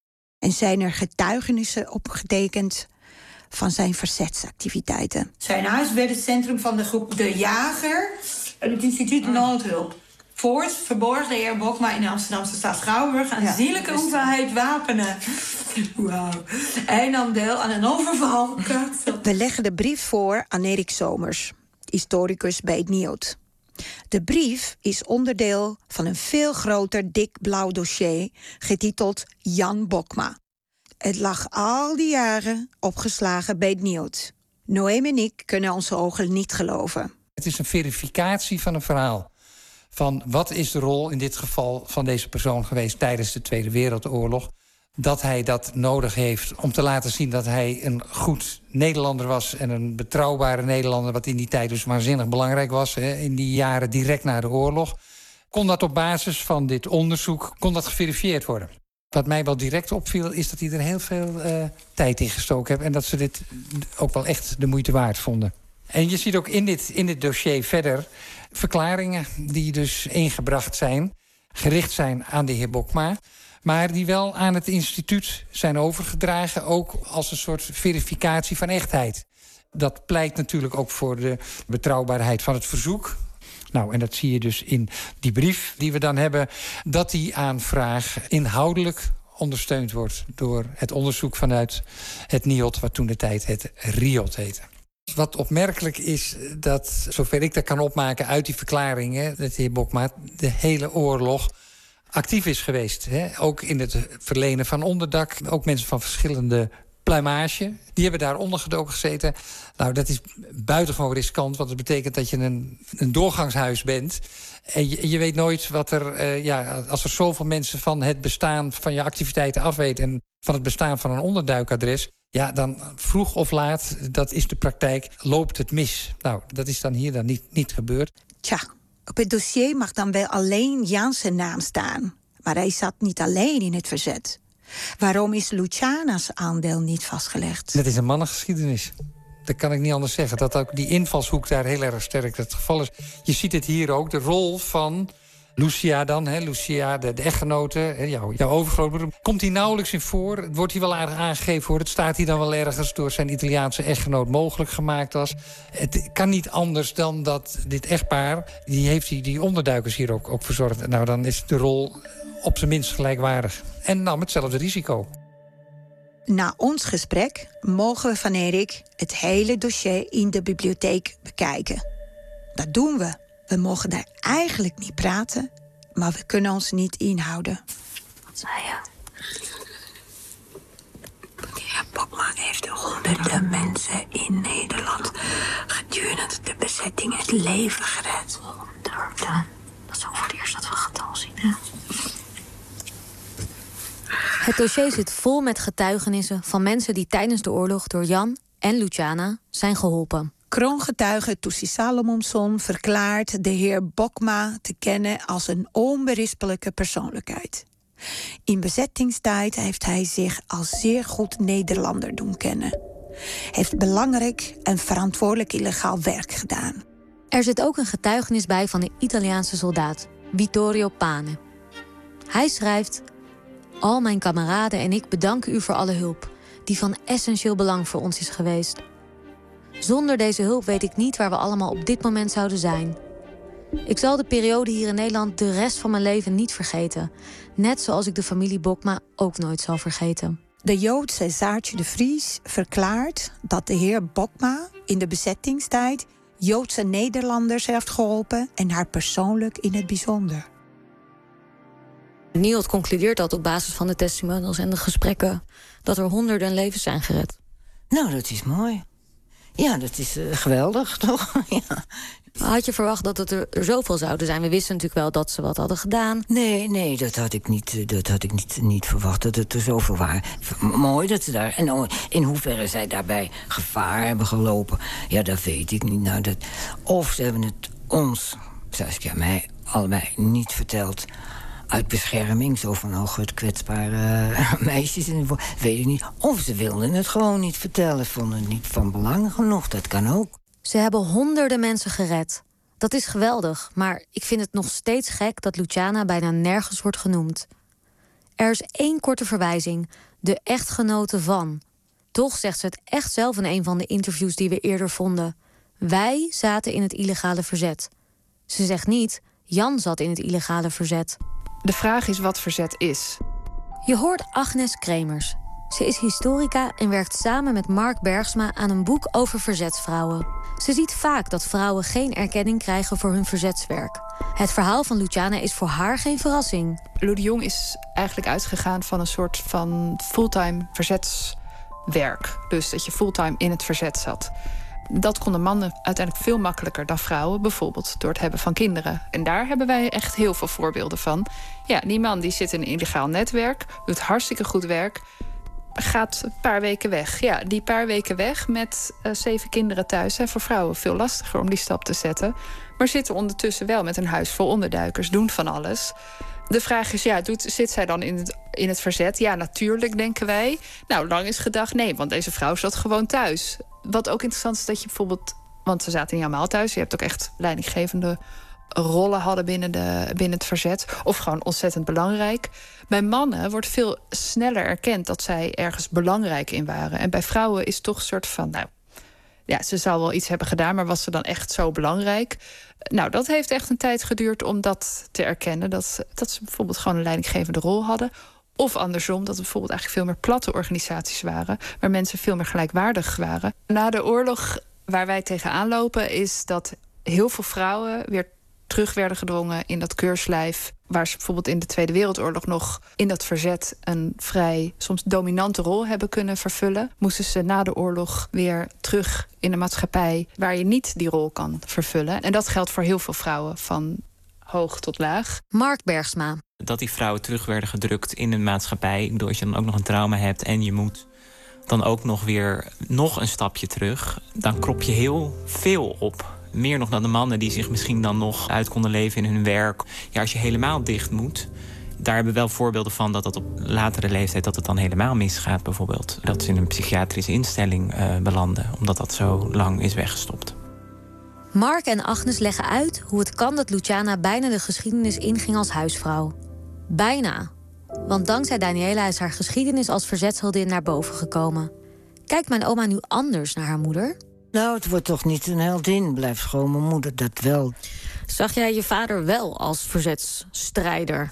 en zijn er getuigenissen opgetekend van zijn verzetsactiviteiten. Zijn huis werd het centrum van de groep De Jager en het instituut Noodhulp. Voorts verborg de heer Bokma in de Amsterdamse stad Schouwburg een aanzienlijke hoeveelheid wapenen. Wauw. Hij nam deel aan een overval. We leggen de brief voor aan Erik Somers, historicus bij het NIOD. De brief is onderdeel van een veel groter dik blauw dossier getiteld Jan Bokma. Het lag al die jaren opgeslagen bij het NIOD. Noem en ik kunnen onze ogen niet geloven. Het is een verificatie van een verhaal. Van wat is de rol in dit geval van deze persoon geweest tijdens de Tweede Wereldoorlog. Dat hij dat nodig heeft om te laten zien dat hij een goed Nederlander was en een betrouwbare Nederlander, wat in die tijd dus waanzinnig belangrijk was, in die jaren direct na de oorlog. Kon dat op basis van dit onderzoek geverifieerd worden. Wat mij wel direct opviel is dat hij er heel veel tijd in gestoken heeft en dat ze dit ook wel echt de moeite waard vonden. En je ziet ook in dit dossier verder verklaringen die dus ingebracht zijn, gericht zijn aan de heer Bokma, maar die wel aan het instituut zijn overgedragen, ook als een soort verificatie van echtheid. Dat pleit natuurlijk ook voor de betrouwbaarheid van het verzoek. Nou, en dat zie je dus in die brief die we dan hebben, dat die aanvraag inhoudelijk ondersteund wordt door het onderzoek vanuit het NIOD, wat toen de tijd het RIOD heette. Wat opmerkelijk is dat, zover ik dat kan opmaken uit die verklaringen, dat de heer Bokma de hele oorlog actief is geweest. Ook in het verlenen van onderdak. Ook mensen van verschillende pluimage, die hebben daar ondergedoken gezeten. Nou, dat is buitengewoon riskant, want dat betekent dat je een doorgangshuis bent. En je weet nooit wat er, als er zoveel mensen van het bestaan van je activiteiten afweten en van het bestaan van een onderduikadres, ja, dan vroeg of laat, dat is de praktijk, loopt het mis. Nou, dat is dan hier dan niet gebeurd. Tja, op het dossier mag dan wel alleen Jan zijn naam staan. Maar hij zat niet alleen in het verzet. Waarom is Luciana's aandeel niet vastgelegd? Dat is een mannengeschiedenis. Dat kan ik niet anders zeggen. Dat ook die invalshoek daar heel erg sterk het geval is. Je ziet het hier ook, de rol van Lucia dan, Lucia, de echtgenote, jouw overgrootmoeder. Komt hij nauwelijks in voor. Het wordt hier wel aardig aangegeven hoor. Het staat hier dan wel ergens door zijn Italiaanse echtgenoot mogelijk gemaakt was. Het kan niet anders dan dat dit echtpaar, die heeft die onderduikers hier ook verzorgd. Nou, dan is de rol op zijn minst gelijkwaardig. En nam hetzelfde risico. Na ons gesprek mogen we van Erik het hele dossier in de bibliotheek bekijken. Dat doen we. We mogen daar eigenlijk niet praten, maar we kunnen ons niet inhouden. Wat zei je? Ja, Bokma heeft honderden mensen in Nederland gedurende de bezetting het leven gered. Honderden. Dat is ook voor het eerst dat we een getal zien, hè? Het dossier zit vol met getuigenissen van mensen die tijdens de oorlog door Jan en Luciana zijn geholpen. Kroongetuige Toesie Salomonsson verklaart de heer Bokma te kennen als een onberispelijke persoonlijkheid. In bezettingstijd heeft hij zich als zeer goed Nederlander doen kennen. Heeft belangrijk en verantwoordelijk illegaal werk gedaan. Er zit ook een getuigenis bij van een Italiaanse soldaat, Vittorio Pane. Hij schrijft: al mijn kameraden en ik bedanken u voor alle hulp, die van essentieel belang voor ons is geweest. Zonder deze hulp weet ik niet waar we allemaal op dit moment zouden zijn. Ik zal de periode hier in Nederland de rest van mijn leven niet vergeten. Net zoals ik de familie Bokma ook nooit zal vergeten. De Joodse Saartje de Vries verklaart dat de heer Bokma in de bezettingstijd Joodse Nederlanders heeft geholpen en haar persoonlijk in het bijzonder. NIOD concludeert dat op basis van de testimonials en de gesprekken dat er honderden levens zijn gered. Nou, dat is mooi. Ja, dat is geweldig, toch? Ja. Had je verwacht dat het er zoveel zouden zijn? We wisten natuurlijk wel dat ze wat hadden gedaan. Nee, dat had ik niet verwacht, dat het er zoveel waren. Mooi dat ze daar... En in hoeverre zij daarbij gevaar hebben gelopen, ja, dat weet ik niet. Nou, of ze hebben het ons, Saskia, mij, allebei niet verteld uit bescherming, zo van het kwetsbare meisjes, weet ik niet. Of ze wilden het gewoon niet vertellen, vonden het niet van belang genoeg, dat kan ook. Ze hebben honderden mensen gered. Dat is geweldig, maar ik vind het nog steeds gek dat Luciana bijna nergens wordt genoemd. Er is 1 korte verwijzing, de echtgenote van. Toch zegt ze het echt zelf in een van de interviews die we eerder vonden. Wij zaten in het illegale verzet. Ze zegt niet, Jan zat in het illegale verzet. De vraag is wat verzet is. Je hoort Agnes Kremers. Ze is historica en werkt samen met Mark Bergsma aan een boek over verzetsvrouwen. Ze ziet vaak dat vrouwen geen erkenning krijgen voor hun verzetswerk. Het verhaal van Luciana is voor haar geen verrassing. Lou de Jong is eigenlijk uitgegaan van een soort van fulltime verzetswerk. Dus dat je fulltime in het verzet zat. Dat konden mannen uiteindelijk veel makkelijker dan vrouwen. Bijvoorbeeld door het hebben van kinderen. En daar hebben wij echt heel veel voorbeelden van. Ja, die man die zit in een illegaal netwerk, doet hartstikke goed werk, gaat een paar weken weg. Ja, die paar weken weg met 7 kinderen thuis zijn voor vrouwen veel lastiger om die stap te zetten. Maar zitten ondertussen wel met een huis vol onderduikers, doen van alles. De vraag is, zit zij dan in het verzet? Ja, natuurlijk, denken wij. Nou, lang is gedacht, nee, want deze vrouw zat gewoon thuis. Wat ook interessant is dat je bijvoorbeeld, want ze zaten niet allemaal thuis, je hebt ook echt leidinggevende rollen hadden binnen het verzet. Of gewoon ontzettend belangrijk. Bij mannen wordt veel sneller erkend dat zij ergens belangrijk in waren. En bij vrouwen is toch een soort van, nou ja, ze zou wel iets hebben gedaan, maar was ze dan echt zo belangrijk? Nou, dat heeft echt een tijd geduurd om dat te erkennen. Dat ze bijvoorbeeld gewoon een leidinggevende rol hadden. Of andersom, dat er bijvoorbeeld eigenlijk veel meer platte organisaties waren, waar mensen veel meer gelijkwaardig waren. Na de oorlog waar wij tegenaan lopen, is dat heel veel vrouwen weer terug werden gedwongen in dat keurslijf, waar ze bijvoorbeeld in de Tweede Wereldoorlog nog in dat verzet een vrij soms dominante rol hebben kunnen vervullen, moesten ze na de oorlog weer terug in de maatschappij waar je niet die rol kan vervullen. En dat geldt voor heel veel vrouwen, van hoog tot laag. Mark Bergsma. Dat die vrouwen terug werden gedrukt in een maatschappij. Ik bedoel, als je dan ook nog een trauma hebt en je moet dan ook nog weer een stapje terug, dan krop je heel veel op. Meer nog dan de mannen die zich misschien dan nog uit konden leven in hun werk. Ja, als je helemaal dicht moet, daar hebben we wel voorbeelden van dat op latere leeftijd dat het dan helemaal misgaat bijvoorbeeld. Dat ze in een psychiatrische instelling belanden, omdat dat zo lang is weggestopt. Mark en Agnes leggen uit hoe het kan dat Luciana bijna de geschiedenis inging als huisvrouw. Bijna. Want dankzij Daniela is haar geschiedenis als verzetsheldin naar boven gekomen. Kijkt mijn oma nu anders naar haar moeder? Nou, het wordt toch niet een heldin. Blijft gewoon mijn moeder dat wel. Zag jij je vader wel als verzetsstrijder?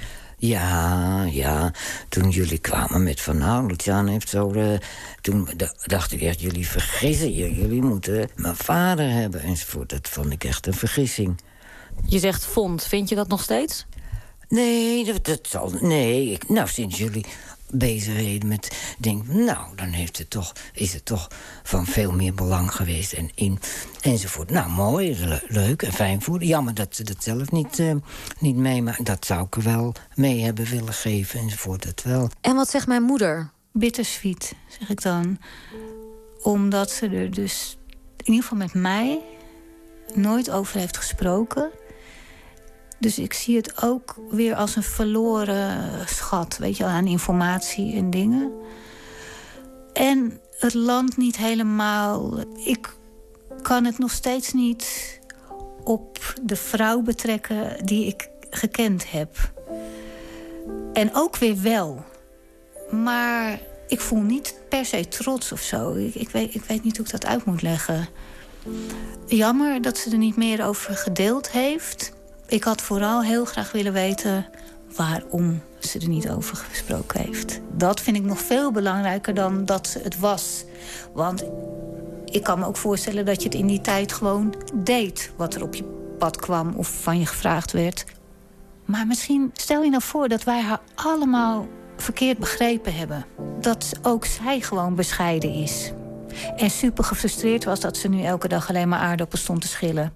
Ja. Toen jullie kwamen met van, nou, Luciana heeft zo... toen dacht ik echt, jullie vergissen je. Jullie moeten mijn vader hebben enzovoort. Dat vond ik echt een vergissing. Je zegt vond. Vind je dat nog steeds? Nee, dat zal... Nee, sinds jullie bezigheden met... denk, nou, dan is het toch van veel meer belang geweest enzovoort. Nou, mooi, leuk en fijn voor. Jammer dat ze dat zelf niet meemaakt. Dat zou ik er wel mee hebben willen geven enzovoort, dat wel. En wat zegt mijn moeder? Bittersweet, zeg ik dan. Omdat ze er dus, in ieder geval met mij, nooit over heeft gesproken. Dus ik zie het ook weer als een verloren schat, weet je, aan informatie en dingen. En het land niet helemaal. Ik kan het nog steeds niet op de vrouw betrekken die ik gekend heb. En ook weer wel. Maar ik voel niet per se trots of zo. Ik weet niet hoe ik dat uit moet leggen. Jammer dat ze er niet meer over gedeeld heeft. Ik had vooral heel graag willen weten waarom ze er niet over gesproken heeft. Dat vind ik nog veel belangrijker dan dat ze het was. Want ik kan me ook voorstellen dat je het in die tijd gewoon deed wat er op je pad kwam of van je gevraagd werd. Maar misschien stel je nou voor dat wij haar allemaal verkeerd begrepen hebben. Dat ook zij gewoon bescheiden is. En super gefrustreerd was dat ze nu elke dag alleen maar aardappels stond te schillen.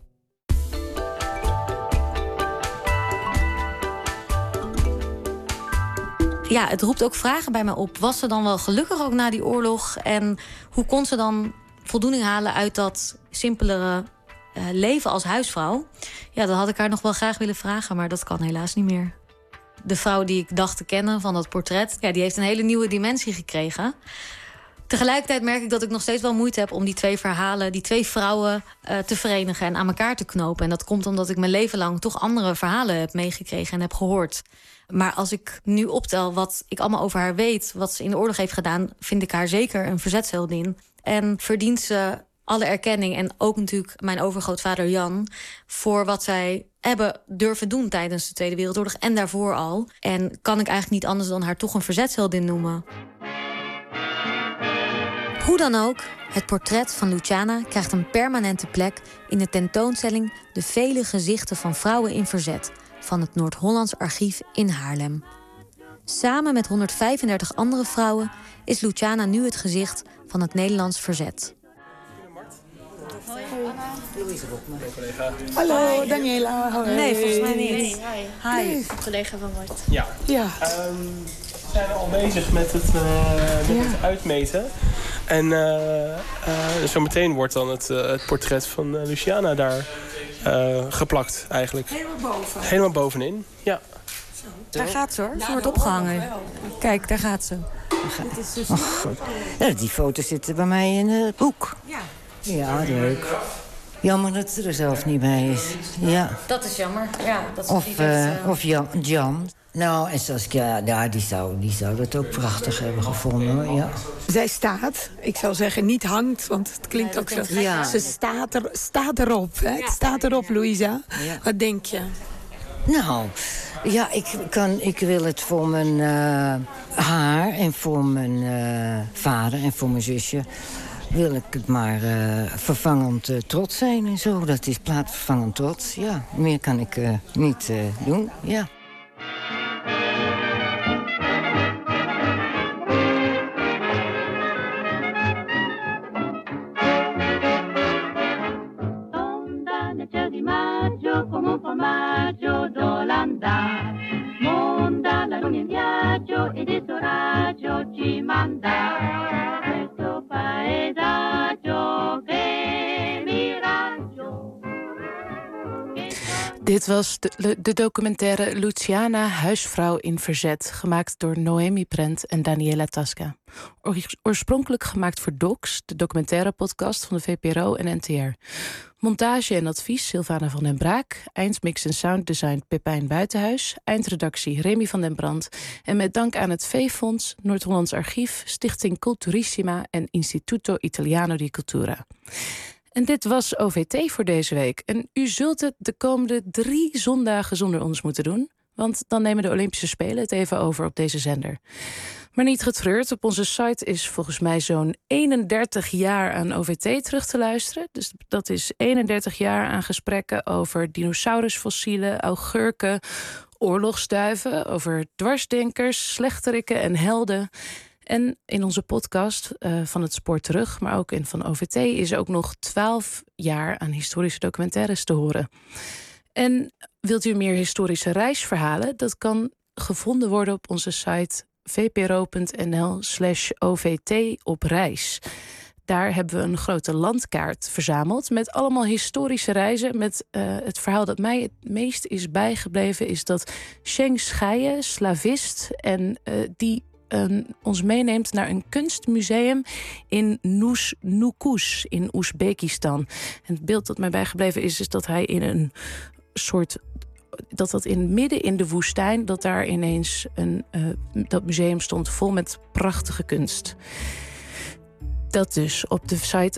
Ja, het roept ook vragen bij mij op. Was ze dan wel gelukkig ook na die oorlog? En hoe kon ze dan voldoening halen uit dat simpelere leven als huisvrouw? Ja, dat had ik haar nog wel graag willen vragen, maar dat kan helaas niet meer. De vrouw die ik dacht te kennen van dat portret, ja, die heeft een hele nieuwe dimensie gekregen. Tegelijkertijd merk ik dat ik nog steeds wel moeite heb om die twee verhalen, die twee vrouwen te verenigen en aan elkaar te knopen. En dat komt omdat ik mijn leven lang toch andere verhalen heb meegekregen en heb gehoord. Maar als ik nu optel wat ik allemaal over haar weet, wat ze in de oorlog heeft gedaan, vind ik haar zeker een verzetsheldin. En verdient ze alle erkenning en ook natuurlijk mijn overgrootvader Jan voor wat zij hebben durven doen tijdens de Tweede Wereldoorlog en daarvoor al. En kan ik eigenlijk niet anders dan haar toch een verzetsheldin noemen. Hoe dan ook, het portret van Luciana krijgt een permanente plek in de tentoonstelling De vele gezichten van vrouwen in verzet van het Noord-Hollands Archief in Haarlem. Samen met 135 andere vrouwen is Luciana nu het gezicht van het Nederlands verzet. Hallo, Daniela. Hoi. Nee, volgens mij niet. Hi. Hi. Collega van Bart. Ja. We zijn al bezig met het uitmeten. En zometeen wordt dan het portret van Luciana daar geplakt eigenlijk. Helemaal boven? Helemaal bovenin, ja. Daar gaat ze hoor, ze wordt opgehangen. Kijk, daar gaat ze. Die foto's zitten bij mij in het boek. Ja, leuk. Jammer dat ze er zelf niet bij is. Ja. Dat is jammer. Ja, dat is of Jan. Nou, en Saskia, die zou dat ook prachtig hebben gevonden, hoor. Ja. Zij staat, ik zou zeggen niet hangt, want het klinkt ook zo. Ja. Ze staat erop, hè? Het staat erop, Louisa. Ja. Wat denk je? Nou, ja, ik wil het voor mijn haar en voor mijn vader en voor mijn zusje. Wil ik het maar vervangend trots zijn en zo. Dat is plaatsvervangend trots, ja. Meer kan ik niet doen, ja. Dit was de documentaire Luciana, huisvrouw in verzet, gemaakt door Noemi Prent en Daniela Tasca. Oorspronkelijk gemaakt voor Docs, de documentaire podcast van de VPRO en NTR. Montage en advies Sylvana van den Braak. Eindmix en sounddesign Pepijn Buitenhuis. Eindredactie Remy van den Brand. En met dank aan het V-Fonds, Noord-Hollands Archief, Stichting Culturissima en Istituto Italiano di Cultura. En dit was OVT voor deze week. En u zult het de komende 3 zondagen zonder ons moeten doen. Want dan nemen de Olympische Spelen het even over op deze zender. Maar niet getreurd, op onze site is volgens mij zo'n 31 jaar aan OVT terug te luisteren. Dus dat is 31 jaar aan gesprekken over dinosaurusfossielen, augurken, oorlogsduiven, over dwarsdenkers, slechterikken en helden. En in onze podcast van het Spoor Terug, maar ook in van OVT, is ook nog 12 jaar aan historische documentaires te horen. En wilt u meer historische reisverhalen? Dat kan gevonden worden op onze site vpro.nl/OVT op reis. Daar hebben we een grote landkaart verzameld met allemaal historische reizen. Met het verhaal dat mij het meest is bijgebleven is dat Sheng Schije, slavist, en die ons meeneemt naar een kunstmuseum in Nus-Nukus in Oezbekistan. En het beeld dat mij bijgebleven is dat hij in een soort, dat midden in de woestijn, dat daar ineens dat museum stond vol met prachtige kunst. Dat dus op de site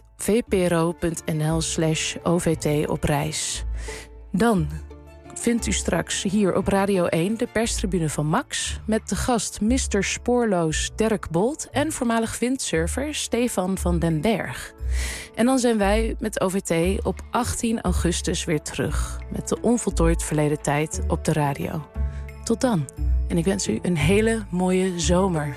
vpro.nl/OVT op reis. Dan vindt u straks hier op Radio 1 de perstribune van Max, met de gast Mr. Spoorloos Dirk Bolt en voormalig windsurfer Stefan van den Berg. En dan zijn wij met OVT op 18 augustus weer terug met de onvoltooid verleden tijd op de radio. Tot dan. En ik wens u een hele mooie zomer.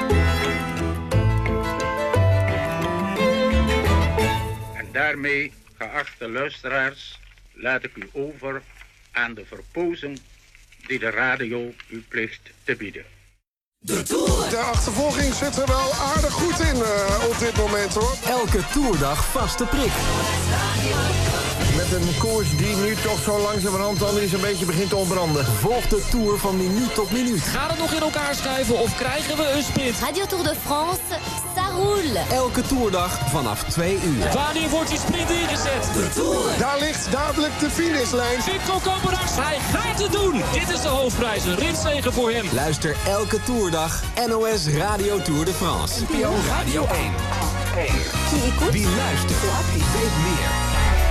Daarmee geachte luisteraars, laat ik u over aan de verpozing die de radio u plicht te bieden. De achtervolging zit er wel aardig goed in op dit moment, hoor. Elke toerdag vaste prik. Met een koers die nu toch zo langzamerhand al eens een beetje begint te ontbranden. Volg de Tour van minuut tot minuut. Gaat het nog in elkaar schuiven of krijgen we een sprint? Radio Tour de France, ça roule. Elke toerdag vanaf 2 uur. Wanneer wordt die sprint ingezet? De Tour. Daar ligt dadelijk de finishlijn. Victor Campenaerts, hij gaat het doen. Dit is de hoofdprijs, een ritzege voor hem. Luister elke toerdag NOS Radio Tour de France. NPO Radio 1. Wie luistert, weet meer.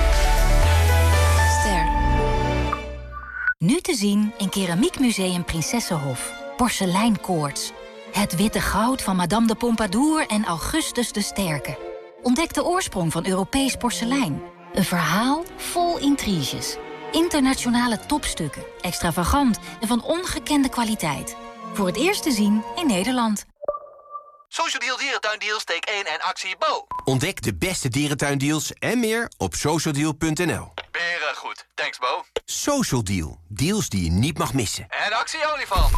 Nu te zien in Keramiekmuseum Prinsessenhof. Porseleinkoorts. Het witte goud van Madame de Pompadour en Augustus de Sterke. Ontdek de oorsprong van Europees porselein. Een verhaal vol intriges. Internationale topstukken. Extravagant en van ongekende kwaliteit. Voor het eerst te zien in Nederland. Social Deal Dierentuindeals, steek 1 en actie Bo. Ontdek de beste dierentuindeals en meer op socialdeal.nl. Beren goed. Thanks, Bo. Social Deal. Deals die je niet mag missen. En actie olifant.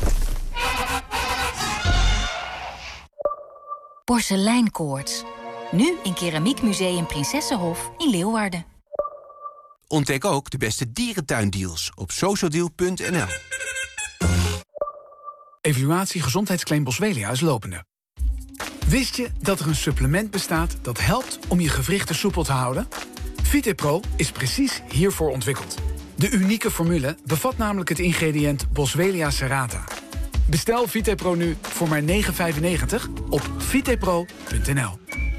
Porseleinkoorts. Nu in Keramiekmuseum Prinsessenhof in Leeuwarden. Ontdek ook de beste dierentuindeals op socialdeal.nl. Evaluatie gezondheidsclaim Boswellia is lopende. Wist je dat er een supplement bestaat dat helpt om je gewrichten soepel te houden? VitePro is precies hiervoor ontwikkeld. De unieke formule bevat namelijk het ingrediënt Boswellia serrata. Bestel VitePro nu voor maar €9,95 op vitepro.nl.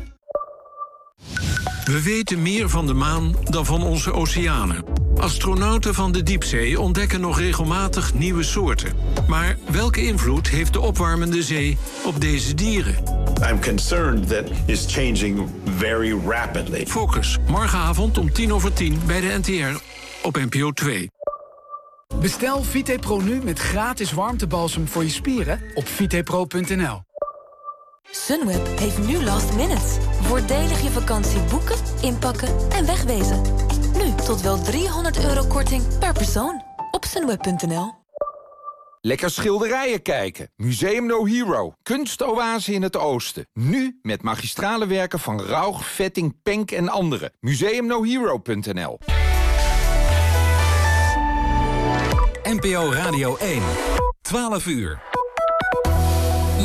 We weten meer van de maan dan van onze oceanen. Astronauten van de diepzee ontdekken nog regelmatig nieuwe soorten. Maar welke invloed heeft de opwarmende zee op deze dieren? I'm concerned that it's changing very rapidly. Focus, morgenavond om 10:10 bij de NTR op NPO 2. Bestel VitePro nu met gratis warmtebalsem voor je spieren op vitepro.nl. Sunweb heeft nu last minute. Voordelig je vakantie boeken, inpakken en wegwezen. Nu tot wel €300 korting per persoon op sunweb.nl. Lekker schilderijen kijken. Museum No Hero. Kunstoase in het oosten. Nu met magistrale werken van Rauch, Vetting, Penk en anderen. museumnohero.nl. NPO Radio 1. 12 uur.